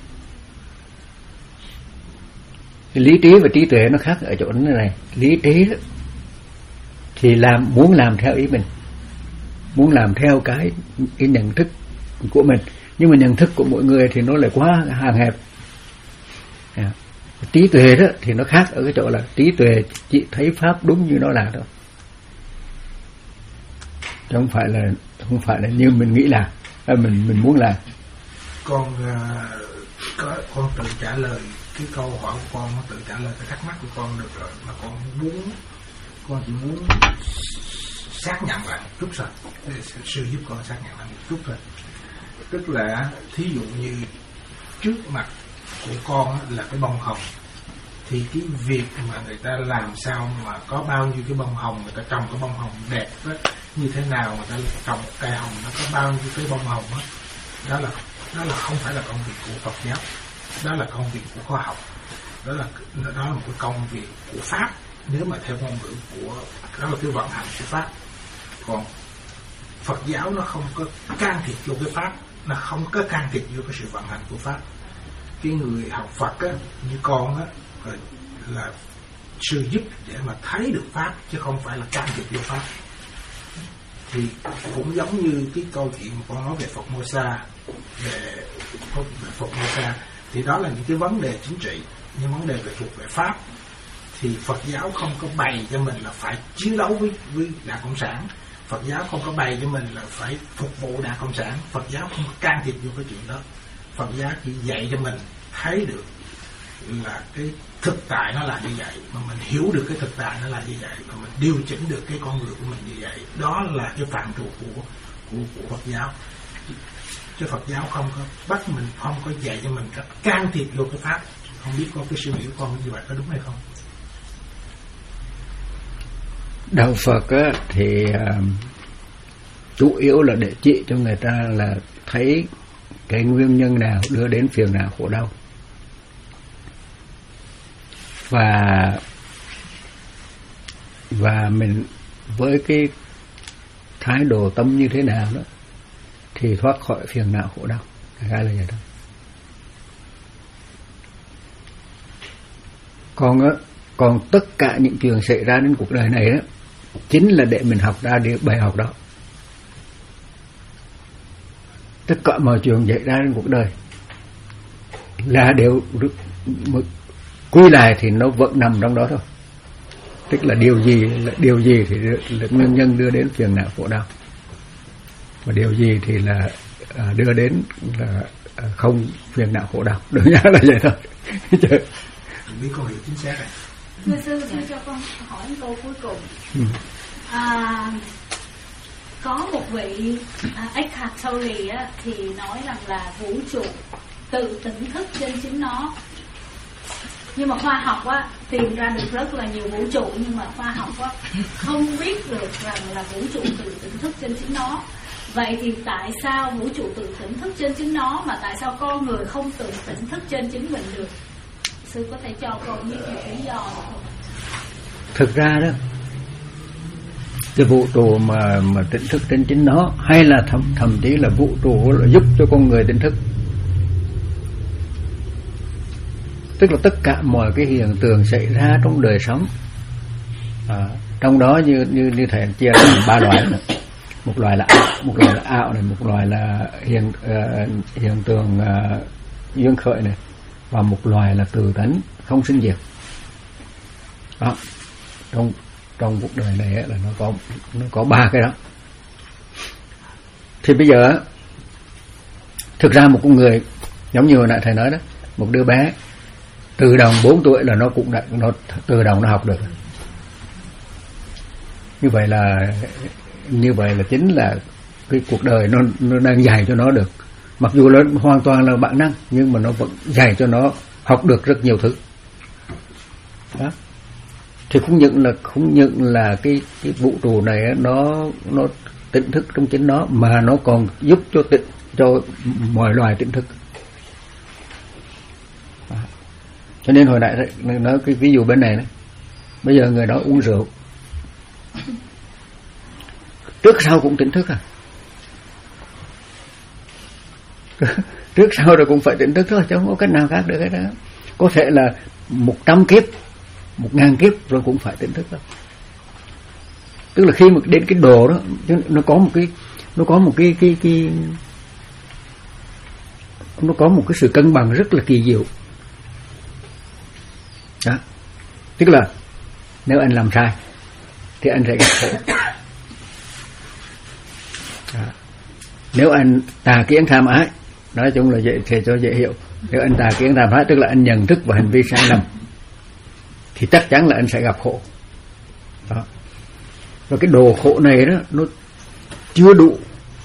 Cái lý trí và trí tuệ nó khác ở chỗ này. Lý trí đó, thì làm muốn làm theo ý mình, muốn làm theo cái cái nhận thức của mình, nhưng mà nhận thức của mỗi người thì nó lại quá hạn hẹp. À, trí tuệ đó thì nó khác ở cái chỗ là trí tuệ chỉ thấy pháp đúng như nó là thôi, chứ không phải là không phải là như mình nghĩ là mình mình muốn làm. Con uh, có con tự trả lời cái câu hỏi của con, tự trả lời cái thắc mắc của con được rồi, mà con muốn con chỉ muốn xác nhận lại một chút thôi, sư giúp con xác nhận lại một chút thôi. Tức là thí dụ như trước mặt của con là cái bông hồng, thì cái việc mà người ta làm sao mà có bao nhiêu cái bông hồng, người ta trồng cái bông hồng đẹp đó, như thế nào người ta trồng một cây hồng nó có bao nhiêu cái bông hồng đó, đó là đó là không phải là công việc của Phật giáo, đó là công việc của khoa học, đó là đó là một cái công việc của pháp, nếu mà theo ngôn ngữ của đó là cái vận hành của pháp. Còn Phật giáo nó không có can thiệp vô cái pháp, nó không có can thiệp vô cái sự vận hành của pháp. Cái người học Phật á, như con á, là sư giúp để mà thấy được pháp, chứ không phải là can thiệp vô pháp. Thì cũng giống như cái câu chuyện mà con nói về Phật Mô Sa, về Phật Mô Sa, thì đó là những cái vấn đề chính trị, những vấn đề về thuộc về pháp. Thì Phật giáo không có bày cho mình là phải chiến đấu với với Đảng Cộng sản, Phật giáo không có bày cho mình là phải phục vụ Đảng Cộng sản, Phật giáo không có can thiệp vô cái chuyện đó. Phật giáo chỉ dạy cho mình thấy được là cái thực tại nó là như vậy, mà mình hiểu được cái thực tại nó là như vậy, mà mình điều chỉnh được cái con người của mình như vậy. Đó là cái phạm trù của của của Phật giáo. Chứ Phật giáo không có bắt mình, không có dạy cho mình cách can thiệp vô cái pháp. Không biết có cái suy nghĩ của con như vậy có đúng hay không? Đạo Phật á, thì uh, chủ yếu là để chỉ cho người ta là thấy cái nguyên nhân nào đưa đến phiền não khổ đau, và và mình với cái thái độ tâm như thế nào đó thì thoát khỏi phiền não khổ đau. Cái là vậy đó. Còn á, còn tất cả những chuyện xảy ra đến cuộc đời này đó chính là để mình học ra được bài học đó. Tất cả mọi chuyện xảy ra đến cuộc đời là đều quy lại thì nó vẫn nằm trong đó thôi. Tức là điều gì là điều gì thì là nguyên nhân đưa đến phiền não khổ đau, và điều gì thì là à, đưa đến là à, không phiền não khổ đau. Đúng nhá, là vậy thôi. Biết câu hiểu chính xác này. Thưa sư, sư cho con hỏi câu cuối cùng. Ừ. À, có một vị à, Eckhart Tolle á, thì nói rằng là vũ trụ tự tỉnh thức trên chính nó. Nhưng mà khoa học á, tìm ra được rất là nhiều vũ trụ, nhưng mà khoa học á, không biết được rằng là vũ trụ tự tỉnh thức trên chính nó. Vậy thì tại sao vũ trụ tự tỉnh thức trên chính nó, mà tại sao con người không tự tỉnh thức trên chính mình được? Sư có thể cho con biết một lý do không? Thực ra đó, cái vũ trụ mà mà tỉnh thức trên chính nó, hay là thậm, thậm chí là vũ trụ là giúp cho con người tỉnh thức, tức là tất cả mọi cái hiện tượng xảy ra trong đời sống, à, trong đó như như như thầy chia ra ba loại này. Một loại là ảo, một loại là ảo này, một loại là hiện uh, hiện tượng uh, duyên khởi này, và một loài là tự tánh không sinh diệt. Đó, trong trong cuộc đời này là nó có nó có ba cái đó. Thì bây giờ thực ra một con người giống như hồi nãy thầy nói đó, một đứa bé từ đồng bốn tuổi là nó cũng đã nó từ đồng nó học được. Như vậy là như vậy là chính là cái cuộc đời nó nó đang dạy cho nó được. Mặc dù nó hoàn toàn là bản năng nhưng mà nó vẫn dạy cho nó học được rất nhiều thứ. Đó. Thì không những là không những là cái cái vũ trụ này nó nó tỉnh thức trong chính nó, mà nó còn giúp cho tỉnh cho mọi loài tỉnh thức. Đó. Cho nên hồi nãy nói cái ví dụ bên này này, bây giờ người đó uống rượu trước sau cũng tỉnh thức à, trước sau rồi cũng phải tỉnh thức thôi, chứ không có cách nào khác được hết đó. Có thể là một trăm kiếp, một ngàn kiếp rồi cũng phải tỉnh thức đâu. Tức là khi mà đến cái đồ đó, nó có một cái nó có một cái cái cái nó có một cái sự cân bằng rất là kỳ diệu. Đó. Tức là nếu anh làm sai thì anh sẽ gặp khổ. Đó. Nếu anh tà kiến tham ái, nói chung là dễ thì cho dễ hiểu. Nếu anh tà kiến tham ái tức là anh nhận thức và hành vi sai lầm, thì chắc chắn là anh sẽ gặp khổ. Đó. Và cái đồ khổ này đó nó chưa đủ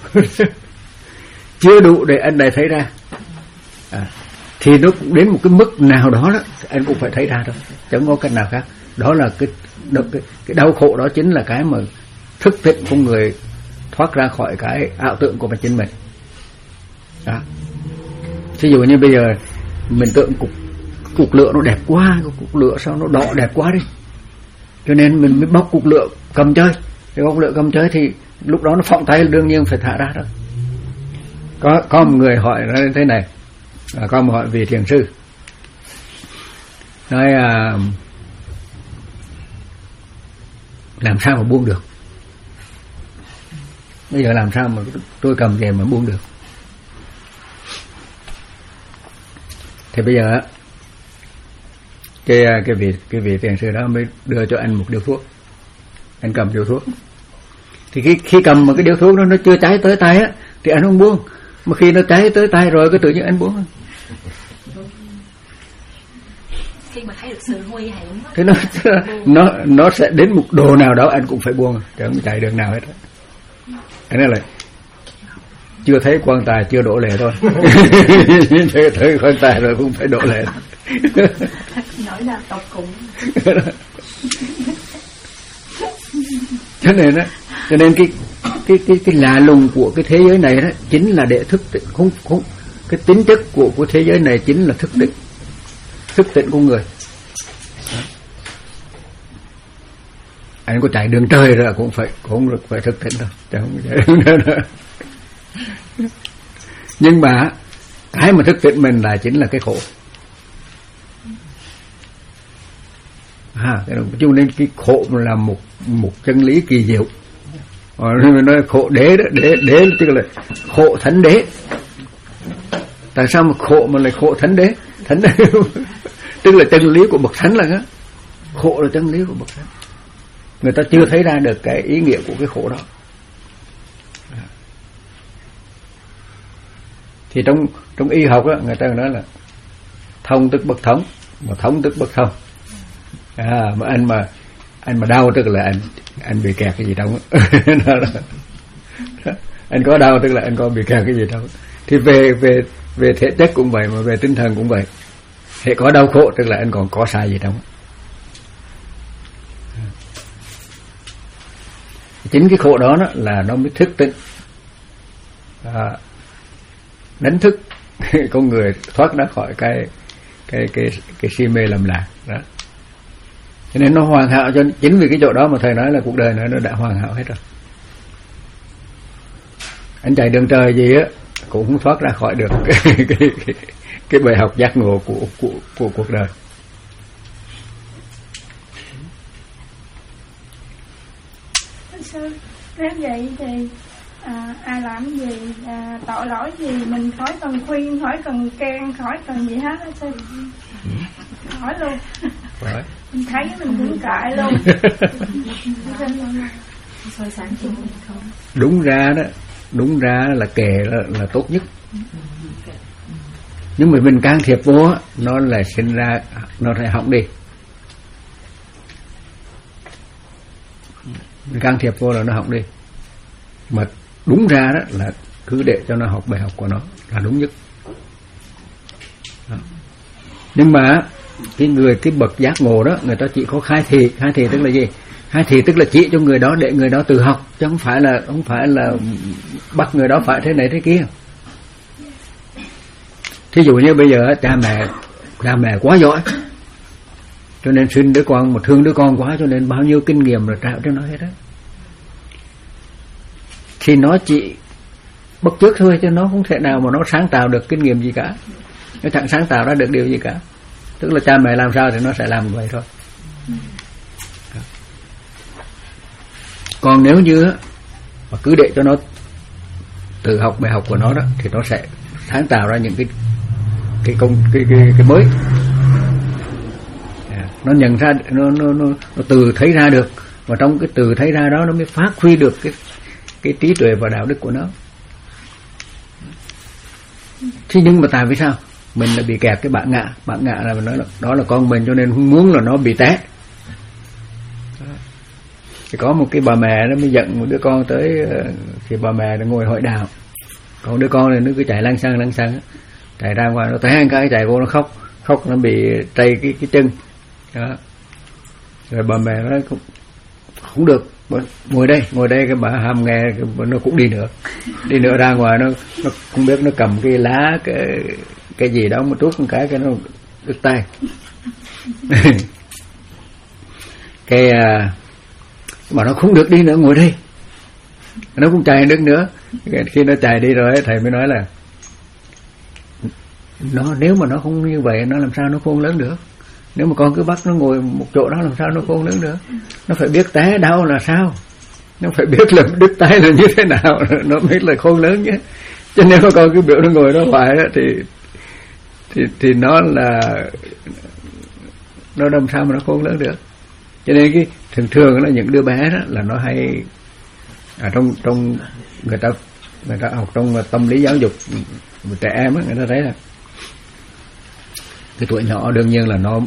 chưa đủ để anh này thấy ra. À, thì nó đến một cái mức nào đó đó anh cũng phải thấy ra thôi, chẳng có cách nào khác. Đó là cái cái, cái đau khổ đó chính là cái mà thức tỉnh con người thoát ra khỏi cái ảo tưởng của chính mình. Đó. Ví dụ như bây giờ mình tưởng cục cục lửa nó đẹp quá, cục lửa sao nó đỏ đẹp quá đi, cho nên mình mới bóc cục lửa cầm chơi. Cái bóc lửa cầm chơi thì lúc đó nó phọng tay đương nhiên phải thả ra thôi. Có có một người hỏi nó thế này, à, có một hỏi vị thiền sư nói à, làm sao mà buông được, bây giờ làm sao mà tôi cầm về mà buông được. Thì bây giờ cái cái vị cái vị thiền sư đó mới đưa cho anh một điếu thuốc. Anh cầm điếu thuốc, thì khi khi cầm một cái điếu thuốc đó nó chưa cháy tới tay á thì anh không buông, mà khi nó cháy tới tay rồi cái tự nhiên anh buông. Khi mà thấy được sự nguy hiểm thì nó nó nó sẽ đến một độ nào đó anh cũng phải buông, chứ không chạy đường nào hết. Anh nói là chưa thấy quan tài chưa đổ lệ thôi. Thấy quan tài rồi cũng phải đổ lệ. Nói là tột cùng. Cho nên đó, cho nên cái cái cái cái lạ lùng của cái thế giới này đó chính là để thức tỉnh. Không không cái tính chất của của thế giới này chính là thức tỉnh, thức tỉnh con người. Anh có chạy đường trời rồi cũng phải cũng được phải thức tỉnh đâu, chẳng không chạy đường trời đâu. Nhưng mà cái mà thức tỉnh mình là chính là cái khổ. À, cho nên cái khổ là một một chân lý kỳ diệu. Mình nói khổ đế đó, đế đế tức là khổ thánh đế. Tại sao mà khổ mà lại khổ thánh đế? Thánh đế tức là chân lý của bậc thánh là đó. Khổ là chân lý của bậc thánh. Người ta chưa thấy ra được cái ý nghĩa của cái khổ đó. Thì trong trong y học đó, người ta nói là thông tức bất thống, mà thống tức bất thông. À, mà anh mà anh mà đau tức là anh anh bị kẹt cái gì trong đó. Anh có đau tức là anh có bị kẹt cái gì trong. Thì về về về thể chất cũng vậy, mà về tinh thần cũng vậy. Hệ có đau khổ tức là anh còn có sai gì trong. Chính cái khổ đó, đó là nó mới thức tỉnh, à, đánh thức con người thoát ra khỏi cái cái cái cái si mê lầm lạc đó. Cho nên nó hoàn hảo, cho chính vì cái chỗ đó mà thầy nói là cuộc đời này nó đã hoàn hảo hết rồi. Anh chạy đường trời gì á cũng không thoát ra khỏi được cái cái cái, cái bài học giác ngộ của của của cuộc đời. Sao nếu vậy thì à, ai làm gì, à, tội lỗi gì mình khỏi cần khuyên, khỏi cần khen, khỏi cần gì hết á sư. Hỏi luôn. Hỏi. Mình thấy mình cũng cãi luôn. Đúng ra đó, đúng ra là kể là, là tốt nhất. Nhưng mà mình can thiệp vô á, nó là sinh ra, nó sẽ hỏng đi. Mình can thiệp vô là nó hỏng đi. Mà đúng ra đó là cứ để cho nó học bài học của nó là đúng nhất. Đó. Nhưng mà cái người cái bậc giác ngộ đó, người ta chỉ có khai thị. Khai thị tức là gì? Khai thị tức là chỉ cho người đó để người đó tự học, chứ không phải là không phải là bắt người đó phải thế này thế kia. Thí dụ như bây giờ cha mẹ cha mẹ quá giỏi, cho nên sinh đứa con mà thương đứa con quá, cho nên bao nhiêu kinh nghiệm rồi trao cho nó hết á, thì nó chỉ bắt chước thôi, chứ nó không thể nào mà nó sáng tạo được kinh nghiệm gì cả. Nó chẳng sáng tạo ra được điều gì cả. Tức là cha mẹ làm sao thì nó sẽ làm vậy thôi. Còn nếu như mà cứ để cho nó tự học bài học của nó đó, thì nó sẽ sáng tạo ra những cái cái công cái cái, cái mới. À, nó nhận ra, nó, nó nó nó từ thấy ra được, và trong cái từ thấy ra đó nó mới phát huy được cái cái trí tuệ và đạo đức của nó. Thế nhưng mà tại vì sao mình lại bị kẹt cái bản ngã? Bản ngã là mình nói là đó là con mình, cho nên không muốn là nó bị té. Thì có một cái bà mẹ nó mới dẫn một đứa con tới, thì bà mẹ nó ngồi hội đạo, còn đứa con này nó cứ chạy lăng xăng lăng xăng, chạy ra ngoài nó té cái chạy vô nó khóc, khóc nó bị trầy cái cái chân đó. Rồi bà mẹ nó không, không được, ngồi đây ngồi đây cái bà hàm nghe, nó cũng đi nữa đi nữa ra ngoài, nó nó không biết nó cầm cái lá cái cái gì đó một chút một cái cái nó đứt tay. Cái mà nó không được đi nữa, ngồi đây, nó cũng chạy được nữa. Khi nó chạy đi rồi thầy mới nói là nó nếu mà nó không như vậy nó làm sao nó khôn lớn được. Nếu mà con cứ bắt nó ngồi một chỗ đó làm sao nó khôn lớn được. Nó phải biết té đau là sao, nó phải biết là đứt tay là như thế nào nó mới là khôn lớn nhé. Cho nên mà con cứ biểu nó ngồi đó hoài đó thì thì thì nó là nó làm sao mà nó khôn lớn được. Cho nên cái thường thường là những đứa bé đó là nó hay à, trong trong người ta người ta học trong tâm lý giáo dục trẻ em á, người ta thấy là cái tuổi nhỏ đương nhiên là nó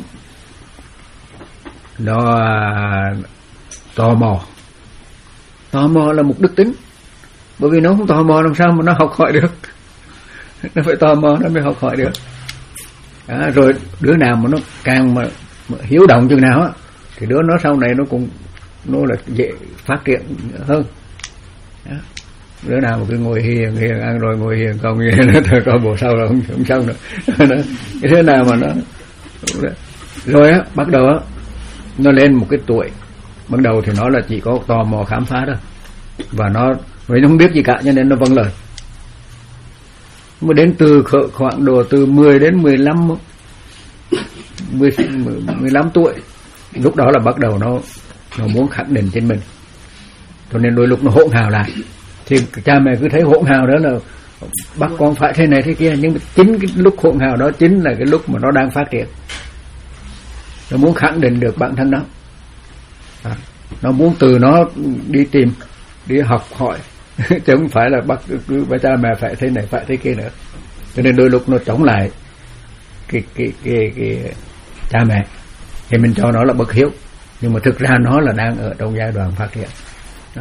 nó à, tò mò tò mò là một đức tính, bởi vì nó không tò mò làm sao mà nó học hỏi được. Nó phải tò mò nó mới học hỏi được. À, rồi đứa nào mà nó càng mà, mà hiếu động chừng nào á thì đứa nó sau này nó cũng nó là dễ phát triển hơn. Đó. Đứa nào mà cứ ngồi hiền hiền ăn rồi ngồi hiền còn gì nó thôi coi bộ sau là không không xong nữa. Cái thế nào mà nó rồi á bắt đầu á nó lên một cái tuổi, ban đầu thì nó là chỉ có tò mò khám phá thôi, và nó vì nó không biết gì cả cho nên nó vâng lời. Mà đến từ khoảng độ từ mười đến mười lăm mười, mười lăm tuổi, lúc đó là bắt đầu nó nó muốn khẳng định trên mình, cho nên đôi lúc nó hỗn hào lại. Thì cha mẹ cứ thấy hỗn hào đó là bắt con phải thế này thế kia, nhưng mà chính cái lúc hỗn hào đó chính là cái lúc mà nó đang phát triển, nó muốn khẳng định được bản thân nó. À, nó muốn từ nó đi tìm, đi học hỏi chứ không phải là bắt cứ bà cha mẹ phải thế này phải thế kia nữa. Cho nên đôi lúc nó chống lại cái cái cái cái cha mẹ thì mình cho nó là bất hiếu, nhưng mà thực ra nó là đang ở trong giai đoạn phát triển đó.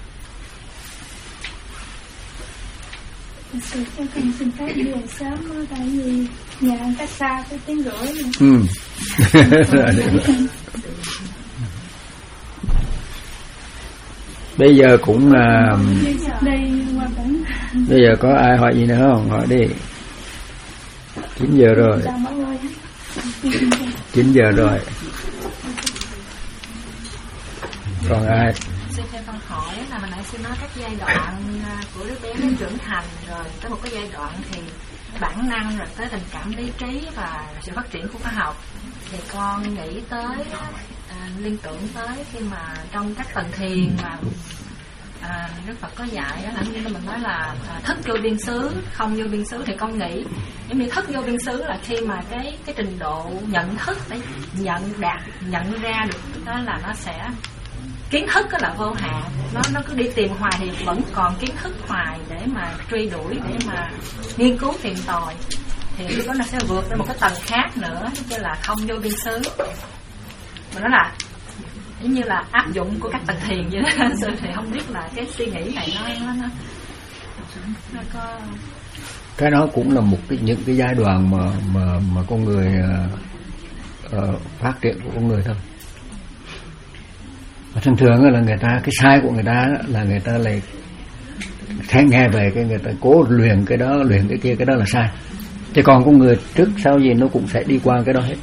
Sự cho con xin phép về sớm đó, tại vì nhà cách xa tới tiếng rưỡi nữa. Ừ. Bây giờ cũng là bây giờ có ai hỏi gì nữa không? Hỏi đi. Chín giờ rồi. Chín giờ rồi. Còn ai? Xin cho con hỏi là mình nãy xin nói các giai đoạn của đứa bé đến trưởng thành, rồi tới một cái giai đoạn thì bản năng, rồi tới tình cảm, lý trí và sự phát triển của khoa học. Thì con nghĩ tới à, liên tưởng tới khi mà trong các tầng thiền mà à, Đức Phật có dạy đó là như mình nói là à, thức vô biên xứ, không vô biên xứ. Thì con nghĩ giống như thức vô biên xứ là khi mà cái cái trình độ nhận thức để nhận đạt nhận ra được đó là nó sẽ kiến thức đó là vô hạn, nó nó cứ đi tìm hoài thì vẫn còn kiến thức hoài để mà truy đuổi, để mà nghiên cứu tìm tòi, thì lúc đó nó sẽ vượt đến một cái tầng khác nữa, chứ là không vô biên xứ. Mà nó là giống như là áp dụng của các tầng thiền vậy đó. Thì không biết là cái suy nghĩ này nó nó, nó, nó có cái đó cũng là một cái những cái giai đoạn mà mà mà con người uh, uh, phát triển của con người thôi. Và thường thường là người ta cái sai của người ta là người ta lại thấy nghe về cái người ta cố luyện cái đó, luyện cái kia, cái đó là sai. Chứ còn con người trước sau gì nó cũng sẽ đi qua cái đó hết.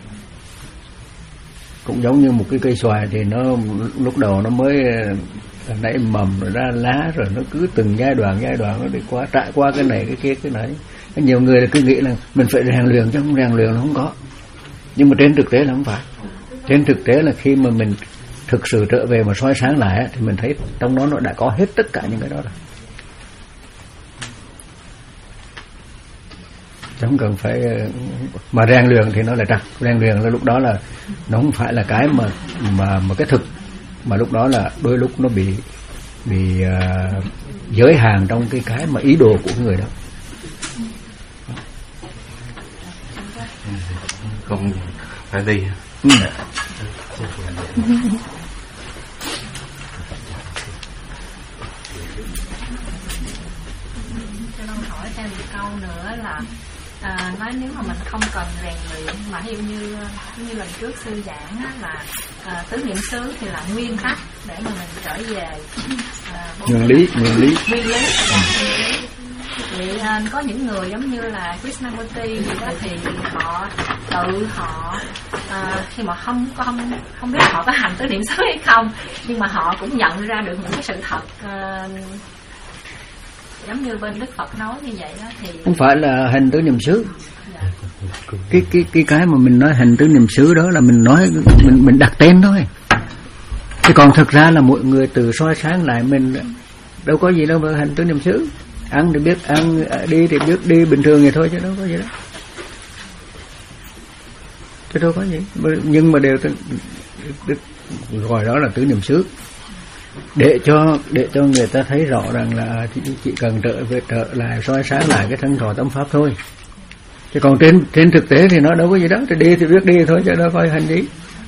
Cũng giống như một cái cây xoài thì nó lúc đầu nó mới nảy mầm rồi ra lá, rồi nó cứ từng giai đoạn giai đoạn nó đi qua, trải qua cái này cái kia cái này. Nhiều người là cứ nghĩ là mình phải rèn luyện, chứ không rèn luyện nó không có. Nhưng mà trên thực tế là không phải. Trên thực tế là khi mà mình thực sự trở về mà soi sáng lại thì mình thấy trong đó nó đã có hết tất cả những cái đó rồi. Không cần phải mà rèn luyện thì nó là trật. Rèn luyện là lúc đó là nó không phải là cái mà mà mà cái thực, mà lúc đó là đôi lúc nó bị bị uh, giới hạn trong cái cái mà ý đồ của người đó. Không phải đi. Ừ. Cho con hỏi thêm một câu nữa là à, nói nếu mà mình không cần rèn luyện, mà ví dụ như như lần trước sư giảng á, là à, tứ niệm xứ thì là nguyên tắc để mà mình trở về à, nguyên lý nguyên lý nguyên lý vậy à, có những người giống như là Krishnamurti gì đó thì họ tự họ à, khi mà không có không không biết họ có hành tứ niệm xứ hay không, nhưng mà họ cũng nhận ra được những cái sự thật à, giống như bên Đức Phật nói như vậy đó. Thì không phải là hành tứ niệm xứ. Dạ. cái cái cái cái mà mình nói hành tứ niệm xứ đó là mình nói mình mình đặt tên thôi, chứ còn thực ra là mọi người từ soi sáng lại mình đâu có gì đâu mà hành tứ niệm xứ. Ăn thì biết ăn, đi thì biết đi bình thường vậy thôi, chứ đâu có gì đó, chứ đâu có gì. Nhưng mà đều gọi đó là tứ niệm xứ, để cho để cho người ta thấy rõ rằng là chỉ cần trở về trở lại soi sáng lại cái thân thọ tâm pháp thôi. Chứ còn trên trên thực tế thì nó đâu có gì đó, thì đi thì biết đi thôi, chứ đâu phải hành gì.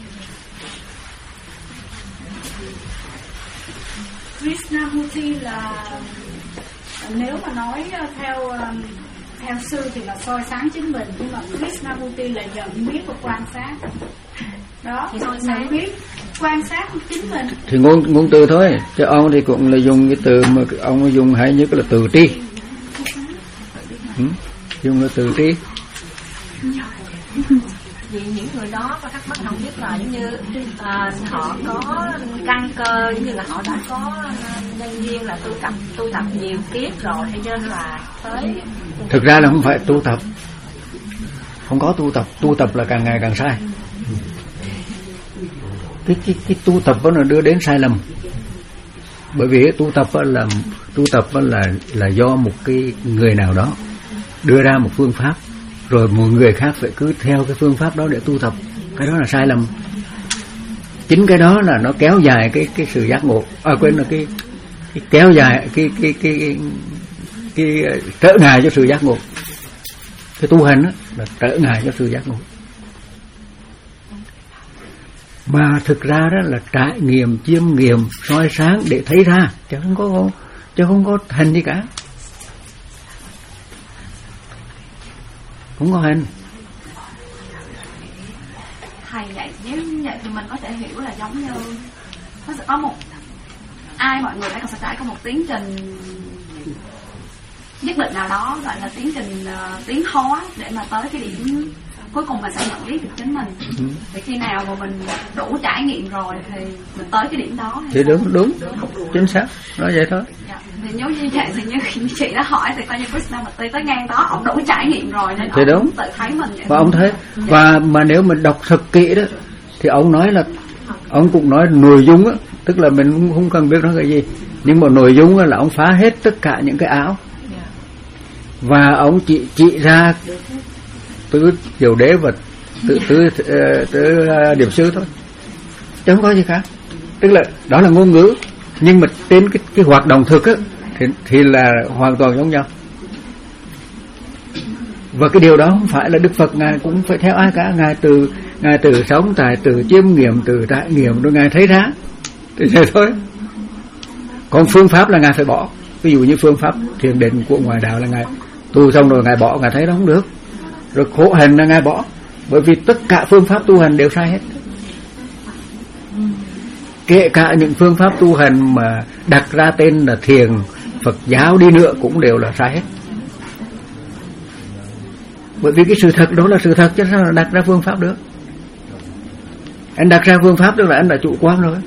Krishnamurti là nếu mà nói theo theo sư thì là soi sáng chính mình, nhưng mà Krishnamurti là nhận biết và quan sát. Đó, thì soi sáng biết quan sát chính mình. Thì ngôn ngôn từ thôi, chứ ông thì cũng là dùng cái từ mà ông dùng hay nhất là từ tri. Ừ, dùng là từ tri. Vì những người đó có thắc mắc không biết là giống như à, họ có căn cơ, giống như là họ đã có nhân duyên là tu tập tu tập nhiều kiếp rồi, hay nên là tới. Thực ra là không phải tu tập, không có tu tập, tu tập là càng ngày càng sai. Cái cái cái tu tập đó là đưa đến sai lầm. Bởi vì tu tập là tu tập là là do một cái người nào đó đưa ra một phương pháp, rồi một người khác phải cứ theo cái phương pháp đó để tu tập. Cái đó là sai lầm. Chính cái đó là nó kéo dài cái cái sự giác ngộ. À quên là cái cái kéo dài cái cái cái cái, cái, cái trở ngại cho sự giác ngộ. Cái tu hành đó là trở ngại cho sự giác ngộ. Mà thực ra đó là trải nghiệm, chiêm nghiệm, soi sáng để thấy ra, chứ không có chứ không có hành gì cả. Không có hành. Thầy vậy, nếu vậy thì mình có thể hiểu là giống như nó sẽ có một ai mọi người phải sẽ trải qua một tiến trình nhất định nào đó, gọi là tiến trình uh, tiến hóa để mà tới cái điểm cuối cùng mình sẽ nhận biết được chính mình. Ừ. Thì khi nào mà mình đủ trải nghiệm rồi thì mình tới cái điểm đó. Thì đúng, đúng, đúng, chính xác, nói vậy thôi. Dạ. Thì nếu như vậy thì như chị đã hỏi thì coi như Krishnamurti tới ngang đó, ông đủ trải nghiệm rồi nên thì ông đúng. tự thấy mình. Và ông thấy, dạ. Và mà nếu mình đọc thật kỹ đó thì ông nói là ông cũng nói nội dung á, tức là mình không cần biết nó cái gì, Nhưng mà nội dung là ông phá hết tất cả những cái áo, và ông chỉ chỉ ra tứ diệu đế và tứ tứ tứ điểm sư thôi, chứ không có gì khác. Tức là đó là ngôn ngữ, nhưng mà trên cái cái hoạt động thực á thì thì là hoàn toàn giống nhau. Và cái điều đó không phải là Đức Phật ngài cũng phải theo ai cả, ngài từ ngài từ sống tại từ chiêm nghiệm, từ trải nghiệm rồi ngài thấy ra thì thế thôi. Còn phương pháp là ngài phải bỏ. Ví dụ như phương pháp thiền định của ngoại đạo là ngài tu xong rồi ngài bỏ, ngài thấy đó không được. Rồi khổ hạnh là ngài bỏ, bởi vì tất cả phương pháp tu hành đều sai hết. Kể cả những phương pháp tu hành mà đặt ra tên là thiền Phật giáo đi nữa cũng đều là sai hết. Bởi vì cái sự thật đó là sự thật, chứ sao là đặt ra phương pháp được. Anh đặt ra phương pháp tức là anh đã chủ quan rồi.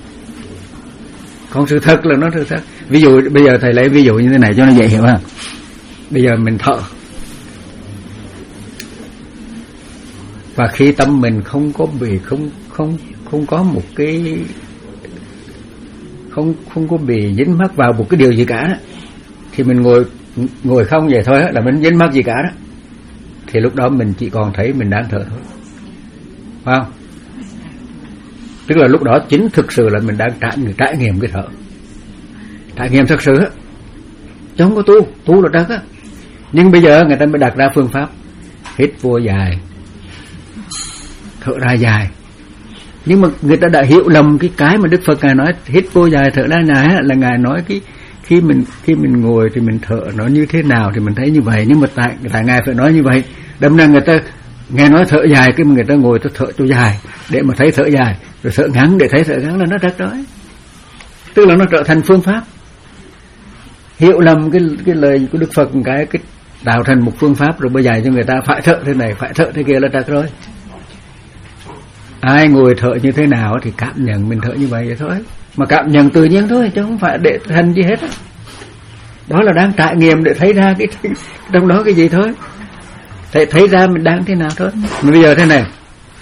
Còn sự thật là nó sự thật. Ví dụ bây giờ thầy lấy ví dụ như thế này cho nó dễ hiểu ha. Bây giờ mình thở, và khi tâm mình không có bị không không không có một cái không không có bị dính mắc vào một cái điều gì cả đó, thì mình ngồi ngồi không vậy thôi là mình dính mắc gì cả đó, thì lúc đó mình chỉ còn thấy mình đang thở thôi, phải không? Tức là lúc đó chính thực sự là mình đang trải, trải nghiệm cái thở, trải nghiệm thực sự á, chứ không có tu, tu là trật á. Nhưng bây giờ người ta mới đặt ra phương pháp hít vô dài, thở ra dài. Nhưng mà người ta đã hiểu lầm cái cái mà Đức Phật ngài nói hít vô dài thở ra dài là ngài nói cái khi mình khi mình ngồi thì mình thở nó như thế nào thì mình thấy như vậy. Nhưng mà tại tại ngài phải nói như vậy, đâm ra người ta nghe nói thở dài, cái người ta ngồi ta thở cho dài để mà thấy thở dài, rồi thở ngắn để thấy thở ngắn là nó trật đó. Tức là nó trở thành phương pháp. Hiểu lầm cái cái lời của Đức Phật cái cái tạo thành một phương pháp rồi bây giờ cho người ta phải thở thế này, phải thở thế kia là trật rồi. Ai ngồi thở như thế nào thì cảm nhận mình thở như vậy vậy thôi, mà cảm nhận tự nhiên thôi chứ không phải để thành gì hết. Đó là đang trải nghiệm để thấy ra cái trong đó cái gì thôi, thấy thấy ra mình đang thế nào thôi. Mà bây giờ thế này,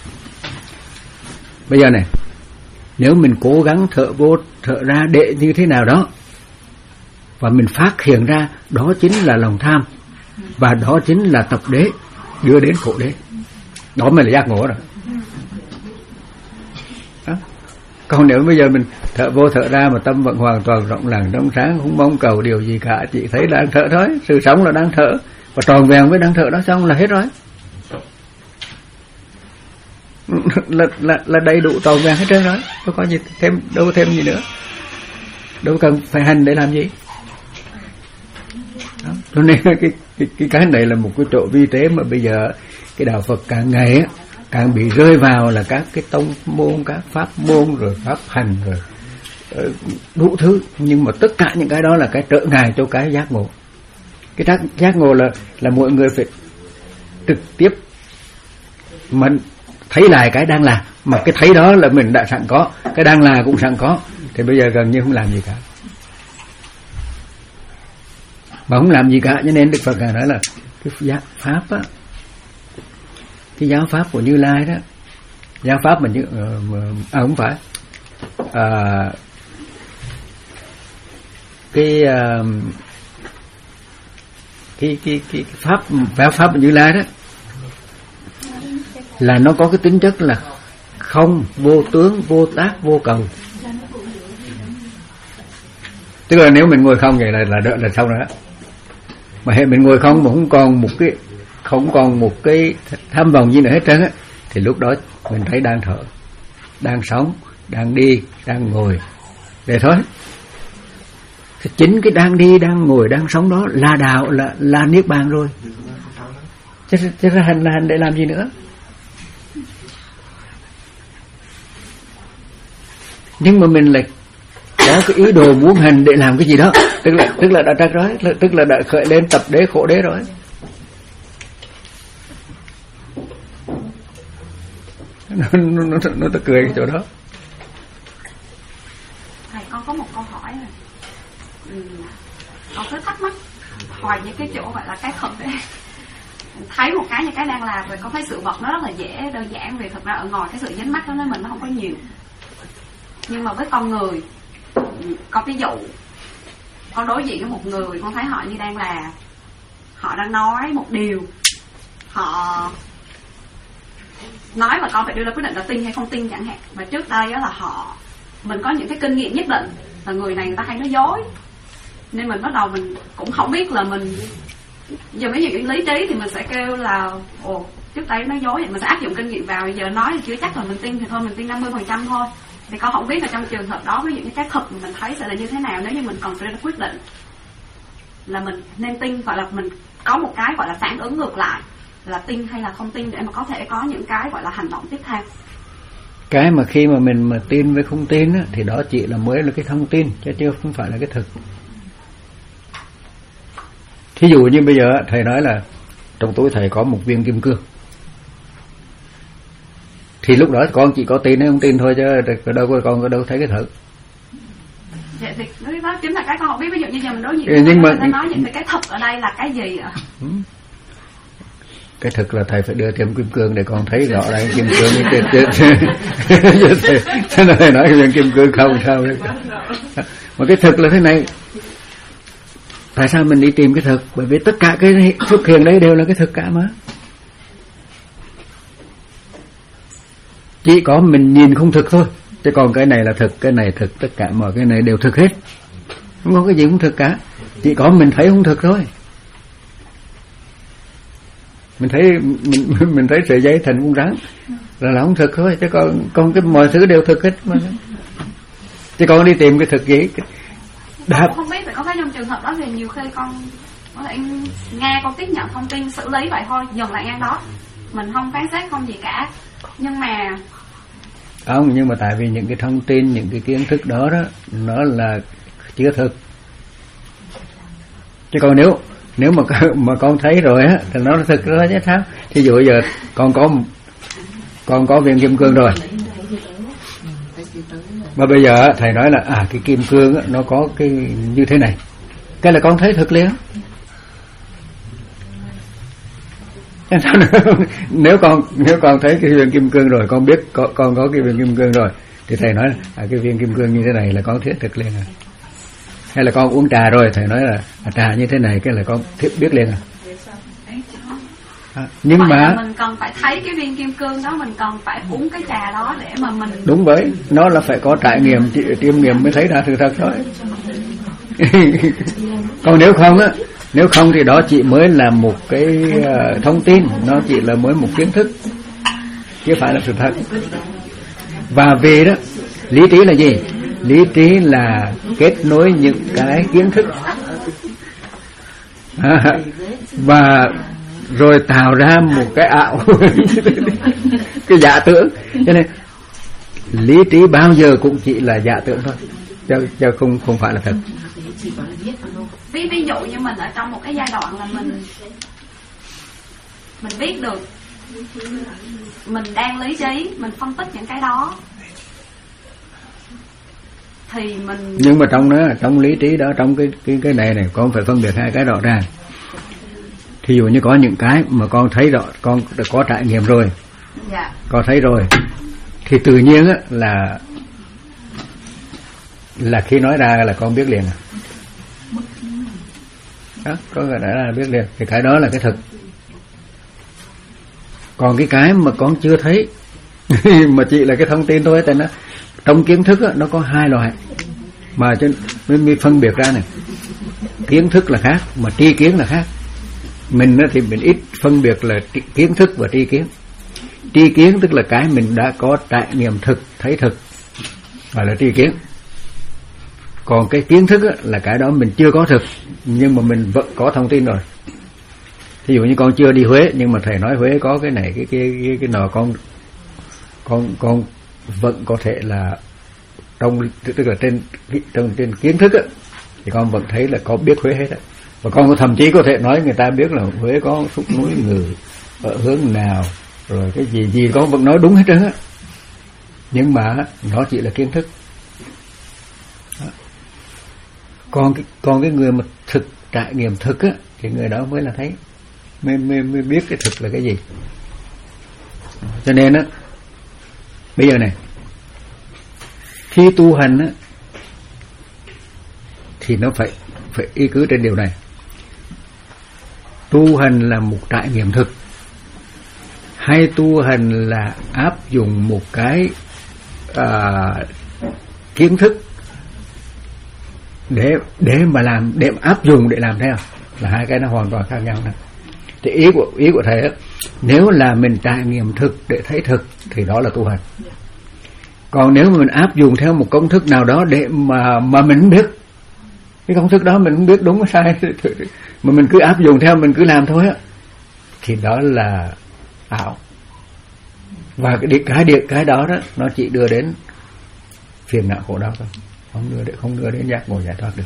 bây giờ này, nếu mình cố gắng thở vô thở ra để như thế nào đó, và mình phát hiện ra đó chính là lòng tham, và đó chính là tập đế đưa đến khổ đế, đó mới là giác ngộ rồi. Đó. Còn nếu bây giờ mình thở vô thở ra mà tâm vẫn hoàn toàn rộng lặng trong sáng, không mong cầu điều gì cả, chỉ thấy đang thở thôi, sự sống là đang thở, và tròn vẹn với đang thở đó xong là hết rồi. là, là, là đầy đủ tròn vẹn hết trơn rồi, đâu có gì thêm, đâu có thêm gì nữa, đâu cần phải hành để làm gì. Đó. Cho nên cái, cái, cái cái này là một cái chỗ vi tế mà bây giờ cái đạo Phật càng ngày á càng bị rơi vào là các cái tông môn, các pháp môn, rồi pháp hành, rồi đủ thứ. Nhưng mà tất cả những cái đó là cái trở ngại cho cái giác ngộ. Cái giác, giác ngộ là là mọi người phải trực tiếp mình thấy lại cái đang làm, mà cái thấy đó là mình đã sẵn có, cái đang làm cũng sẵn có, thì bây giờ gần như không làm gì cả, mà không làm gì cả. Cho nên Đức Phật nói là cái giác pháp á, cái giáo pháp của Như Lai đó, giáo pháp mà như à, không phải à, cái, à, cái cái cái pháp giáo pháp của Như Lai đó là nó có cái tính chất là không, vô tướng, vô tác, vô cầu. Tức là nếu mình ngồi không vậy là là đợi là xong rồi đó. Mà hệ mình ngồi không mà không còn một cái không còn một cái tham vọng gì nữa hết trơn á, thì lúc đó mình thấy đang thở, đang sống, đang đi, đang ngồi, để thôi. Thì chính cái đang đi, đang ngồi, đang sống đó là đạo, là là niết bàn rồi. Chứ chứ ra hành là hành để làm gì nữa? Nhưng mà mình lại có cái ý đồ muốn hành để làm cái gì đó, tức là tức là đã trật rồi, tức là đã khởi lên tập đế khổ đế rồi. nó nó nó nó nó cười cái chỗ đó. Thầy con có một câu hỏi này, ừ, con cứ thắc mắc hoài những cái chỗ gọi là cái thật đấy. Thấy một cái như cái đang làm rồi con thấy sự vật nó rất là dễ đơn giản, vì thực ra ở ngoài cái sự dính mắc đó mình nó không có nhiều. Nhưng mà với con người có ví dụ con đối diện với một người, con thấy họ như đang là họ đang nói một điều, họ nói mà con phải đưa ra quyết định là tin hay không tin chẳng hạn. Và trước đây đó là họ mình có những cái kinh nghiệm nhất định là người này người ta hay nói dối, nên mình bắt đầu mình cũng không biết là mình giờ mấy chuyện lý trí thì mình sẽ kêu là ồ trước đây nói dối, vậy mình sẽ áp dụng kinh nghiệm vào. Giờ nói thì chưa chắc là mình tin, thì thôi mình tin năm mươi phần trăm thôi. Thì con không biết là trong trường hợp đó ví dụ như cái thực mình thấy sẽ là như thế nào nếu như mình còn đưa ra quyết định là mình nên tin, gọi là mình có một cái gọi là phản ứng ngược lại là tin hay là không tin, để mà có thể có những cái gọi là hành động tiếp theo. Cái mà khi mà mình mà tin với không tin á, thì đó chỉ là mới là cái thông tin chứ chưa không phải là cái thực. Thí dụ như bây giờ thầy nói là trong túi thầy có một viên kim cương, thì lúc đó con chỉ có tin hay không tin thôi, chứ đâu có con có đâu thấy cái thực. Vậy thì đó chính là cái con không biết. Ví dụ như giờ mình đối diện ừ, nhưng mà người ta nói vậy thì cái thực ở đây là cái gì ạ? Ừ. Cái thực là thầy phải đưa thêm kim cương để con thấy rõ đây kim cương chết chết. Thầy nói viên kim cương không sao đấy. Mà cái thực là thế này. Tại sao mình đi tìm cái thực? Bởi vì tất cả cái xuất hiện đấy đều là cái thực cả mà. Chỉ có mình nhìn không thực thôi, chứ còn cái này là thực, cái này thực, tất cả mọi cái này đều thực hết, không có cái gì không thực cả. Chỉ có mình thấy không thực thôi. Mình thấy mình mình thấy sợi dây thành con rắn là là không thực thôi, chứ còn còn cái mọi thứ đều thực hết mà. Chứ còn đi tìm cái thực gì Đạp. Không biết, phải có cái trong trường hợp đó thì nhiều khi con có thể nghe con tiếp nhận thông tin xử lý vậy thôi, dừng lại ngang đó, mình không phán xét không gì cả. Nhưng mà không, nhưng mà tại vì những cái thông tin, những cái kiến thức đó đó nó là chưa thực. Chứ còn nếu nếu mà mà con thấy rồi á thì nó thực ra chứ sao? Thí dụ giờ con có con có viên kim cương rồi, mà bây giờ thầy nói là à cái kim cương á, nó có cái như thế này, cái là con thấy thực liền. Nếu con nếu con thấy cái viên kim cương rồi, con biết con, con có cái viên kim cương rồi, thì thầy nói là à, cái viên kim cương như thế này là con thiết thực liền à. Hay là con uống trà rồi, thầy nói là à, trà như thế này, cái là con thiết biết liền à. À, nhưng vậy mà mình cần phải thấy cái viên kim cương đó, mình cần phải uống cái trà đó để mà mình đúng vậy, nó là phải có trải nghiệm, chiêm nghiệm mới thấy ra sự thật thôi. Còn nếu không á, nếu không thì đó chỉ mới là một cái uh, thông tin, nó chỉ là mới một kiến thức, chứ phải là sự thật. Và về đó, lý trí là gì? Lý trí là kết nối những cái kiến thức à, và rồi tạo ra một cái ảo, cái giả tưởng. Cho nên lý trí bao giờ cũng chỉ là giả tưởng thôi, chứ, chứ không không phải là thật. Ví ví dụ như mình ở trong một cái giai đoạn là mình mình biết được, mình đang lý trí, mình phân tích những cái đó, thì mình nhưng mà trong đó, trong lý trí đó, trong cái cái cái này này, con phải phân biệt hai cái rõ ràng. Thí dụ như có những cái mà con thấy rõ, con đã có trải nghiệm rồi, dạ. con thấy rồi, thì tự nhiên á là là khi nói ra là con biết liền à. Đó, có người đã là biết liền, thì cái đó là cái thực. Còn cái cái mà con chưa thấy mà chỉ là cái thông tin thôi, tại nó trong kiến thức á, nó có hai loại mà cho mới, mới phân biệt ra này. Kiến thức là khác, mà tri kiến là khác. Mình á, thì mình ít phân biệt là kiến thức và tri kiến. Tri kiến tức là cái mình đã có trải nghiệm thực, thấy thực, gọi là tri kiến. Còn cái kiến thức á, là cái đó mình chưa có thực, nhưng mà mình vẫn có thông tin rồi. Ví dụ như con chưa đi Huế, nhưng mà thầy nói Huế có cái này, cái cái cái, cái nọ, con con con vẫn có thể là trong, tức là trên trong trên kiến thức á, thì con vẫn thấy là có biết Huế hết á. Và con thậm chí có thể nói người ta biết là Huế có khúc núi Ngự ở hướng nào, rồi cái gì gì con vẫn nói đúng hết trơn á. Nhưng mà nó chỉ là kiến thức. Đó. Còn cái còn cái người mà thực trải nghiệm thực á, thì người đó mới là thấy, mới mới mới biết cái thực là cái gì. Cho nên á, bây giờ này, khi tu hành á, thì nó phải phải y cứ trên điều này. Tu hành là một trải nghiệm thực, hay tu hành là áp dụng một cái à, kiến thức để để mà làm, để áp dụng để làm theo, là hai cái nó hoàn toàn khác nhau đó. Thì ý của ý của thầy đó, nếu là mình trải nghiệm thực để thấy thực thì đó là tu hành. Còn nếu mà mình áp dụng theo một công thức nào đó để mà mà mình không biết cái công thức đó, mình không biết đúng hay sai mà mình cứ áp dụng theo, mình cứ làm thôi á, thì đó là ảo. Và cái cái cái, cái đó đó nó chỉ đưa đến phiền não khổ đau thôi, không đưa đến không đưa đến giác ngộ giải thoát được.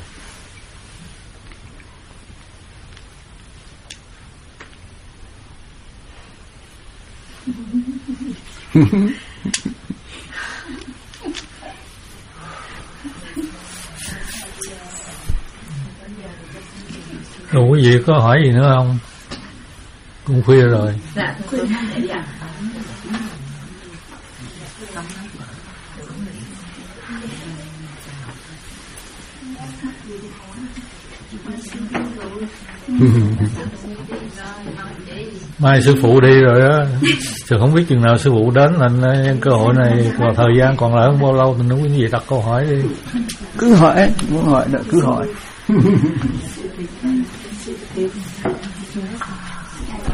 Rồi quý vị có hỏi gì nữa không? Cũng khuya rồi. Dạ, tôi dạ. Mai sư phụ đi rồi đó, chứ không biết chừng nào sư phụ đến, nên nhân cơ hội này vào thời gian còn lại không bao lâu mình nói quý vị đặt câu hỏi đi. Cứ hỏi, muốn hỏi nữa cứ hỏi.